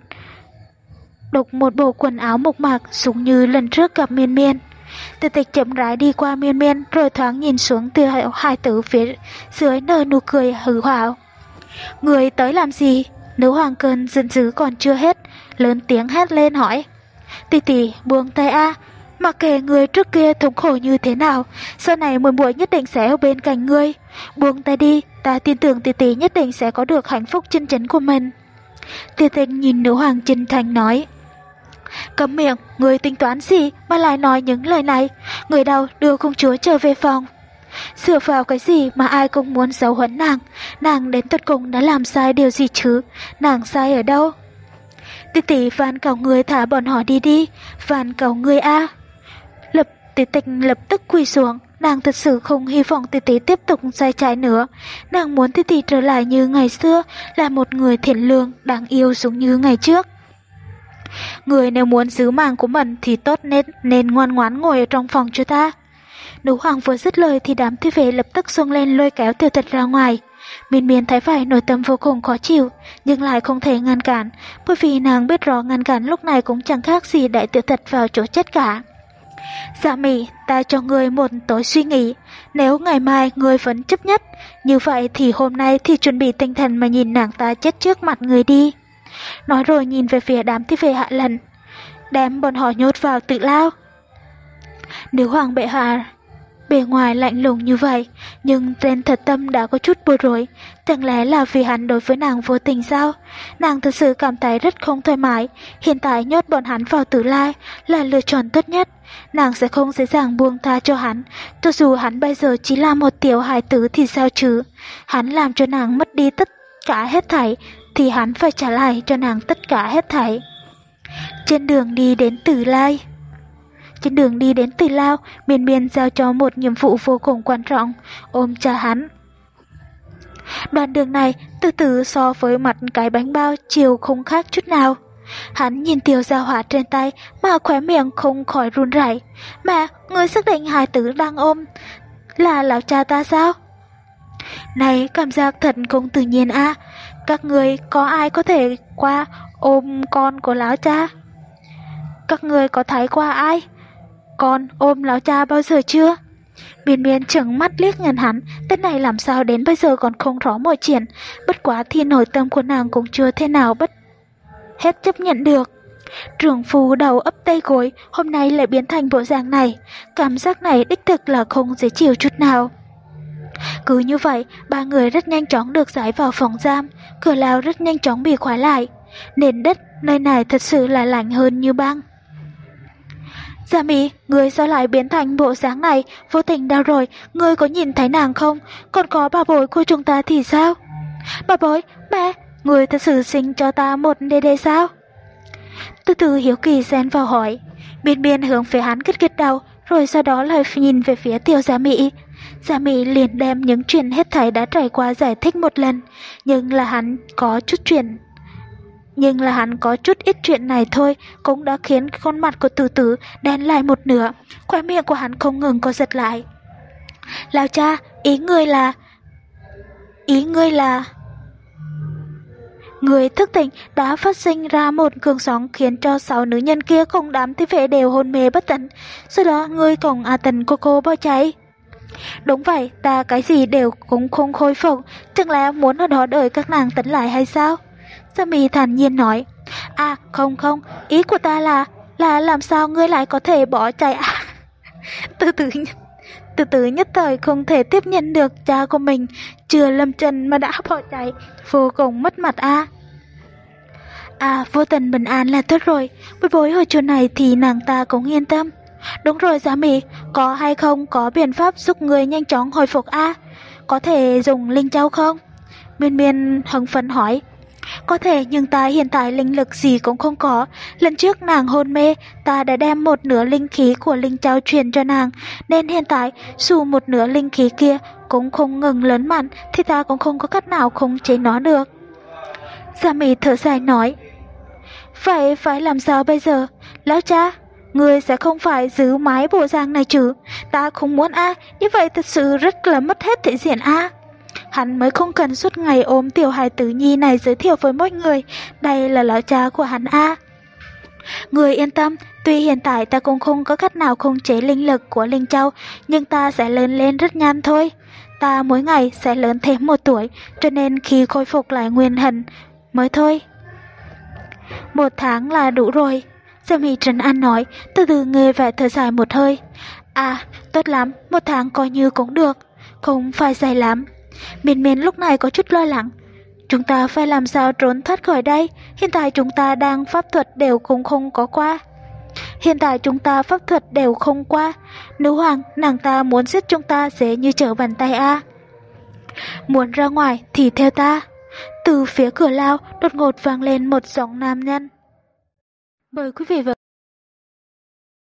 độc một bộ quần áo mộc mạc giống như lần trước gặp Miên Miên. Tiểu Tịch chậm rãi đi qua Miên Miên rồi thoáng nhìn xuống từ hai tử phía dưới nở nụ cười hư hảo. Người tới làm gì? Nữ hoàng cơn giận dữ còn chưa hết, lớn tiếng hét lên hỏi. Tì tì buông tay a, mặc kệ người trước kia thống khổ như thế nào, sau này muội muội nhất định sẽ ở bên cạnh ngươi. Buông tay đi, ta tin tưởng Tì tì nhất định sẽ có được hạnh phúc chân chính của mình. Tiểu Tịch nhìn nữ hoàng chân thành nói. Cấm miệng, người tính toán gì mà lại nói những lời này? Người đâu đưa công chúa trở về phòng. Sửa vào cái gì mà ai cũng muốn giáo huấn nàng? Nàng đến tận cùng đã làm sai điều gì chứ? Nàng sai ở đâu? Tỷ tỷ van cầu người thả bọn họ đi đi, van cầu người a. Lập Tỷ Tịch lập tức quỳ xuống, nàng thật sự không hy vọng tỷ tỷ tiếp tục sai trái nữa. Nàng muốn tỷ tỷ trở lại như ngày xưa, là một người thiện lương, đáng yêu giống như ngày trước. Người nếu muốn giữ mạng của mình thì tốt nên nên ngoan ngoãn ngồi ở trong phòng cho ta. Nữ hoàng vừa dứt lời thì đám thị vệ lập tức xông lên lôi kéo Tiểu Tịch ra ngoài. Miên Miên thấy vậy nội tâm vô cùng khó chịu, nhưng lại không thể ngăn cản, bởi vì nàng biết rõ ngăn cản lúc này cũng chẳng khác gì đẩy Tiểu Tịch vào chỗ chết cả. Dạ Mị, ta cho ngươi một tối suy nghĩ, nếu ngày mai ngươi vẫn chấp nhất, như vậy thì hôm nay thì chuẩn bị tinh thần mà nhìn nàng ta chết trước mặt người đi. Nói rồi nhìn về phía đám thị vệ hạ lần, đem bọn họ nhốt vào tự lao. Nữ hoàng bệ hạ bề ngoài lạnh lùng như vậy, nhưng trên thật tâm đã có chút bối rối. Chẳng lẽ là vì hắn đối với nàng vô tình sao? Nàng thật sự cảm thấy rất không thoải mái. Hiện tại nhốt bọn hắn vào tử lai là lựa chọn tốt nhất. Nàng sẽ không dễ dàng buông tha cho hắn, cho dù hắn bây giờ chỉ là một tiểu hài tử thì sao chứ? Hắn làm cho nàng mất đi tất cả hết thảy, thì hắn phải trả lại cho nàng tất cả hết thảy. Trên đường đi đến tử lai Trên đường đi đến Tử Lao, Miên Miên giao cho một nhiệm vụ vô cùng quan trọng, ôm cha hắn. Đoạn đường này từ từ so với mặt cái bánh bao chiều không khác chút nào. Hắn nhìn tiểu gia hỏa trên tay mà khóe miệng không khỏi run rẩy. Mẹ, người xác định hài tử đang ôm là lão cha ta sao? Này, cảm giác thật không tự nhiên à. Các người có ai có thể qua ôm con của lão cha? Các người có thấy qua ai con ôm lão cha bao giờ chưa? Miên Miên trừng mắt liếc nhìn hắn, tên này làm sao đến bây giờ còn không rõ mọi chuyện. Bất quá thì nội tâm của nàng cũng chưa thế nào bất hết chấp nhận được. Trưởng phu đầu ấp tay gối, hôm nay lại biến thành bộ dạng này, cảm giác này đích thực là không dễ chịu chút nào. Cứ như vậy, ba người rất nhanh chóng được giải vào phòng giam, cửa lao rất nhanh chóng bị khóa lại. Nền đất nơi này thật sự là lạnh hơn như băng. Dạ Mỹ, người sao lại biến thành bộ dáng này? Vô tình đâu rồi, ngươi có nhìn thấy nàng không? Còn có bà bối của chúng ta thì sao? Bà bối, mẹ, người thật sự sinh cho ta một đê đê sao? Từ từ hiếu kỳ xen vào hỏi. Biên Biên hướng phía hắn gật gật đầu, rồi sau đó lại nhìn về phía Tiểu Dạ Mỹ. Dạ Mỹ liền đem những chuyện hết thảy đã trải qua giải thích một lần, nhưng là hắn có chút chuyện Nhưng là hắn có chút ít chuyện này thôi cũng đã khiến khuôn mặt của Từ Từ đen lại một nửa, khóe miệng của hắn không ngừng co giật lại. Lão cha, ý ngươi là... Ý ngươi là... Người thức tỉnh đã phát sinh ra một cơn sóng khiến cho sáu nữ nhân kia không đám thi vệ đều hôn mê bất tỉnh. Sau đó ngươi cùng A Tần cô cô bỏ chạy. Đúng vậy, ta cái gì đều cũng không khôi phục, chẳng lẽ muốn ở đó đợi các nàng tỉnh lại hay sao? Sa Mi thản nhiên nói. À không không, ý của ta là Là làm sao ngươi lại có thể bỏ chạy à? Từ từ Từ từ nhất thời không thể tiếp nhận được cha của mình chưa lâm chân mà đã bỏ chạy, vô cùng mất mặt a. À. à vô tình bình an là tốt rồi, bối bối ở chỗ này thì nàng ta cũng yên tâm. Đúng rồi Giá Mỹ, có hay không có biện pháp giúp người nhanh chóng hồi phục a? À? Có thể dùng linh châu không? Miên Miên hưng phấn hỏi. Có thể, nhưng ta hiện tại linh lực gì cũng không có. Lần trước nàng hôn mê, ta đã đem một nửa linh khí của linh châu truyền cho nàng, nên hiện tại dù một nửa linh khí kia cũng không ngừng lớn mạnh thì ta cũng không có cách nào khống chế nó được. Gia Mỹ thở dài nói. Vậy phải làm sao bây giờ? Lão cha, người sẽ không phải giữ mái bộ dạng này chứ? Ta không muốn a, à, như vậy thật sự rất là mất hết thể diện a. À. Hắn mới không cần suốt ngày ôm tiểu hài tử nhi này giới thiệu với mọi người, đây là lão cha của hắn a. À. Người yên tâm, tuy hiện tại ta cũng không có cách nào khống chế linh lực của Linh Châu, nhưng ta sẽ lớn lên rất nhanh thôi. Ta mỗi ngày sẽ lớn thêm một tuổi, cho nên khi khôi phục lại nguyên hình mới thôi. Một tháng là đủ rồi. Gia Mỹ trấn an nói, từ từ nghe vẻ thở dài một hơi. À, tốt lắm, một tháng coi như cũng được, không phải dài lắm. Miên Miên lúc này có chút lo lắng. Chúng ta phải làm sao trốn thoát khỏi đây? Hiện tại chúng ta đang pháp thuật đều cũng không có qua. Hiện tại chúng ta pháp thuật đều không qua. Nữ hoàng, nàng ta muốn giết chúng ta dễ như trở bàn tay a. À. Muốn ra ngoài thì theo ta. Từ phía cửa lao đột ngột vang lên một giọng nam nhân. Mời quý vị và